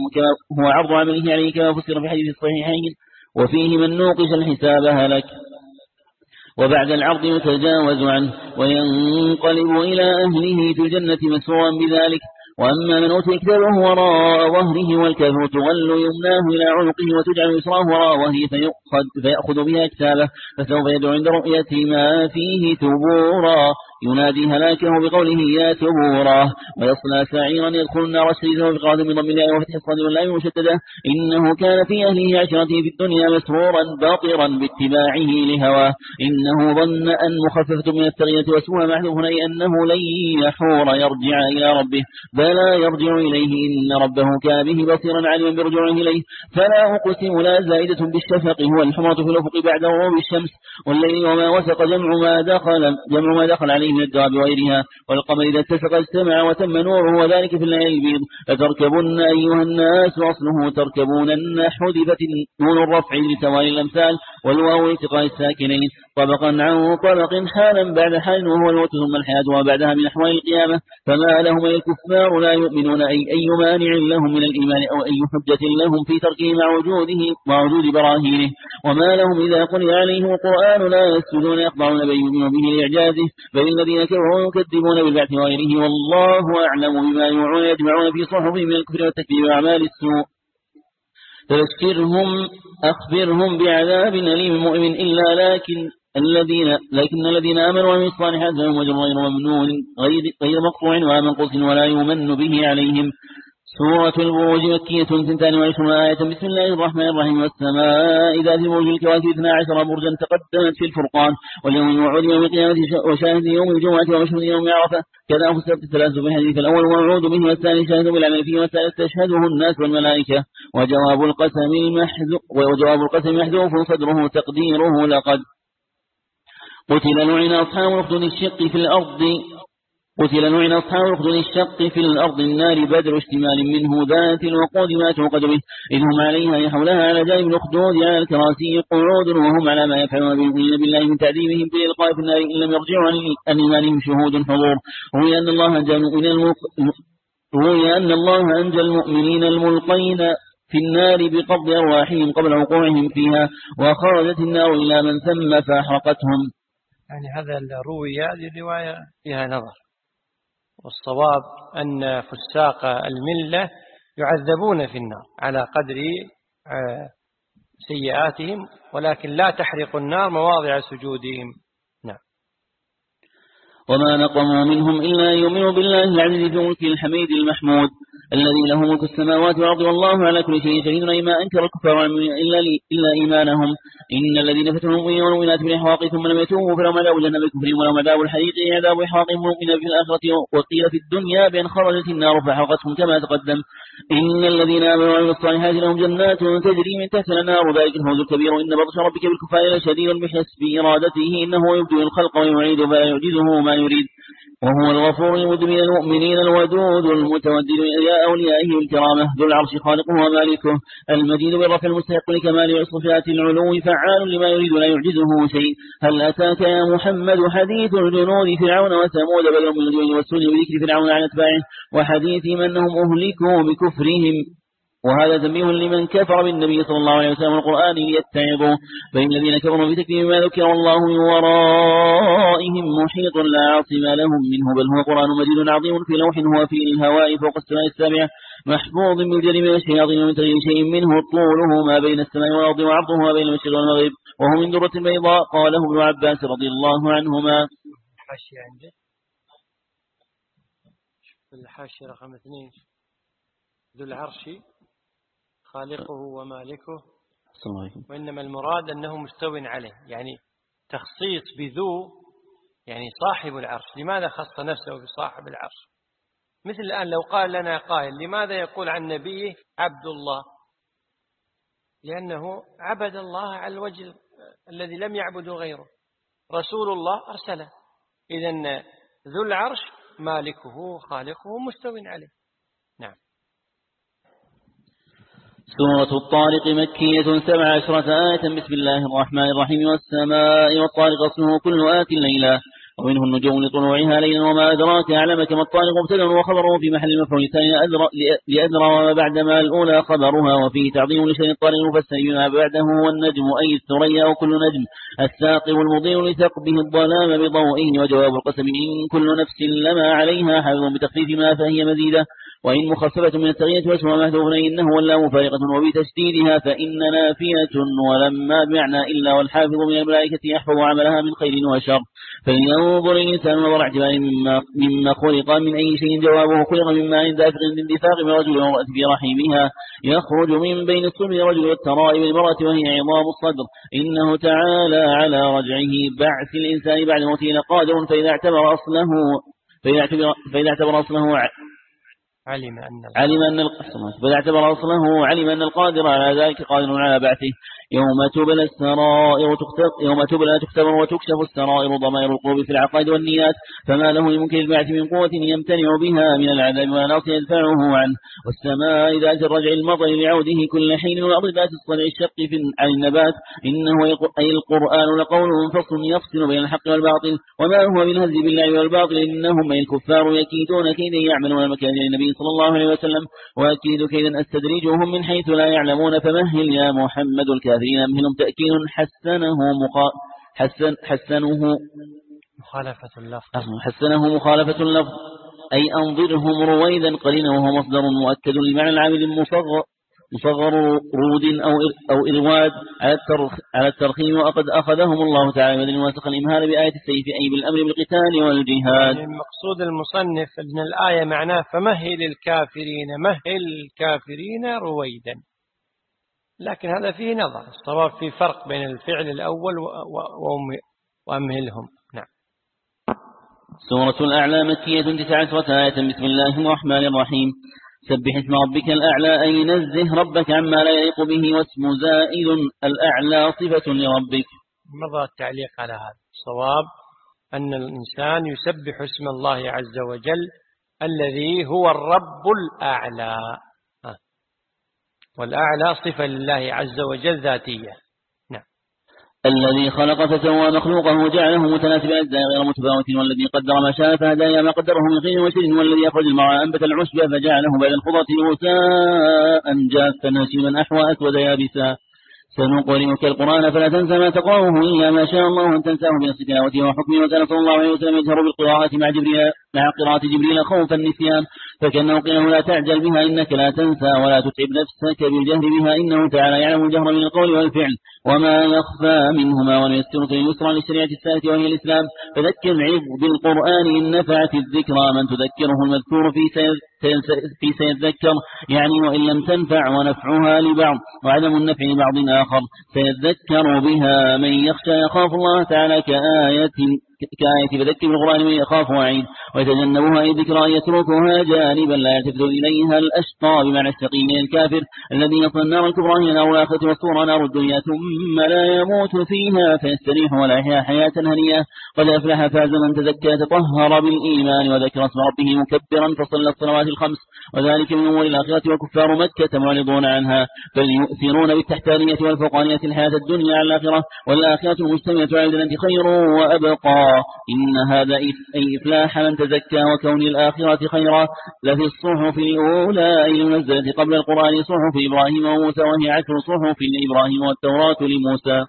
عليه كما فسر في حديث الصحيحين وفيه من نوقش الحساب هلك. وبعد العرض يتجاوز عنه وينقلب إلى أهله في الجنة مسرورا بذلك. وأما من أوتي كتابه وراء ظهره والكافر تغل يمناه إلى عنقه وتجعل يسراه وراء ظهره فيأخذ بها كتابه فسوف يدعو عند رؤية ما فيه ثبورا ينادي هلاكه بقوله يا ثبورا ويصلى سعيرا يدخل النار الشريفة بقراءة من ضم الله وفتح الصاد واللام المشددة. إنه كان في أهله عشرته في الدنيا مسرورا باطرا باتباعه لهواه إنه ظن أن مخففة من التغيير وسوها محذوف أي أنه لن يحور يرجع إلى ربه فلا يرجع إليه إن ربه كان به بصيرا علما برجوعه إليه. فلا أقسم لا زائدة بالشفق هو الحمرة في الأفق بعد غروب الشمس والليل وما وسق جمع ما دخل عليه من الدواب وغيرها والقمر إذا اتسق اجتمع وتم نوره وذلك في الليل البيض. لتركبن أيها الناس وأصله تركبون حذفت نون الرفع لتوالي الأمثال والواو لالتقاء الساكنين طبقا عن طبق حالا بعد حال وهو الموت ثم الحياة وبعدها من أحوال القيامة. فما لهم الكفار لا يؤمنون أي مانع لهم من الإيمان أو أي حجة لهم في تركه مع وجود براهينه. وما لهم إذا قرئ عليهم القرآن لا يسجدون يخضعون بيؤمنوا به لإعجازه بل الذين كفروا يكذبون بالبعث وغيره والله أعلم بما يوعون يجمعون في صحف من الكفر والتكذيب وأعمال السوء. أخبرهم بعذاب أليم مؤمن إلا لكن لكن الذين آمنوا وعملوا الصالحات لهم أجر غير ممنون غير مقطوع ولا منقوص ولا يمن به عليهم. سورة البروج مكية 22 آية. بسم الله الرحمن الرحيم. والسماء ذات البروج الكواكب 12 برجا تقدمت في الفرقان واليوم الموعود يوم القيامة وشاهد يوم الجمعة ومشهود يوم عرفة كذا فسرت الثلاث في الحديث الأول والوعود به والثاني شاهد بالعمل فيه والثالث تشهده الناس والملائكة. وجواب القسم محذوف صدره تقديره لقد قتل لعن أصحاب الأخدود الشق في الأرض النار بدر اشتمال منه ذات الوقود ما توقد به إذ هم عليها حولها على جانب الأخدود على الكراسي قعود وهم على ما يفعلون بالله من تعذيبهم بالإلقاء في النار إن لم يرجعوا عن إيمانهم شهود حضور. روي أن الله أنجى المؤمنين الملقين في النار بقبض أرواحهم قبل وقوعهم فيها وخرجت النار إلى من ثم فأحرقتهم. يعني هذا الروي هذه الرواية فيها نظر، والصواب أن فساق الملة يعذبون في النار على قدر سيئاتهم ولكن لا تحرق النار مواضع سجودهم. نعم. وما نقموا منهم إلا يؤمنوا بالله العزيز ذو الملك الحميد المحمود الذي له ملك السماوات والأرض والله على كل شيء شهيد. ما أنكر الكفار إلا إيمانهم. إن الذين فتنوا المؤمنين والمؤمنات بالإحراق ثم لم يتوبوا فلهم عذاب جهنم بكفرهم ولهم عذاب الحريق عذاب إحراق المؤمنين في الآخرة. وقيل في الدنيا بأن خرجت النار فحرقتهم كما تقدم. إن الذين آمنوا وعملوا الصالحات لهم جنات تجري من تحتها الأنهار ذلك الفوز الكبير. إن بطش ربك بالكفار لشديد بحسب إرادته إنه يبدئ الخلق ويعيد فلا يعجزه ما يريد وهو الغفور المذ من المؤمنين الودود المتودد إلى أوليائه الكرامة ذو العرش خالقه ومالكه المجيد بالرفع المستحق لكمال والصفات العلو فعال لما يريد لا يعجزه شيء. هل أتاك يا محمد حديث الجنود فرعون وثمود بل من الجن والسن بذكر فرعون عن أتباعه وحديث من هم أهلكوا بكفرهم. وهذا تنبيه لمن كفر بالنبي صلى الله عليه وسلم القرآن ليتعظوا. فإن الذين كفروا بتكذيب ما ذكر الله من ورائهم محيط لا عاصم لهم منه بل هو قرآن مجيد عظيم في لوح هو في الهواء فوق السماء السابعة محفوظ بالجر من الشياطين ومن تغيير شيء منه طوله ما بين السماء والأرض وعرضه ما بين المشرق والمغرب وهو من درة بيضاء. قاله ابن عباس رضي الله عنهما. الحاشية عندك الحاشية رقم 2 ذو العرش خالقه ومالكه وإنما المراد أنه مستو عليه، يعني تخصيص بذو يعني صاحب العرش. لماذا خص نفسه بصاحب العرش؟ مثل الآن لو قال لنا قائل لماذا يقول عن نبيه عبد الله؟ لأنه عبد الله على الوجه الذي لم يعبده غيره. رسول الله أرسله. إذن ذو العرش مالكه خالقه مستو عليه. نعم. سورة الطارق مكية 17 آية. بسم الله الرحمن الرحيم. والسماء والطارق أصله كل آت ليلة ومنه النجوم لطلوعها ليلا وما أدراك أعلمك ما الطارق مبتدأ وخبره في محل مفعول ثاني لأدرى وما بعد ما الأولى خبرها وفيه تعظيم لشيء الطارق المفسر بما بعده هو النجم أي الثريا وكل نجم الثاقب المضيء لثقبه الظلام بضوئه. وجواب القسم إن كل نفس لما عليها حافظ بتخفيف ما فهي مزيدة وإن مخففة من التغيير واسمها محذوف إنه ولا مفارقة وبتشديدها فإن نافية ولما بمعنى إلا والحافظ من الملائكة يحفظ عملها من خير وشر. فلينظر الإنسان نظر اعتبار مما خلق من أي شيء. جوابه خلق مما عند دافق الاندفاق من رجل وامرأة في رحمها يخرج من بين الصلب الرجل والترائب المرأة وهي عظام الصدر. إنه تعالى على رجعه بعث الإنسان بعد موته لقادر فإذا اعتبر أصله علم أن القادر على ذلك قادر على بعثه. يوم تبلى تختبر وتكشف السرائر ضمائر القلوب في العقائد والنيات فما له لمنكر البعث من قوة يمتنع بها من العذاب ولا ناصر يدفعه عنه. والسماء ذات الرجع المطر لعوده كل حين والأرض ذات الصدع الشق عن النبات. إنه أي القرآن لقول فصل يفصل بين الحق والباطل وما هو بالهز بالله والباطل. إنهم أي الكفار يكيدون كيدا يعملون مكان النبي صلى الله عليه وسلم وأكيد كيدا أستدريجهم من حيث لا يعلمون فمهل يا محمد الكافرين أمهلهم. تأكيد حسنه مخالفة اللفظ أي أنظرهم رويدا قليلا وهو مصدر مؤكد لمعنى العامل المصغر مصغر رود أو إرواد على الترخيم، وقد أخذهم الله تعالى بدل واسخ الإمهال بآية السيف أي بالأمر بالقتال والجهاد. يعني المقصود المصنف أن الآية معناه فمهل الكافرين، مهل الكافرين رويدا، لكن هذا فيه نظر، الصواب في فرق بين الفعل الأول وأمهلهم. نعم. سورة الأعلى مكية 19 آية. بسم الله الرحمن الرحيم. سبح اسم ربك الأعلى أي نزه ربك عما لا يليق به، واسم زائد الأعلى صفة لربك. مضى التعليق على هذا. الصواب أن الإنسان يسبح اسم الله عز وجل الذي هو الرب الأعلى، والأعلى صفة لله عز وجل ذاتية. نعم. الذي خلق فسوى مخلوقه وجعله متناسبا أجزاء غير متفاوت، والذي قدر ما شاء فهدى ما قدره من خير وشر، والذي أخرج المرعى أنبت العشب فجعله بعد الخضرة غثاء جافا هشيما أحوى أسود يابسا. سنقرئك القرآن فلا تنسى ما تقرأه إلا ما شاء الله أن تنساه بنص تلاوته وحكمه. وكان صلى الله عليه وسلم يجهر بالقراءة مع قراءة جبريل خوف النسيان، فكأنه قيل لا تعجل بها إنك لا تنسى، ولا تتعب نفسك بالجهر بها إنه تعالى يعلم الجهر من القول والفعل وما يخفى منهما، ونيسرك لليسرى للشريعة الثالثة وهي الإسلام. فذكر عظ بالقرآن إن نفعت الذكرى، من تذكره المذكور في سيذكر، يعني وإن لم تنفع ونفعها لبعض وعدم النفع لبعض آخر سيذكر بها. من يخشى يخاف الله تعالى كآية فذكر بالقرآن من يخاف وعيد، ويتجنبها أي ذكرى يتركها جانبا لا يلتفت إليها الأشقى بمعنى الشقي من الكافر الذي يصل النار الكبرى هي نار الآخرة والصورة نار الدنيا، ثم لا يموت فيها فيستريح ولا يحيا حياة هنيئة. قد أفلح فاز من تزكى تطهر بالإيمان وذكر اسم ربه مكبرا فصلى الصلوات الخمس، وذلك من أمور الآخرة. وكفار مكة معرضون عنها بل يؤثرون بالتحتانية والفوقانية الحياة الدنيا على الآخرة، والآخرة المجتمعة على الجنة خير وأبقى. إن هذا أي إفلاح من تزكى وكون الآخرة خيرا لفي الصحف الأولى أي المنزلة قبل القرآن صحف إبراهيم وموسى، وهي 10 صحف لإبراهيم والتوراة لموسى.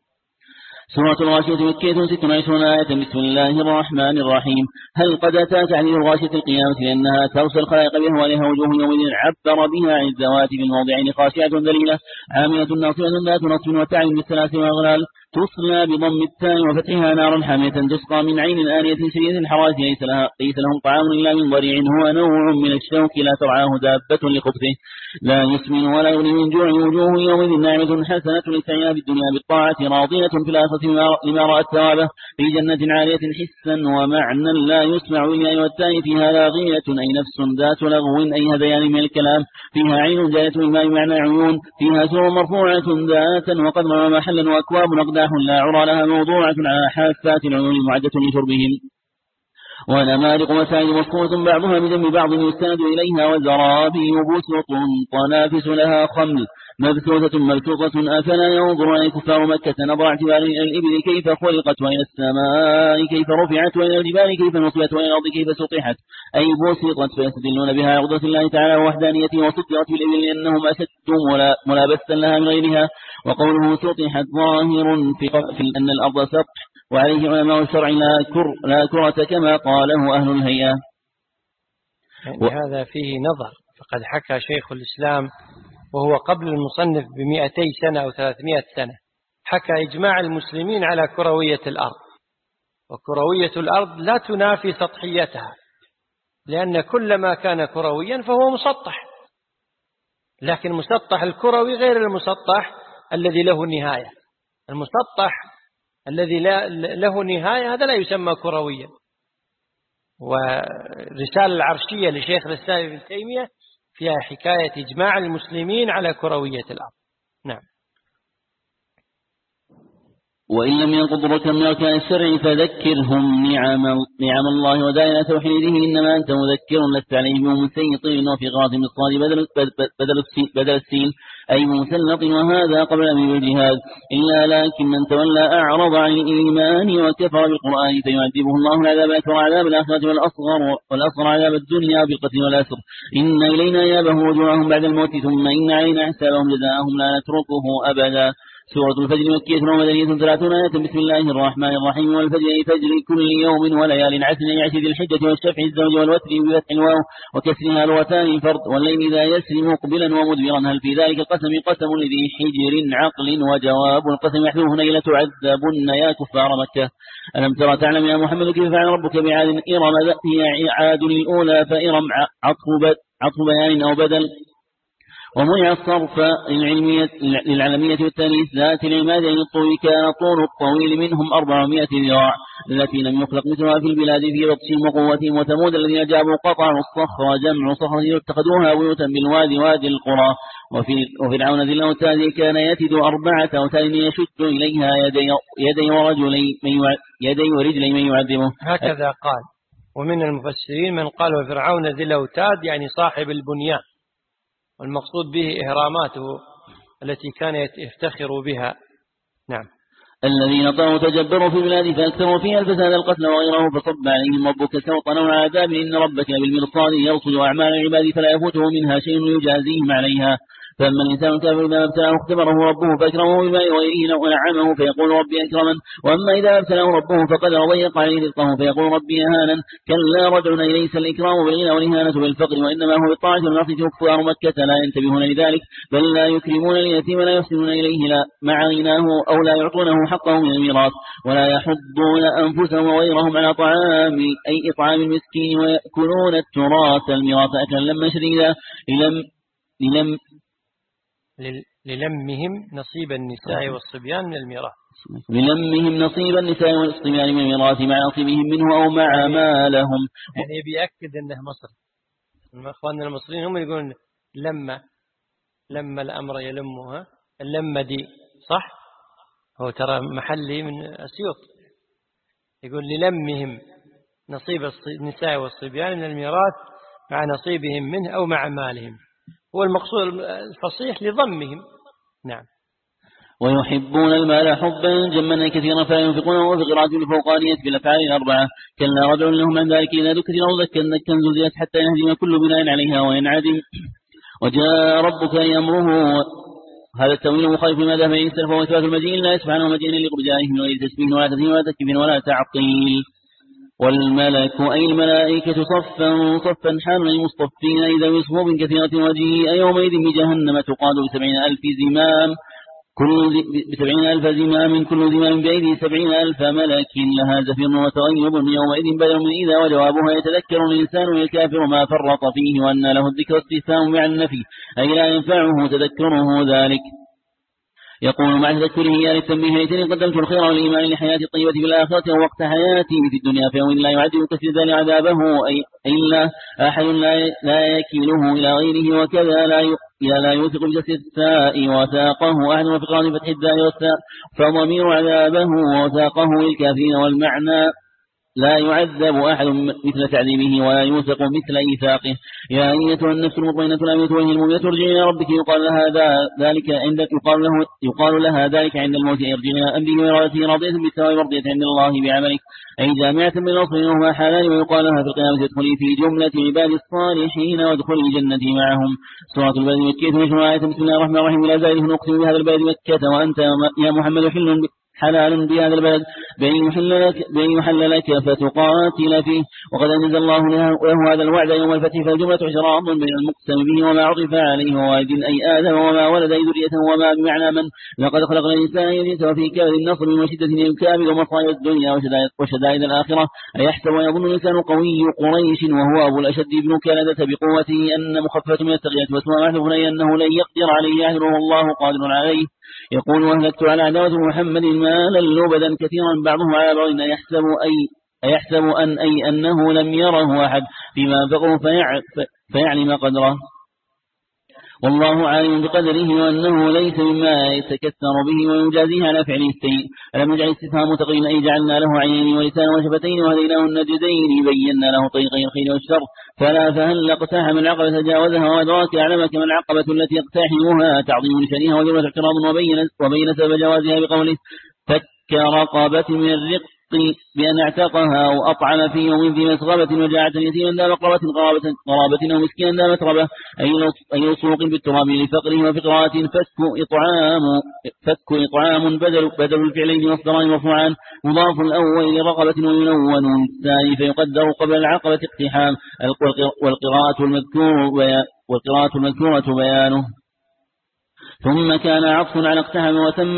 سورة الغاشية مكية 26 آية. بسم الله الرحمن الرحيم. هل قد أتاك حديث الغاشية القيامة لأنها ترسل الخلائق بأهوالها وجوه يومئذ عبر بها عن الذوات في الموضعين خاشعة ذليلة عاملة ناصبة ذات نصب وتعب بالسلاسل والأغلال تصلى بضم التاء وفتحها نارا حامية تسقى من عين آنية شديدة الحرارة ليس لهم طعام إلا من ضريع هو نوع من الشوك لا ترعاه دابة لخبثه لا يسمن ولا يغني من جوع وجوه يومئذ ناعمة حسنة لسعيها في الدنيا بالطاعة راضية في الآخرة لما رأت ثوابه في جنة عالية حسا ومعنى لا يسمع إلا والتاء فيها لاغية أي نفس ذات لغو أي هذيان من الكلام فيها عين جاية الماء معنى عيون فيها سور مرفوعة ذاتا وقدر ومحلا وأكواب أقداح لا عرى لها موضوعة على حافات العيون معدة لشربهم ونمارق وسائل مصفوفة بعضها بجنب بعض يستند إليها وزرابي بسط طنافس لها خمل مبثوثة مبثوثة أفلا ينظر إلى كفار مكة نظر اعتبار إلى الإبل كيف خلقت وإلى السماء كيف رفعت وإلى الجبال كيف نصبت وإلى الأرض كيف سطحت أي بسطت فيستدلون بها عقدة الله تعالى ووحدانيته وسطرت بالإبل لأنهم أشد ملابسا لها من غيرها. وقوله سطحت ظاهر في أن الأرض سطح وعليه علماء الشرع لا كرة كما قاله أهل الهيئة. يعني هذا فيه نظر، فقد حكى شيخ الإسلام وهو قبل المصنف ب200 سنة أو 300 سنة حكى إجماع المسلمين على كروية الأرض، وكروية الأرض لا تنافي سطحيتها لأن كل ما كان كرويا فهو مسطح، لكن مسطح الكروي غير المسطح الذي له نهاية. المسطح الذي له نهاية هذا لا يسمى كرويا. ورسالة العرشية لشيخ الإسلام ابن تيمية فيها حكاية إجماع المسلمين على كروية الأرض. نعم. وإن لم ينقض ركن من أركان الشرع فذكرهم نعم الله ودائنا توحيده إنما أنت مذكر لست عليهم بمسيطر وفي قراءة بالصاد بدل السين أي مسلط وهذا قبل أمر الجهاد إلا لكن من تولى أعرض عن الإيمان وكفر بالقرآن فيعذبه الله العذاب الأكبر عذاب الآخرة والأصغر عذاب الدنيا بالقتل والأسر إن إلينا إيابهم رجوعهم بعد الموت ثم إن علينا حسابهم جزاءهم لا نتركه أبدا. سورة الفجر مكية ومدنية 30 آية. بسم الله الرحمن الرحيم. والفجر أي فجر كل يوم وليال عشر أي عشر ذي الحجة والشفع الزوج والوتر بفتح الواو وكسرها الوتان الفرد. والليل إذا يسري مقبلا ومدبرا. هل في ذلك القسم قسم لذي حجر عقل؟ وجواب القسم يحذف هنا لتعذبن يا كفار مكة. ألم ترى تعلم يا محمد كيف فعل ربك بعاد إرم هي عاد الأولى فإرم عطف بيان أو بدل. ومنع الصرف للعلمية والتانيث ذات العماد أن الطول كان طول الطويل منهم 400 ذراع التي لم يخلق مثلها في البلاد في بطشهم وقوتهم. وثمود الذين جابوا قطعوا الصخر جمع صخرة اتخذوها بيوتا بالوادي وادي القرى. وفرعون ذي الأوتاد كان يتد 4 أوتاد يشد إليها يدي ورجلي من يعذبه. هكذا قال. ومن المفسرين من قال وفرعون ذي الأوتاد يعني صاحب البنيان، والمقصود به إهراماته التي كان يفتخر بها. نعم. الذين طغوا تجبروا في البلاد فأكثروا فيها الفساد القتل وغيره فصب عليهم ربك سوطا وعذاب إن ربك بالمرصاد يرصد أعمال العباد فلا يفوته منها شيء يجازيهم عليها. فأما الإنسان الكافر إذا ابتلاه اختبره ربه فأكرمه بماء غيره ونعمه فيقول ربي أكرمن. وأما إذا ابتلاه ربه فقدر ضيق عليه رزقه فيقول ربي أهانن. كلا رجعنا ليس الإكرام بالغنى والإهانة بالفقر وإنما هو بالطاعة والعصية كفار مكة لا ينتبهون لذلك بل لا يكرمون اليتيم ولا يحسنون إليه لا مع غناه أو لا يعطونه حقه من الميراث ولا يحضون أنفسهم وغيرهم على طعام أي إطعام المسكين ويأكلون التراث الميراث أكلا لما شديدا للمهم نصيب النساء والصبيان من الميراث. للمهم نصيب النساء والصبيان من الميراث مع نصيبهم منه أو مع ما لهم. يعني بيأكد أنه مصر. أخواننا المصريين هم يقولون لما الأمر يلمها اللمة دي صح؟ هو ترى محلي من أسيوط يقول للمهم نصيب النساء والصبيان من الميراث مع نصيبهم منه أو مع مالهم. هو المقصود الفصيح لضمهم. نعم. ويحبون المال حبا جما كثيرا فلا ينفقونه في قراءة الفوقانية بالأفعال الأربعة. كلا رجع لهم عن ذلك إذا ذكر ذكر الكنز زيادة حتى يهدم كل بناء عليها وينعدم. وجاء ربك يأمره. هذا التأويل مخالف لما ذهب إليه السلف وإثبات المجيء لا سبحانه مجيء لقبجائه من غير تسبيح ولا تسبيح ولا تكبير ولا تعطيل. والملك أي الملائكة صفا حامل المصطفين إذا بصفوف كثيرة وجيء يومئذ بجهنم تقاد ب70,000 زمام كل زمام بأيدي 70,000 ملك لها زفير وتغيب يومئذ بدل من إذا وجوابها يتذكر الإنسان الكافر ما فرط فيه وأن له الذكر استفهام مع النفي أي لا ينفعه تذكره ذلك. يقول مع تذكره يا للتنبيه ليتني قدمت الخير والإيمان لحياة الطيبة في الآخرة ووقت حياتي في الدنيا فيوم لا يعذب كثير ذلك عذابه أي إلا أحد لا يكيله إلى غيره وكذا لا يوثق بجسد وثاقه أحد وفي قرآن فتح الدال والثاء فضمير عذابه وثاقه للكافرين والمعنى لا يعذب أحد مثل تعذيبه ولا يوثق مثل إيثاقه. يا أيتها النفس المطمئنة الآمنة وهي المؤمنة ارجعي إلى ربك يقال لها ذلك عند الموت ارجعي إلى أمره وإرادته راضية بالثواب مرضية عند الله بعملك أي جامعة من الأصل وهما حالان ويقال لها في القيامة ادخلي في جملة عباد الصالحين وادخلي الجنة معهم. سورة البلد مكية وشمع آية بسم الله الرحمن الرحيم لا زائده نقسم بهذا البلد مكة وأنت يا محمد حلال بهذا البلد بأن يحل لك فتقاتل فيه وقد أنزل الله له هذا الوعد يوم الفتح فالجملة حشراء بين المقسم به وما عطف عليه ووالد أي آدم وما ولد أي ذرية وما بمعنى من لقد خلقنا الإنسان يجلس وفي كبد النصر وشدة الكامل ومصائب الدنيا وشدائد الآخرة أيحسب ويظن الإنسان قوي قريش وهو أبو الأشد ابن كندة بقوته أن مخففة من التغيير واسمه محذوف أنه لن يقدر عليه يحذره الله قادر عليه. يقول وهلكت على عداوة محمد مالا لبدا كثيرا بعضهم على بعض أيحسب أنه لم يره أحد فيما أنفقه فيعلم قدره والله عالم بقدره وأنه ليس مما يتكثر به ويجازيه على فعله السيء. ألم نجعل استفهام تقريبا أي جعلنا له عينين ولسان وشفتين وهديناه النجدين بينا له طريقي الخير والشر فلا فهل اقتحم العقبة تجاوزها وأدراك أعلمك ما العقبة التي يقتحمها تعظيم لشانها وجرة اعتراض وبين سبب جوازها بقوله فك رقبة من الرق بأن اعتقها أو أطعم في يوم ذي مسغبة وجاعة يتيما ذا مقربة قرابة أو مسكينا ذا متربة أي صوق بالتراب لفقره وفي قراءة فك إطعام بدل الفعلين مصدران مرفوعان مضاف الأول لرقبة وينون الثاني فيقدر قبل العقبة اقتحام والقراءة المذكورة بيانه. ثم كان عطف على اقتحام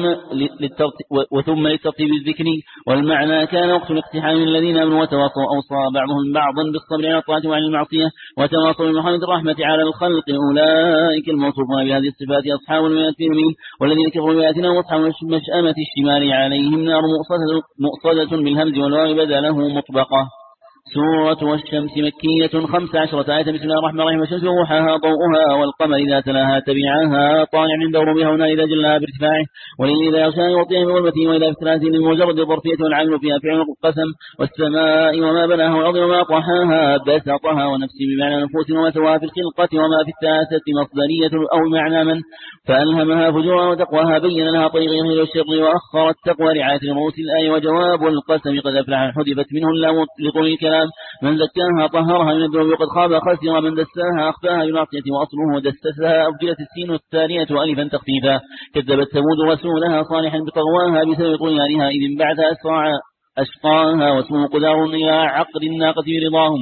وثم للترتيب الذكري والمعنى كان وقت الاقتحام الذين آمنوا وتواصوا أوصى بعضهم بعضا بالصبر على الطاعة وعن المعصية وتواصوا بمحمد الرحمة على الخلق أولئك الموصوفون بهذه الصفات أصحاب المياتين والذين كفروا بآياتنا وأصحاب مشأمة الشمال عليهم نار مؤصدة بالهمز والواو بدله مطبقة. سورة والشمس مكية 15 آية. بسم الله الرحمن الرحيم. والشمس وضحاها ضوءها والقمر إذا تلاها تبعها طالع من دوربها هنا إذا جلاها بارتفاعه والليل إذا يغشاها يغطيها بظلمته وإذا فترات لمجرد الظرفية والعامل فيها فعل القسم والسماء وما بناها والأرض وما طحاها بسطها ونفس بمعنى نفوس وما سواها في الخلقة وما في الثالثة مصدرية أو معنى من فألهمها فجورها وتقواها بين لها طريق الخير والشر وأخر التقوى رعاية رؤوس الآية وجواب القسم قد أفلح حذفت منه اللام لطول الكلام من زكاها طهرها من الذنوب وقد خاب خسر من دساها أخفاها بمعصية وأصله دسسها أبجلت السين الثانية ألفا تخفيفا كذبت ثمود رسولها صالحا بطغواها بسبب طغيانها إذ انبعث أشقاها واسمه قدار إلى عقد الناقة برضاهم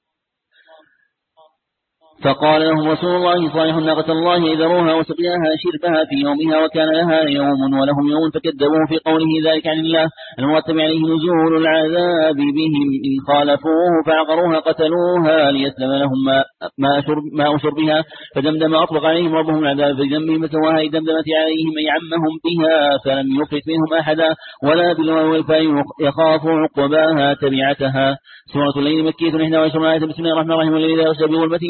فقال لهم رسول الله صالح ناقة الله إذروها وسقياها شربها في يومها وكان لها يوم ولهم يوم فكذبوه في قوله ذلك عن الله المرتب عليه نزول العذاب بهم إن خالفوه فعقروها قتلوها ليسلم لهم ما شربها فدمدم أطلق عليهم ربهم العذاب بذنبهم فسواها دمدمت عليهم أي عمهم بها فلم يفرط منهم أحدا ولا بالواو والفاء يخاف عقباها تبعتها. سورة الليل مكية 21 آية. بسم الله الرحمن الرحيم. والليل إذا يغشى بظلمته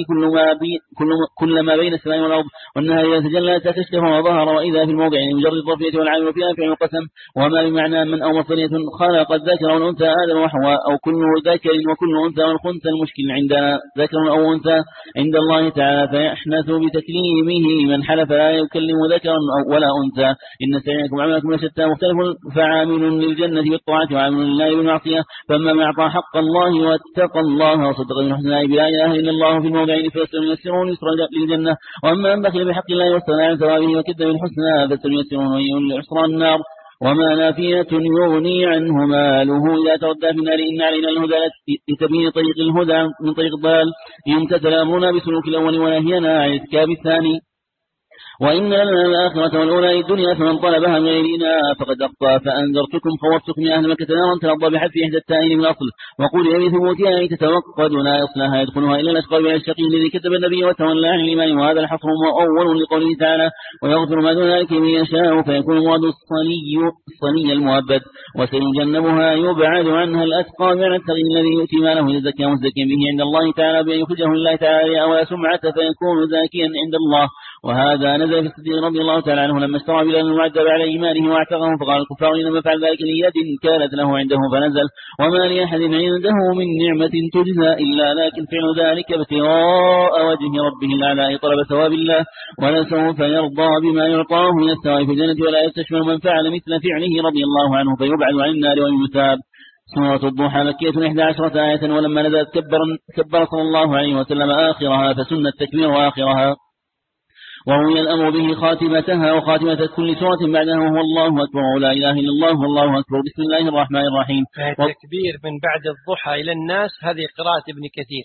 كل ما بين السماء والأرض والنهار إذا تجلى تكشف وظهر وإذا في الموضع مجرد الظرفية والعامل فيها فعل القسم وما بمعنى من أو مصدرية خلق الذكر والأنثى آدم وحواء أو كل ذكر وكل أنثى والخنثى المشكل عندنا ذكر أو أنثى عند الله تعالى فيحنث بتكليمه من حلف لا يكلم ذكرا ولا أنثى إن سعيكم عملكم لشتى مختلف فعامل للجنة بالطاعة وعامل لله بالمعصية فأما من أعطى حق الله واتقى الله وصدق بالحسنى بلا إله إلا الله في الموضعين فسنيسرون يسرا للجنة وأما من بخل بحق الله واستغنى عن ثوابه وكذب بالحسنى فسنيسرون لعسرى النار وما نافية يغني عنه ماله إذا تردى في النار إن علينا الهدى لتبين طريق الهدى من طريق الضلال يمتثل أمرنا بسلوك الأول ونهينا عن ارتكاب الثاني وإن لنا الآخرة والأولى الدنيا فمن طلبها من غيرنا فقد أخطأ فأنذرتكم خوفتكم يا أهل مكة نارا تلظى بحذف إحدى التائين من الأصل وقول يبي ثبوتها أي تتوقد لا يصلها يدخلها إلا الأشقى بها الشقي الذي كتب النبي وتولى عن الإيمان وهذا الحصر مؤول لقوله تعالى ويغفر ما دون ذلك من يشاء فيكون المراد الصني المؤبد وسيجنبها يبعد عنها الأتقى من التقي الذي يؤتي ماله يزكى مزكيا به عند الله تعالى بأن يخرجه الله تعالى ولا سمعة فيكون ذاكيا عند الله وهذا نزل في الصديق رضي الله تعالى عنه لما اشترى بلال المعذب على إيمانه واعتقه فقال الكفار إنما فعل ذلك ليد كانت له عنده فنزل وما لأحد عنده من نعمة تجزى إلا لكن فعل ذلك ابتغاء وجه ربه الأعلى طلب ثواب الله ولسوف يرضى بما يعطاه من الثواب في الجنة ولا يستشمل من فعل مثل فعله رضي الله عنه فيبعد عن النار ويثاب. سورة الضحى مكية 11 آية ولما نزلت كبر صلى الله عليه وسلم آخرها فسن التكبير آخرها وروي الأمر به خاتمتها وخاتمة كل سورة بعدها وهو الله أكبر ولا إله إلا الله والله أكبر. بسم الله الرحمن الرحيم. التكبير من بعد الضحى إلى الناس هذه قراءة ابن كثير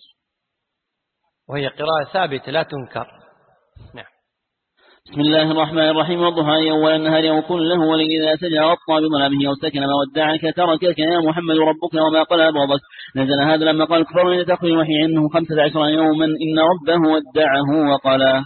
وهي قراءة ثابتة لا تنكر. نعم. بسم الله الرحمن الرحيم. والضحى أول النهار يقول له ولئن إذا سجى وطى بظلامه أو سكن ما ودعك تركك يا محمد ربك وما قلى أبغضك. نزل هذا لما قال الكفار إن تأخذ الوحي عنه 15 يوما إن ربه ودعه وقال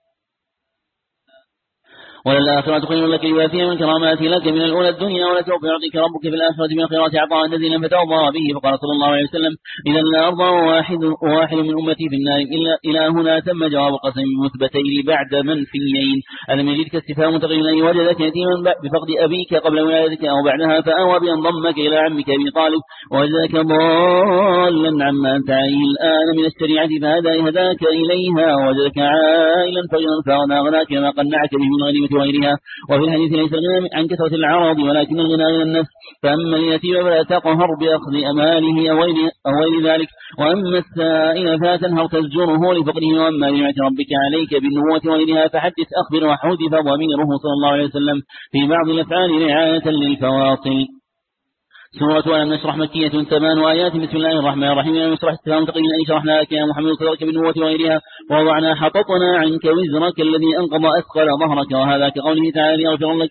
وللآخرة خير لك يوافي من كرامات لك من الأولى الدنيا ولسوف يعطيك ربك في الآخرة من الخيرات عطاء نزيلا فتوضى به فقال صلى الله عليه وسلم إذا لا أرضى واحد من أمتي في النار إلى هنا تم جواب قسم مثبتين بعد منفيين ألم يجدك استفهام تقريبا أن وجدك يتيما بفقد أبيك قبل ولادتك أو بعدها فأوى بأن ضمك إلى عمك أبي طالب ووجدك ضالا عما أنت عليه الآن من الشريعة فهداك إليها ووجدك عائلا فغنى غناك ما قنعك به من غنيمة وغيرها. وفي الحديث ليس الغنى عن كثرة العرض ولكن الغنى عن النفس. فأما اليتيم فلا تقهر بأخذ أماله أو غير ذلك، وأما السائل فلا تنهر تزجره لفقره. وأما بنعمة ربك عليك بالنبوة وغيرها فحدث أخبر وحذف ضميره صلى الله عليه وسلم في بعض الأفعال رعاية للفواصل. سورة ألم نشرح مكية 8 آيات. بسم الله الرحمن الرحيم. ألم نشرح التمام تقريبا أن شرحنا لك يا محمد صدرك بالنبوة وغيرها ووضعنا حططنا عنك وزرك الذي أنقض أثقل ظهرك. وهذا كقوله تعالى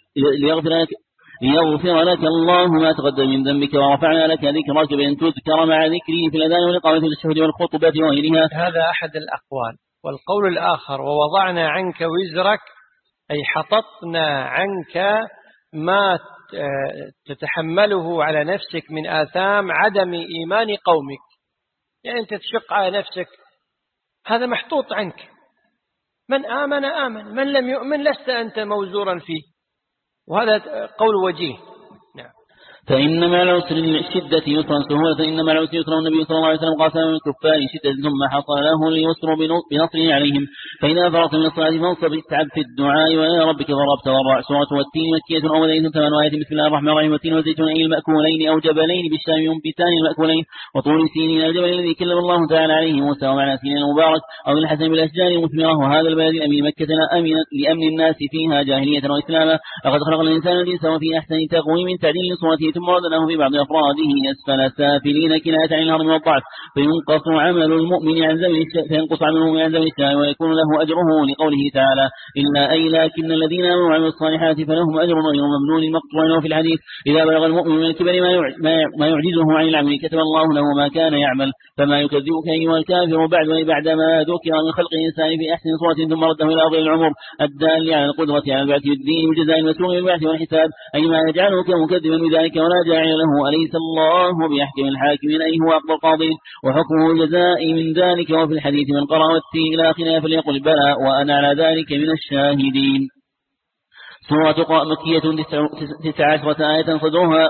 ليغفر لك الله ما تقدم من ذنبك ورفعنا لك ذكرك بأن تذكر مع ذكري في الأذان والإقامة والتشهد والخطبة وغيرها. هذا أحد الأقوال. والقول الآخر ووضعنا عنك وزرك أي حططنا عنك ما تتحمله على نفسك من آثام عدم إيمان قومك. يعني أنت تشق على نفسك، هذا محطوط عنك. من آمن آمن، من لم يؤمن لست أنت موزورا فيه. وهذا قول وجيه. نعم. فإن مع العسر الشدة يسرا سهولة، إن مع العسر يسرا. النبي صلى الله عليه وسلم قاسم من الكفار شدة ثم حصل له ليسر بنصره عليهم. فإذا فرغت من الصلاة فانصب تعب في الدعاء وإلى ربك ضربت ورع. سورة والتين مكية أو مدينة 8 آيات. بسم الله الرحمن الرحيم. والتين والزيتون أي المأكولين أو جبلين بالشام ينبتان المأكولين. وطول سينين الجبل الذي كلم الله تعالى عليه موسى ومعنى سينين المبارك أو الحسن بالأشجار المثمرة. وهذا البلد الأمين مكة لأمن الناس فيها جاهلية وإسلاما. لقد خلق الإنسان الجنس وفي أحسن تقويم تعديل صورته ثم ردناه في بعض أفراده أسفل سافلين كناية عن الهرم والضعف. فينقص عمل المؤمن عن زمن الشاء ويكون له أجره لقوله تعالى إلا أي لكن الذين آمنوا وعملوا الصالحات فلهم أجر غير ممنون مقطوع. وفي الحديث إذا بلغ المؤمن من الكبر ما يعجزه عن العمل كتب الله له ما كان يعمل. فما يكذبك أيها الكافر بعدما ذكر من خلق الإنسان في أحسن صورة ثم رده إلى أرض العمر الدال على القدرة على البعث والدين والجزاء المسروق بالبعث والحساب، أي ما يجعلك مكذبا بذلك ولا جاعل له. أليس الله بأحكم الحاكمين أي هو أقدر القاضين وحكمه الجزاء من ذلك. وفي الحديث من قرأ والتين إلى آخرها فليقل بلى وأنا على ذلك من الشاهدين. سورة مكية 19 آية صدرها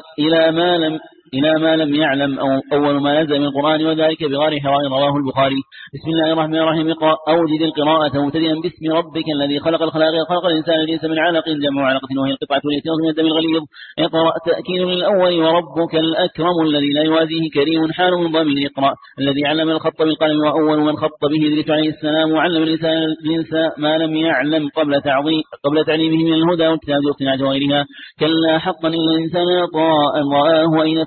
إلى ما لم يعلم أو أول ما نزل من القرآن وذلك بغار حراء. رواه البخاري. بسم الله الرحمن الرحيم. أوجد القراءة مبتدئا باسم ربك الذي خلق الخلائق خلق الإنسان الجنس من علق جمع علقة وهي القطعة التي من الدم الغليظ. اقرأ تأكيد للأول وربك الأكرم الذي لا يوازيه كريم حال من ضمير اقرأ الذي علم الخط بالقلم وأول من خط به إدريس عليه السلام وعلم الإنسان الجنس ما لم يعلم قبل تعليمه من الهدى والكتاب والصناعة وغيرها. كلا حقا إن الإنسان طاء رآه أي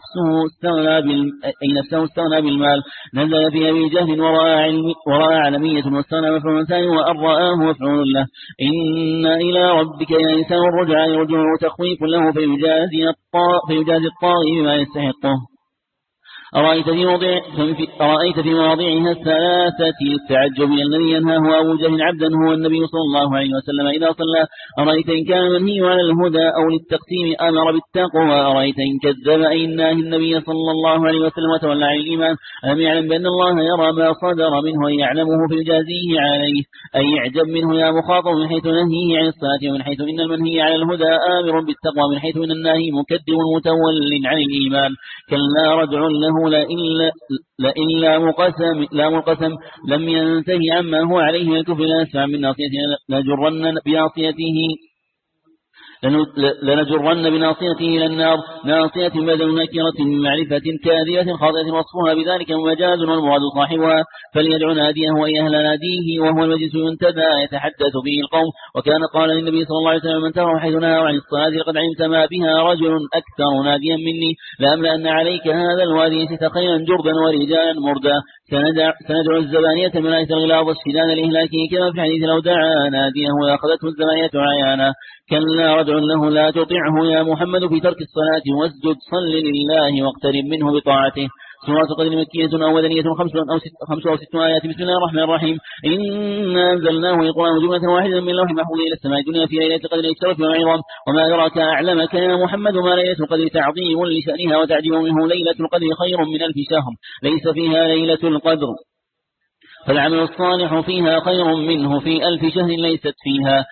نفسه استغنى بالمال. نزل في أبي جهل وراء علمية واستغنى مفعول ثاني وأن رآه مفعول له. إن إلى ربك يا إنسان الرجع يرجع تخويف له فيجازي الطاغي بما يستحقه. أرأيت في مواضعها الثلاثة التعجب الذي ينهاه أبو جهل عبدا هو النبي صلى الله عليه وسلم إذا صلى. أرأيت إن كان منهي على الهدى أو للتقسيم أمر بالتقوى. أرأيت إن كذب أي ناه النبي صلى الله عليه وسلم وتولى عن الإيمان. ألم يعلم بأن الله يرى ما صدر منه أن يعلمه في جازيه عليه أي يعجب منه يا مخاطب من حيث نهيه عن الصلاة ومن حيث إن المنهي على الهدى آمر بالتقوى من حيث إن الناهي مكذب متول عن الإيمان. كلا ردع له لئن لا مقسم لم ينتهي عما هو عليه من الكفر لا يسمع من ناصيته لنجرن بناصيته إلى النار. ناصية بدل نكرة معرفة كاذبة خاطئة وصفها بذلك مجاز والمراد صاحبها. فليدعو ناديه وأي أهل ناديه وهو المجلس ينتدى يتحدث به القوم. وكان قال للنبي صلى الله عليه وسلم من ترى حيث نهى عن الصلاة لقد علمت ما بها رجل أكثر ناديا مني لأملأن عليك هذا الوادي ستخيلا جردا ورجالا مردا. سندعو الزبانية من آية الغلاظ الشدان لإهلاكه كما في حديث لو دعا ناديه وأخذته الزبانية عيانا. كلا ردع له لا تطعه يا محمد في ترك الصلاة واسجد صل لله واقترب منه بطاعته. سورة قدر مكية أو مدنية 5 أو 6 آيات. بسم الله الرحمن الرحيم. إنا أنزلناه القرآن جملة واحدة من لوح محفوظ إلى السماء الدنيا في ليلة القدر الشرف والعظام. وما أدراك أعلمك يا محمد ما ليلة القدر تعظيم لشأنها وتعجب منه. ليلة القدر خير من 1000 شهر ليس فيها ليلة القدر فالعمل الصالح فيها خير منه في 1000 شهر ليست فيها.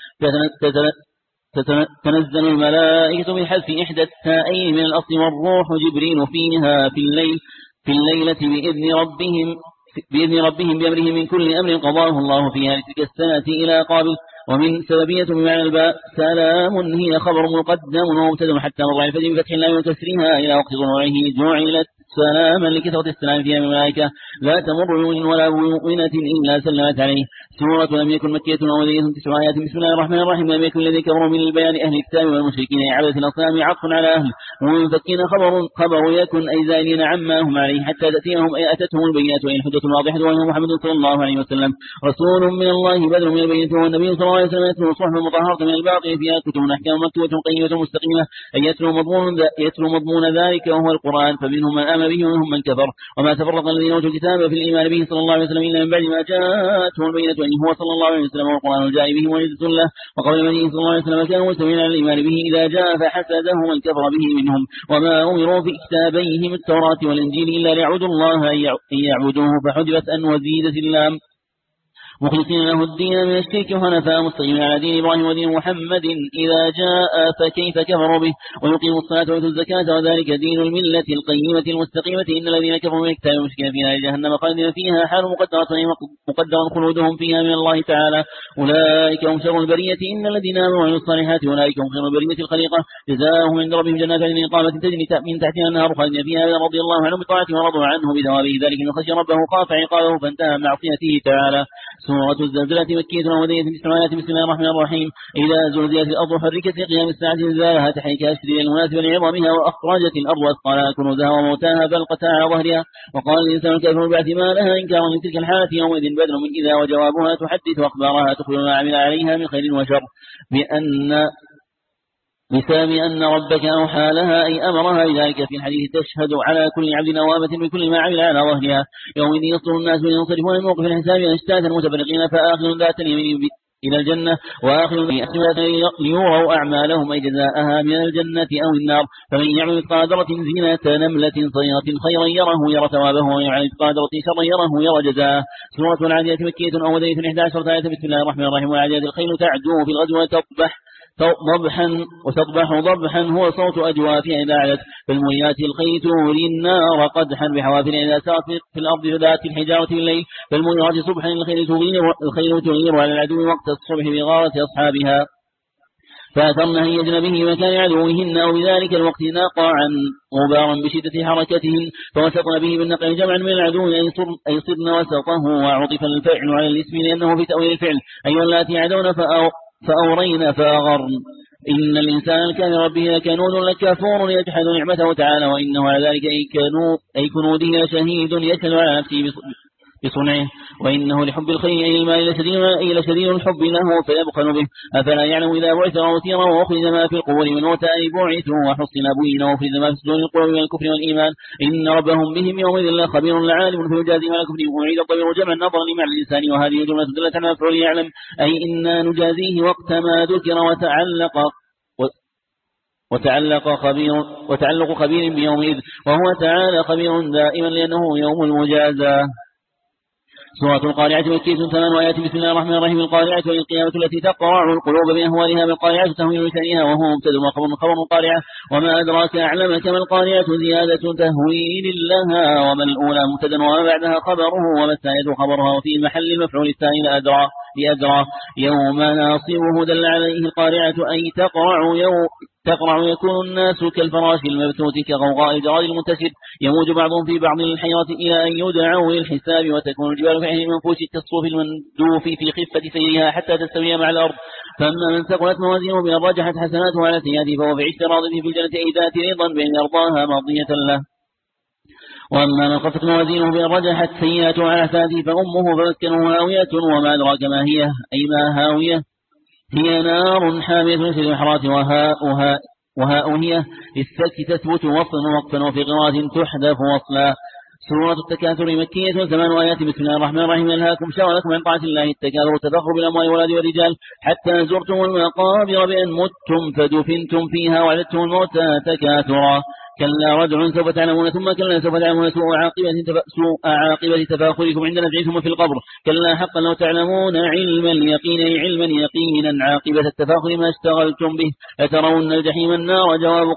تتنزل الملائكة بحذف إحدى التائين من الأصل والروح جبريل فيها في الليلة بإذن ربهم بأمره من كل أمر قضاه الله فيها لتلك السنة إلى قابل. ومن سببية بمعنى الباء سلام هي خبر مقدم ومبتدأ حتى مضع الفجر بفتح الله وكسرها إلى وقت طلوعه جعلت سلاما لكثرة السلام فيها من الملائكة لا تمر بمؤمن ولا بمؤمنة إلا سلمت عليه. سورة لم يكن مكية ومدنية 9 آيات. بسم الله الرحمن الرحيم. لم يكن الذي كفروا من البيان أهل الكتاب والمشركين عبدة الأصنام عطف على أهل ومنفكين خبر يكن أي زائلين عما هم عليه حتى تأتيهم أي أتتهم البينات وإن الحجة الواضحة وهو محمد صلى الله عليه وسلم رسول من الله بدر من البينات والنبي صلى الله عليه وسلم يتلو صحف مطهرة من الباقي فيها كتب أحكام مكتوبة قيمة مستقيمة أي يتلو مضمون ذلك وهو القرآن فمنهم من آمن به ومنهم من كفر وما تفرق الذين أوتوا الكتاب في الإيمان به صلى الله عليه وسلم إلا من بعد ما جاءتهم البينة وإن هو صلى الله عليه وسلم والقرآن الجاء به معجزة له وقول النبي صلى الله عليه وسلم كانوا مستوين على الإيمان به إذا جاء فحسده من كفر به منهم وما أمروا في كتابيهم التوراة والإنجيل إلا ليعبدوا الله أن يعبدوه فحذفت أن وزيدت اللام مخلصين له الدين من الشرك وحنفاء مستقيمين على دين إبراهيم ودين محمد إذا جاء فكيف كفروا به ويقيموا الصلاة ويؤتوا الزكاة وذلك دين الملة القيمة المستقيمة إن الذين كفروا من الكتاب المشركين في نار جهنم خالدين فيها حال مقدرا خلودهم فيها من الله تعالى أولئك هم شر البرية إن الذين آمنوا وعملوا الصالحات أولئك هم خير البرية الخليقة جزاؤهم عند ربهم جنات عدن إقامة تجري من تحتها النهار خالدين فيها رضي الله عنهم بطاعته ورضوا عنه بثوابه ذلك من خشي ربه خاف عقابه فانتهى معصيته تعالى. سورة الزلزلة مكية ومدنية 9 آيات. بسم الله الرحمن الرحيم. إذا زلزلت الأرض حركت لقيام الساعة زلزالها تحريك أشري المناسب لعظمها وأخرجت الأرض أثقالها كنوزها وموتاها فالقتها على ظهرها وقال الإنسان الكافر البعث ما لها إنكارا من تلك الحالة يومئذ بدل من إذا وجوابها تحدث أخبارها تخبر ما عمل عليها من خير وشر بسبب أن ربك أوحى لها أي أمرها بذلك في الحديث تشهد على كل عبد نوامة بكل ما عمل على ظهرها يومئذ يصدر الناس وينصرفون من موقف الحساب أشتاتا متفرقين فآخذ ذات اليمين إلى الجنة وآخر ليروا أعمالهم أي جزاءها من الجنة أو النار فمن يعمل مثقال ذرة زينة نملة صغيرة خيرا يرى ثوابه ومن يعمل مثقال ذرة شرا يرى جزاءه. سورة العاديات مكية أو مدنية 11 آية. بسم الله الرحمن الرحيم. والعاديات الخيل تعدو في الغزو وتضبح ضبحا هو صوت أجوافها إذا علت فالمريات الخيل توري النار قدحا بحوافرها إذا سارت في الأرض ذات الحجارة بالليل فالمريات صبحا الخيل تغير على العدو وقت الصبح بغارة أصحابها فأثرن هيجن به مكان عدوهن أو بذلك الوقت ناقعا غبارا بشدة حركتهن فوسطن به بالنقع جمعا من العدو أي صرن وسطه وعطف الفعل على الاسم لأنه في تأويل الفعل أي واللاتي عدون فأورين فأغرن إن الإنسان الكامل ربه لكنود لكفور يجحد نعمته تعالى وإنه على ذلك أي كنوده لشهيد يشهد على نفسه بصنعه وإنه لحب الخير أي المال لشديد الحب له فيبخل به أفلا يعلم إذا بعث وأثير وأخرج ما في القبور من وتأي بعثوا وحصن بوين وأخرج ما في صدور القلوب من الكفر والإيمان إن ربهم بهم يومئذ لخبير لعالم فيجازي ما كفرهم وعيد الضمير جمع النظر لمع الإنسان وهذه الجملة دلت على مفعول يعلم أي إنا نجازيه وقت ما ذكر وتعلق خبير بيومئذ وهو تعالى خبير دائما لأنه يوم المجازاة. سورة القارعة مكية 8 آيات. بسم الله الرحمن الرحيم. القارعة وهي القيامة التي تقرع القلوب بأهوالها بالقارعة تهويل لشأنها وهو مبتدأ وخبر القارعة وما أدراك أعلمك ما القارعة زيادة تهويل لها وما الأولى مبتدأ وما بعدها خبره وما الثانية خبرها وفي محل المفعول الثاني لأدرى يوم ناصبه دل عليه القارعة أي تقرع يكون الناس كالفراش المبثوث كغوغاء الجراد المنتشر يموج بعضهم في بعض الحيرة إلى أن يدعوا للحساب وتكون الجبال في عين المنفوش كالصوف المندوف في خفة سيرها حتى تستوي مع الأرض فأما من ثقلت موازينه بأن رجحت حسناته على سيئاته فهو في عيش راضي في الجنة أي ذات رضا بأن يرضاها مرضية له وأما من خفت موازينه بأن رجحت سيئاته على حسناته فأمه فمسكنه هاوية وما أدراك ما هي أي ما هاوية هي نار حامية في الحرات وهاء هي للسك تثبت وصلا وقفا وفي قراءة تحذف وصلا. سورة التكاثر مكية 8 آيات. بسم الله الرحمن الرحيم. ألهاكم شغلكم عن طاعة الله التكاثر والتفاخر بالأموال والأولاد والرجال حتى زرتم المقابر بأن متم فدفنتم فيها وعددتم الموتى تكاثرا كلا رجع سوف تعلمون ثم كلا سوف تعلمون سوء عاقبة تفاخركم عند نزعكم في القبر كلا حقا لو تعلمون علم اليقين أي علما يقينا عاقبة التفاخر ما اشتغلتم به لترون الجحيم النار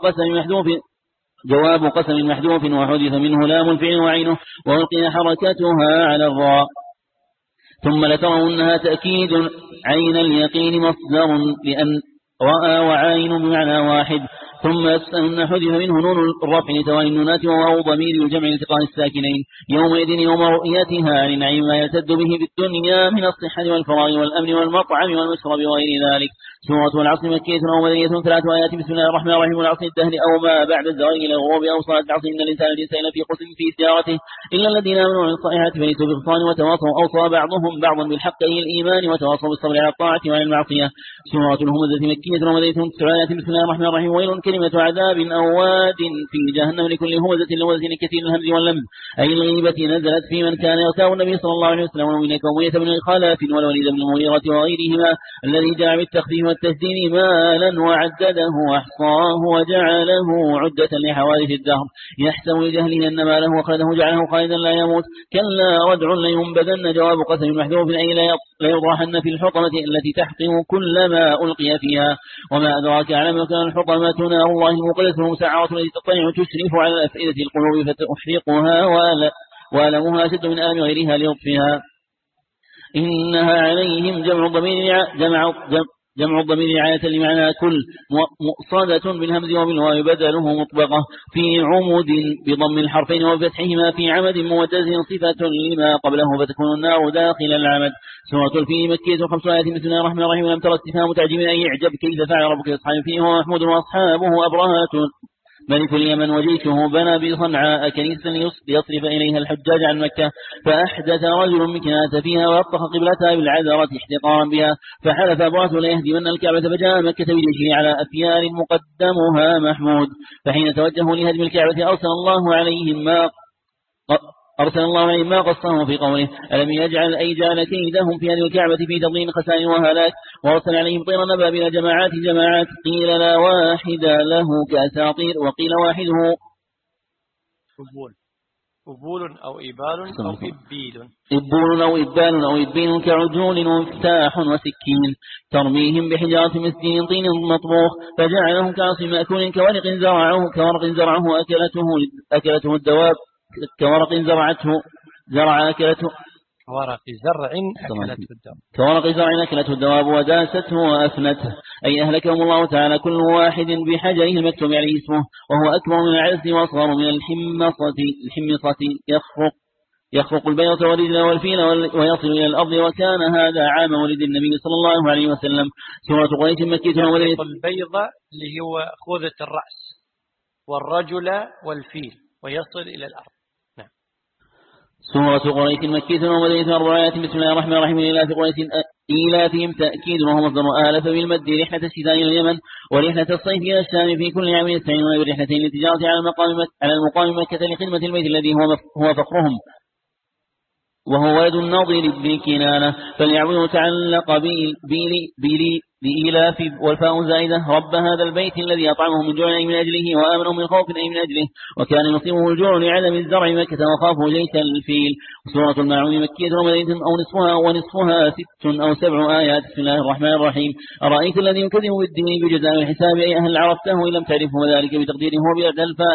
جواب قسم محذوف وحدث منه لام الفعل وعينه وألقي حركتها على الراء ثم لترونها تأكيد عين اليقين مصدر لأن رأى وعين بمعنى واحد. ثم أن حذف منه نون الرفع لتوالي النونات وواو ضمير الجمع لالتقاء الساكنين. يومئذ يوم رؤيتها لنعيم ما يلتد به في الدنيا من الصحة والفراغ والأمن والمطعم والمشرب وغير ذلك. سورة العصر مكية أو مدنية 3 آيات. بسم الله الرحمن الرحيم. والعصر الدهر أو ما بعد الزوال إلى الغروب أو صلاة العصر إن الإنسان الإنسان في قسم في سيارته إلا الذين آمنوا من الصالحات فليسوا بغفران وتواصوا أوصى بعضهم بعضا بالحق أي الإيمان وتواصوا بالصبر على الطاعة وعلى المعصية. سورة الهمزة مكية أو مدنية 9 آيات. بسم الله الرحمن الرحيم. ويل كلمة عذاب أو واد في جهنم لكل همزة لمزة كثير الهمز واللمز أي الغيبة نزلت في من كان يغتاب النبي صلى الله عليه وسلم ومن كومية بن خلف والوليد بن المغيرة وغيرهما الذي جاء بالتخفيف والتسديد مالا وعدده وأحصاه وجعله عدة لحوادث الدهر يحسب لجهله أن ماله وخلده جعله خالدا لا يموت. كلا ردع لينبذن جواب قسم محذوف أي لا يطرحن في الحطمة التي تحطم كل ما ألقي فيها. وما أدراك على مكان الحطمة نار الله المقدسة المسعرة التي تطلع تشرف على أفئدة القلوب فتحرقها وألمها أشد من آلام غيرها ليطفئها. إنها عليهم جمع الضمير رعاية لمعنى كل مؤصدة بالهمز وبالواو بدله مطبقة في عمود بضم الحرفين وفتحهما في عمد موجز صفة لما قبله فتكون النار داخل العمد. سورة الفيل مكية 5 آيات. بسم الله الرحمن الرحيم. لم ترى استفهام متعجب أي يعجب كيف فعل ربك أصحاب فيه ومحمود وأصحابه أبرهة ملك اليمن وجيشه بنى بصنعاء كنيسة ليصرف إليها الحجاج عن مكة فأحدث رجل مكنات فيها وأبطخ قبلتها بالعذرة احتقارا بها فحلف أبرهة لا يهدمن الكعبة فجاء مكة بجيشه على أفيار مقدمها محمود. فحين توجهوا لهدم الكعبة أرسل الله عليهم ما قصه في قوله ألم يجعل أي جعل كيدهم في هذه الكعبة في تضليل خسائر وهلاك وأرسل عليهم طيرا نبابيل جماعات قيل لا واحد له كأساطير وقيل واحده أبول أو إبال أو إبيل إبول أو إبال أو إبيل كعجول ومفتاح وسكين ترميهم بحجارة مسكين طين مطبوخ فجعلهم كعصف مأكول كورق زرعه أكلته الدواب كورق زرع أكلته الدواب وداسته وأفنته أي أهلكهم الله تعالى كل واحد بحجره المكتوب عليه اسمه وهو أكبر من العز وأصغر من الحمصة يخرق البيضة والرجل والفيل ويصل إلى الأرض وكان هذا عام ولد النبي صلى الله عليه وسلم. سورة قريش مكية البيضة اللي هو خوذة الرأس والرجل والفيل ويصل إلى الأرض. سورة قريش مكية ومدنية 4 آيات. بسم الله الرحمن الرحيم. إيلاف قريش إيلافهم تأكيد وهو مصدر آلف بالمد رحلة الشتاء إلى اليمن ورحلة الصيف إلى الشام في كل عام يستعينون بالرحلتين للتجارة على المقام مكة لخدمة البيت الذي هو فخرهم وهو ولد الناظر بن كنانة فليعبدوا تعلق بإيلاف والفاء زائدة رب هذا البيت الذي أطعمهم من جوع من أجله وآمنهم من خوف من أجله وكان يصيبه الجوع لعدم الزرع مكة وخافوا جيش الفيل. سورة الماعون مكية ومدنية ونصفها 6 أو 7 آيات. بسم الله الرحمن الرحيم. أرأيت الذي يكذب بالدين بجزاء الحساب أي أهل عرفته إن لم تعرفه وذلك بتقديره وبعد الفاء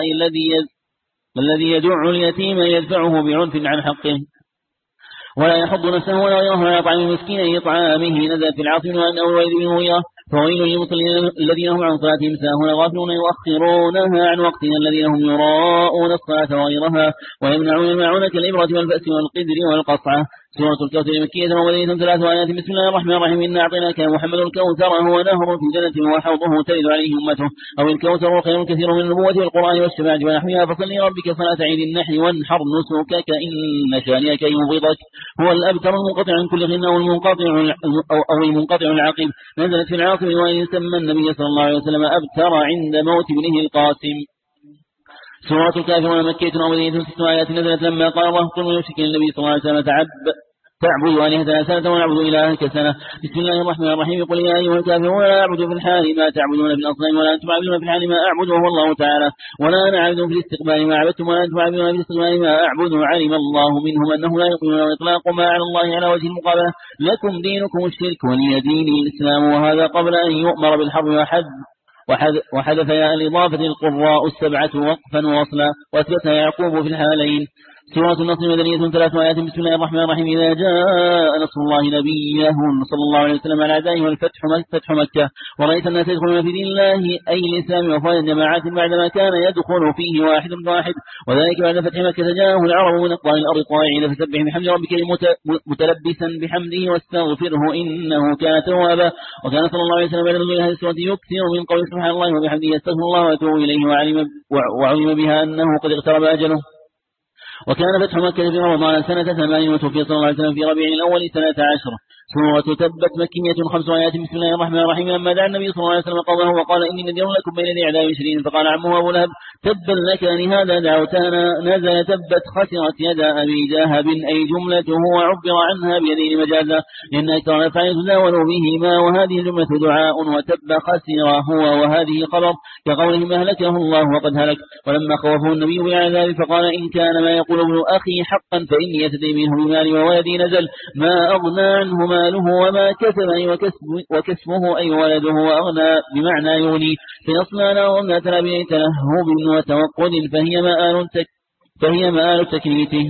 الذي يدع اليتيم يدفعه بعنف عن حقه ولا يحض نفسه ولا غيره ولا يطعم المسكين إطعامه نزل في العاصم وأن أول ولد منه إياه فويل للمصلين الذين هم عن صلاتهم ساهون غافلون يؤخرونها عن وقتها الذين هم يراءون الصلاة وغيرها ويمنعون الماعون كالإبرة والفأس والقدر والقصعة. سورة الكوثر مكية ومدنية 3 آيات. بسم الله الرحمن الرحيم. إنا أعطيناك محمد الكوثر هو نهر في جنة وحوضه ترد عليه أمته أو الكوثر خير كثير من النبوة والقرآن والشفاعة ونحوها فصل لربك صلاة عيد النحر وانحر نسكك إن شانئك يبغضك هو الأبتر المنقطع عن كل غنى أو المنقطع العقيم نزلت في العاصم وإن سمى النبي صلى الله عليه وسلم أبتر عند موت ابنه القاسم. سورة الكافرون مكية ومدنية 6 آيات. نزلت لما قال الله قل ويشرك النبي صلى الله عليه وسلم تعبد آلهتنا سنة ونعبد إلهك سنة. بسم الله الرحمن الرحيم. قل يا أيها الكافرون لا أعبد في الحال ما تعبدون في الأصنام ولا أنتم عابدون في الحال ما أعبد وهو الله تعالى ولا أنا عابد في الاستقبال ما عبدتم ولا أنتم عابدون في الاستقبال ما أعبد علم الله منهم أنه لا يؤمنون وإطلاق ما على الله على وجه المقابلة لكم دينكم الشرك ولي دين الإسلام وهذا قبل أن يؤمر بالحرب وحذف يا الإضافة القراء 7 وقفا ووصلا وأثبتها يعقوب في الحالين. سورة النصر مدنية 3 آيات. بسم الله الرحمن الرحيم. إذا جاء نصر الله نبيه صلى الله عليه وسلم على أعدائه والفتح فتح مكة ورأيت الناس يدخلون في دين الله أي الإسلام وفايا جماعات بعدما كان يدخل فيه واحد وذلك بعد فتح مكة جاءه العرب من أقطار الأرض طائعين فسبح بحمد ربك متلبسا بحمده واستغفره إنه كان توابا. وكان صلى الله عليه وسلم بعد نزول هذه السورة يكثر من قول سبحان الله وبحمده يستغفر الله ويتوب إليه وعلم بها أنه قد اقترب أجله. وكان فتح مكة في رمضان سنة 8 وتوفي صلى الله عليه وسلم في ربيع الأول سنة 10. سورة تبت مكية 5 آيات. بسم الله الرحمن الرحيم. لما دعا النبي صلى الله عليه وسلم قومه وقال إني نذير لكم بين يدي أعداء شديد فقال عمه أبو لهب تبا لك لهذا دعوتنا. نزل تبت خسرت يدا أبي جهب أي جملته وعبر عنها بيدين مجازا لأن أكثر الأفعال تزاول بهما وهذه الجملة دعاء وتب خسر هو وهذه خبر كقوله أهلكه الله وقد هلك. ولما خوفه النبي بالعذاب فقال إن كان ما يقول ابن أخي حقا فإني يتدي منه بمالي وولدي نزل ما أغنى عنه ماله وما كسب أي وكسبه أي ولده وأغنى بمعنى يغني فيصلى نارا ذات لهب تلهب وتوقد فهي مآل تكليته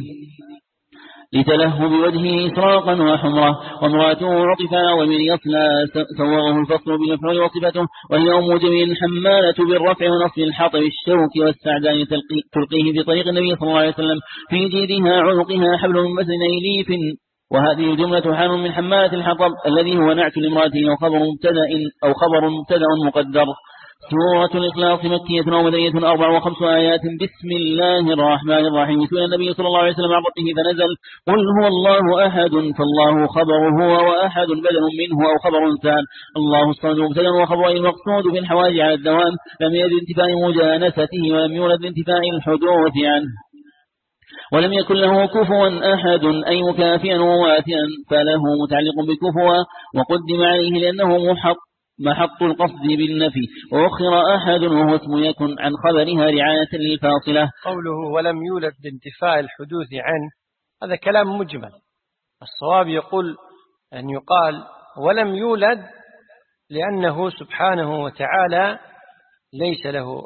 لتلهب وجهه إسراقا وحمرة. وامراته عطفا ومن يصلى سوره الفصل بالمفعول وصفته وهي أم جميل حمالة بالرفع ونصب الحطب الشوك والسعدان تلقيه في طريق النبي صلى الله عليه وسلم في جيدها عنقها حبل من مسن إليف. وهذه الجملة حال من حمالة الحطب الذي هو نعت لامرأته أو خبر مبتدأ مقدر. سورة الإخلاص مكية ومدنية 4 و5 آيات. بسم الله الرحمن الرحيم. سئل النبي صلى الله عليه وسلم عن ربه فنزل قل هو الله أحد فالله خبر هو وأحد بدل منه أو خبر ثان. الله الصمد مبتدأ وخبر المقصود في الحوادث على الدوام لم يرد انتفاء مجانسته ولم يولد انتفاء الحدوث عنه ولم يكن له كفوا أحد أي مكافئا وواتئا فله متعلق بكفوا وقدم عليه لأنه محط القصد بالنفي وأخر أحد وهو اسم يكن عن خبرها رعاية للفاصلة. قوله ولم يولد بانتفاء الحدوث عنه هذا كلام مجمل. الصواب يقول أن يقال ولم يولد لأنه سبحانه وتعالى ليس له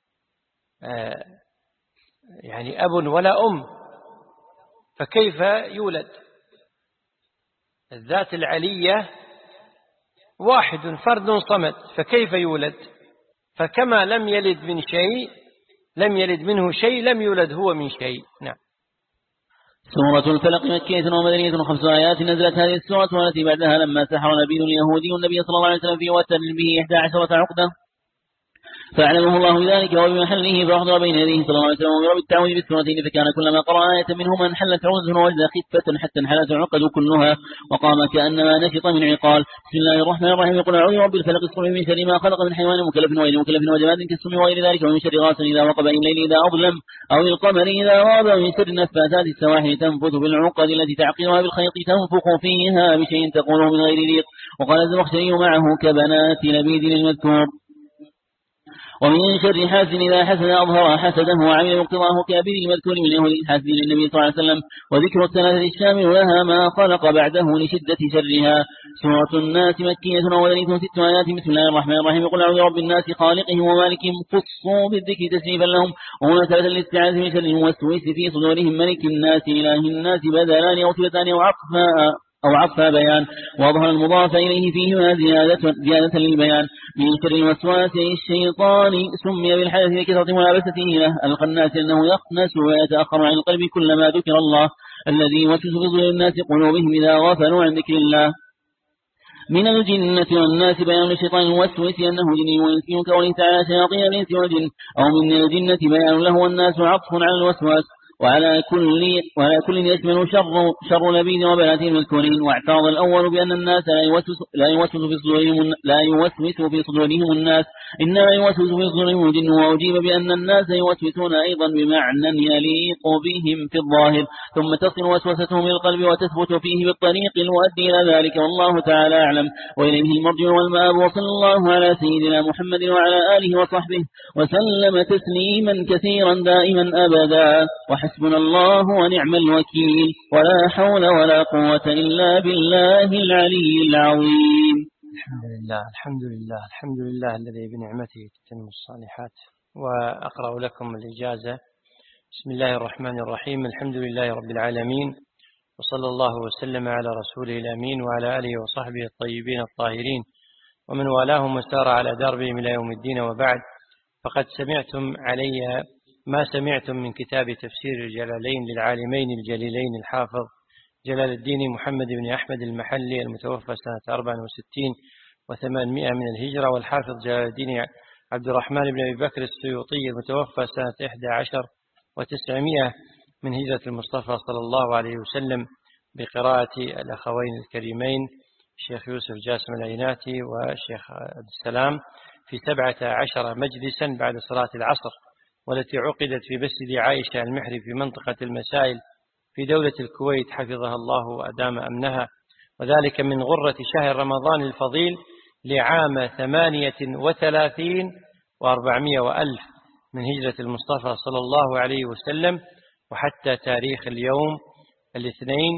يعني أب ولا أم فكيف يولد؟ الذات العلية واحد فرد صمد فكيف يولد؟ فكما لم يلد من شيء لم يلد منه شيء لم يولد هو من شيء. نعم. سورة الفلق مكية ومدنية 5 آيات. نزلت هذه السورة والتي بعدها لما سحر نبي اليهودي النبي صلى الله عليه وسلم في وتر به 11 عقدة فأعلمه الله بذلك وبمحله فأحضر بين يديه صلى الله عليه وسلم وبرب التعوذ بالسورتين فكان كلما قرأ آية منهما انحلت عوزه ووجد خفة حتى انحلت العقد كلها وقام كأنما نشط من عقال. بسم الله الرحمن الرحيم. يقول أعوذ برب الفلق الصبح من شر ما خلق من حيوان مكلف وغير مكلف وجماد كالسم وغير ذلك ومن شر غاسق إذا وقب الليل إذا أظلم أو القمر إذا غاب ومن شر النفاثات السواحل تنفث بالعقد التي تعقلها بالخيط تنفخ فيها بشيء تقوله من غير ريق. وقال الزمخشري معه كبنات لبيد المذكور. ومن شر حاسد إذا حسد أظهر حسده وعمل مقتضاه كابر المذكور من يهود الحاسد للنبي صلى الله عليه وسلم. وذكر الثلاثة الشامل لها ما خلق بعده لشدة شرها. سورة الناس مكية ومدنية 6 آيات. بسم الله الرحمن الرحيم. يقول أعوذ برب الناس خالقهم ومالكهم خصوا بالذكر تسريفا لهم ومناسبة الاستعاذة من شر الموسوس في صدورهم ملك الناس إله الناس بدلان أو صفتان أو عطف بيان وأظهر المضاف إليه فيهما زيادة للبيان. من شر الوسواس الشيطان سمي بالحدث لكثرة ملابسته له الخناس أنه يخنس ويتأخر عن القلب كلما ذكر الله الذي يوسوس في صدور الناس قلوبهم إذا غفلوا عن ذكر الله. من الجنة والناس بيان الشيطان الموسوس أنه جني وإنسي كونه تعالى شياطين الإنس والجن أو من الجنة بيان له والناس عطف على الوسواس وعلى كل يشمل شر لبيد وبناتهم المذكورين. واعترض الأول بأن الناس لا يوسوس في صدورهم الناس إنما يوسوس في صدورهم الجن. وأجيب بأن الناس يوسوسون أيضا بمعنى يليق بهم في الظاهر ثم تصل وسوستهم للقلب وتثبت فيه بالطريق المؤدي إلى ذلك والله تعالى أعلم وإليه المرجع والمآب. وصلى الله على سيدنا محمد وعلى آله وصحبه وسلم تسليما كثيرا دائما أبدا وحسبنا الله ونعم الوكيل ولا حول ولا قوة إلا بالله العلي العظيم. الحمد لله الذي بنعمته تتم الصالحات. وأقرأ لكم الإجازة بسم الله الرحمن الرحيم. الحمد لله رب العالمين، وصلى الله وسلم على رسوله الأمين وعلى آله وصحبه الطيبين الطاهرين ومن والاهم وسار على دربهم إلى يوم الدين، وبعد. فقد سمعتم علي ما سمعتم من كتاب تفسير الجلالين للعالمين الجليلين الحافظ جلال الدين محمد بن أحمد المحلي المتوفى سنة 64 و800 من الهجرة، والحافظ جلال الدين عبد الرحمن بن أبي بكر السيوطي المتوفى سنة 11 و900 من هجرة المصطفى صلى الله عليه وسلم، بقراءة الأخوين الكريمين الشيخ يوسف جاسم العيناتي والشيخ عبد السلام في 17 مجلسا بعد صلاة العصر، والتي عقدت في مسجد عائشة المحري في منطقة المسائل في دولة الكويت حفظها الله وأدام أمنها، وذلك من غرة شهر رمضان الفضيل لعام 38 و400 وألف من هجرة المصطفى صلى الله عليه وسلم، وحتى تاريخ اليوم الاثنين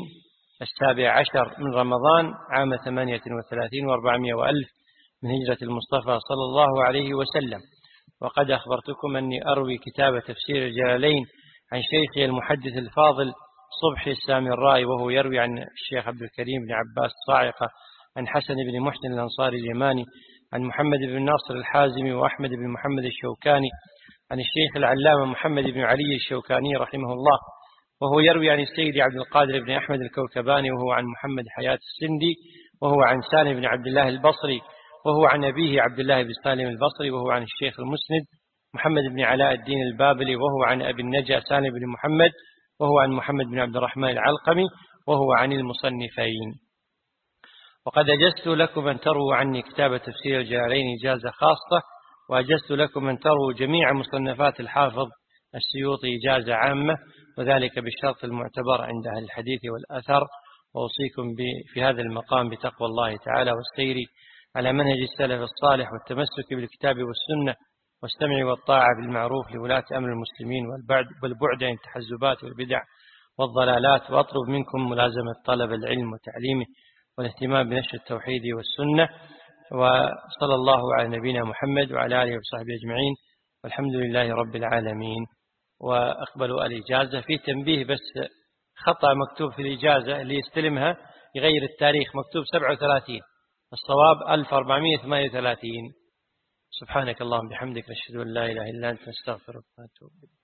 17 من رمضان عام 38 و400 وألف من هجرة المصطفى صلى الله عليه وسلم. وقد أخبرتكم أني أروي كتاب تفسير الجلالين عن شيخي المحدث الفاضل صبحي السامرائي، وهو يروي عن الشيخ عبد الكريم بن عباس الصاعقة، عن حسن بن محسن الأنصاري اليماني، عن محمد بن ناصر الحازمي وأحمد بن محمد الشوكاني، عن الشيخ العلامة محمد بن علي الشوكاني رحمه الله، وهو يروي عن السيد عبد القادر بن أحمد الكوكباني، وهو عن محمد حياة السندي، وهو عن سالم بن عبد الله البصري، وهو عن أبيه عبد الله بن سالم البصري، وهو عن الشيخ المسند محمد بن علاء الدين البابلي، وهو عن أبي النجا سالم بن محمد، وهو عن محمد بن عبد الرحمن العلقمي، وهو عن المصنفين. وقد أجزت لكم أن تروا عني كتاب تفسير الجلالين إجازة خاصة، وأجزت لكم أن تروا جميع مصنفات الحافظ السيوطي إجازة عامة، وذلك بالشرط المعتبر عند أهل الحديث والأثر. وأوصيكم في هذا المقام بتقوى الله تعالى والسير على منهج السلف الصالح والتمسك بالكتاب والسنة والسمع والطاعة بالمعروف لولاة أمر المسلمين والبعد عن التحزبات والبدع والضلالات. وأطلب منكم ملازمة طلب العلم وتعليمه والاهتمام بنشر التوحيد والسنة. وصلى الله على نبينا محمد وعلى آله وصحبه أجمعين، والحمد لله رب العالمين. وأقبلوا الإجازة. في تنبيه بس، خطأ مكتوب في الإجازة اللي يستلمها يغير التاريخ، مكتوب 37، الصواب 1438. سبحانك اللهم بحمدك، نشهد أن لا إله إلا أنت، نستغفرك ونتوب إليك.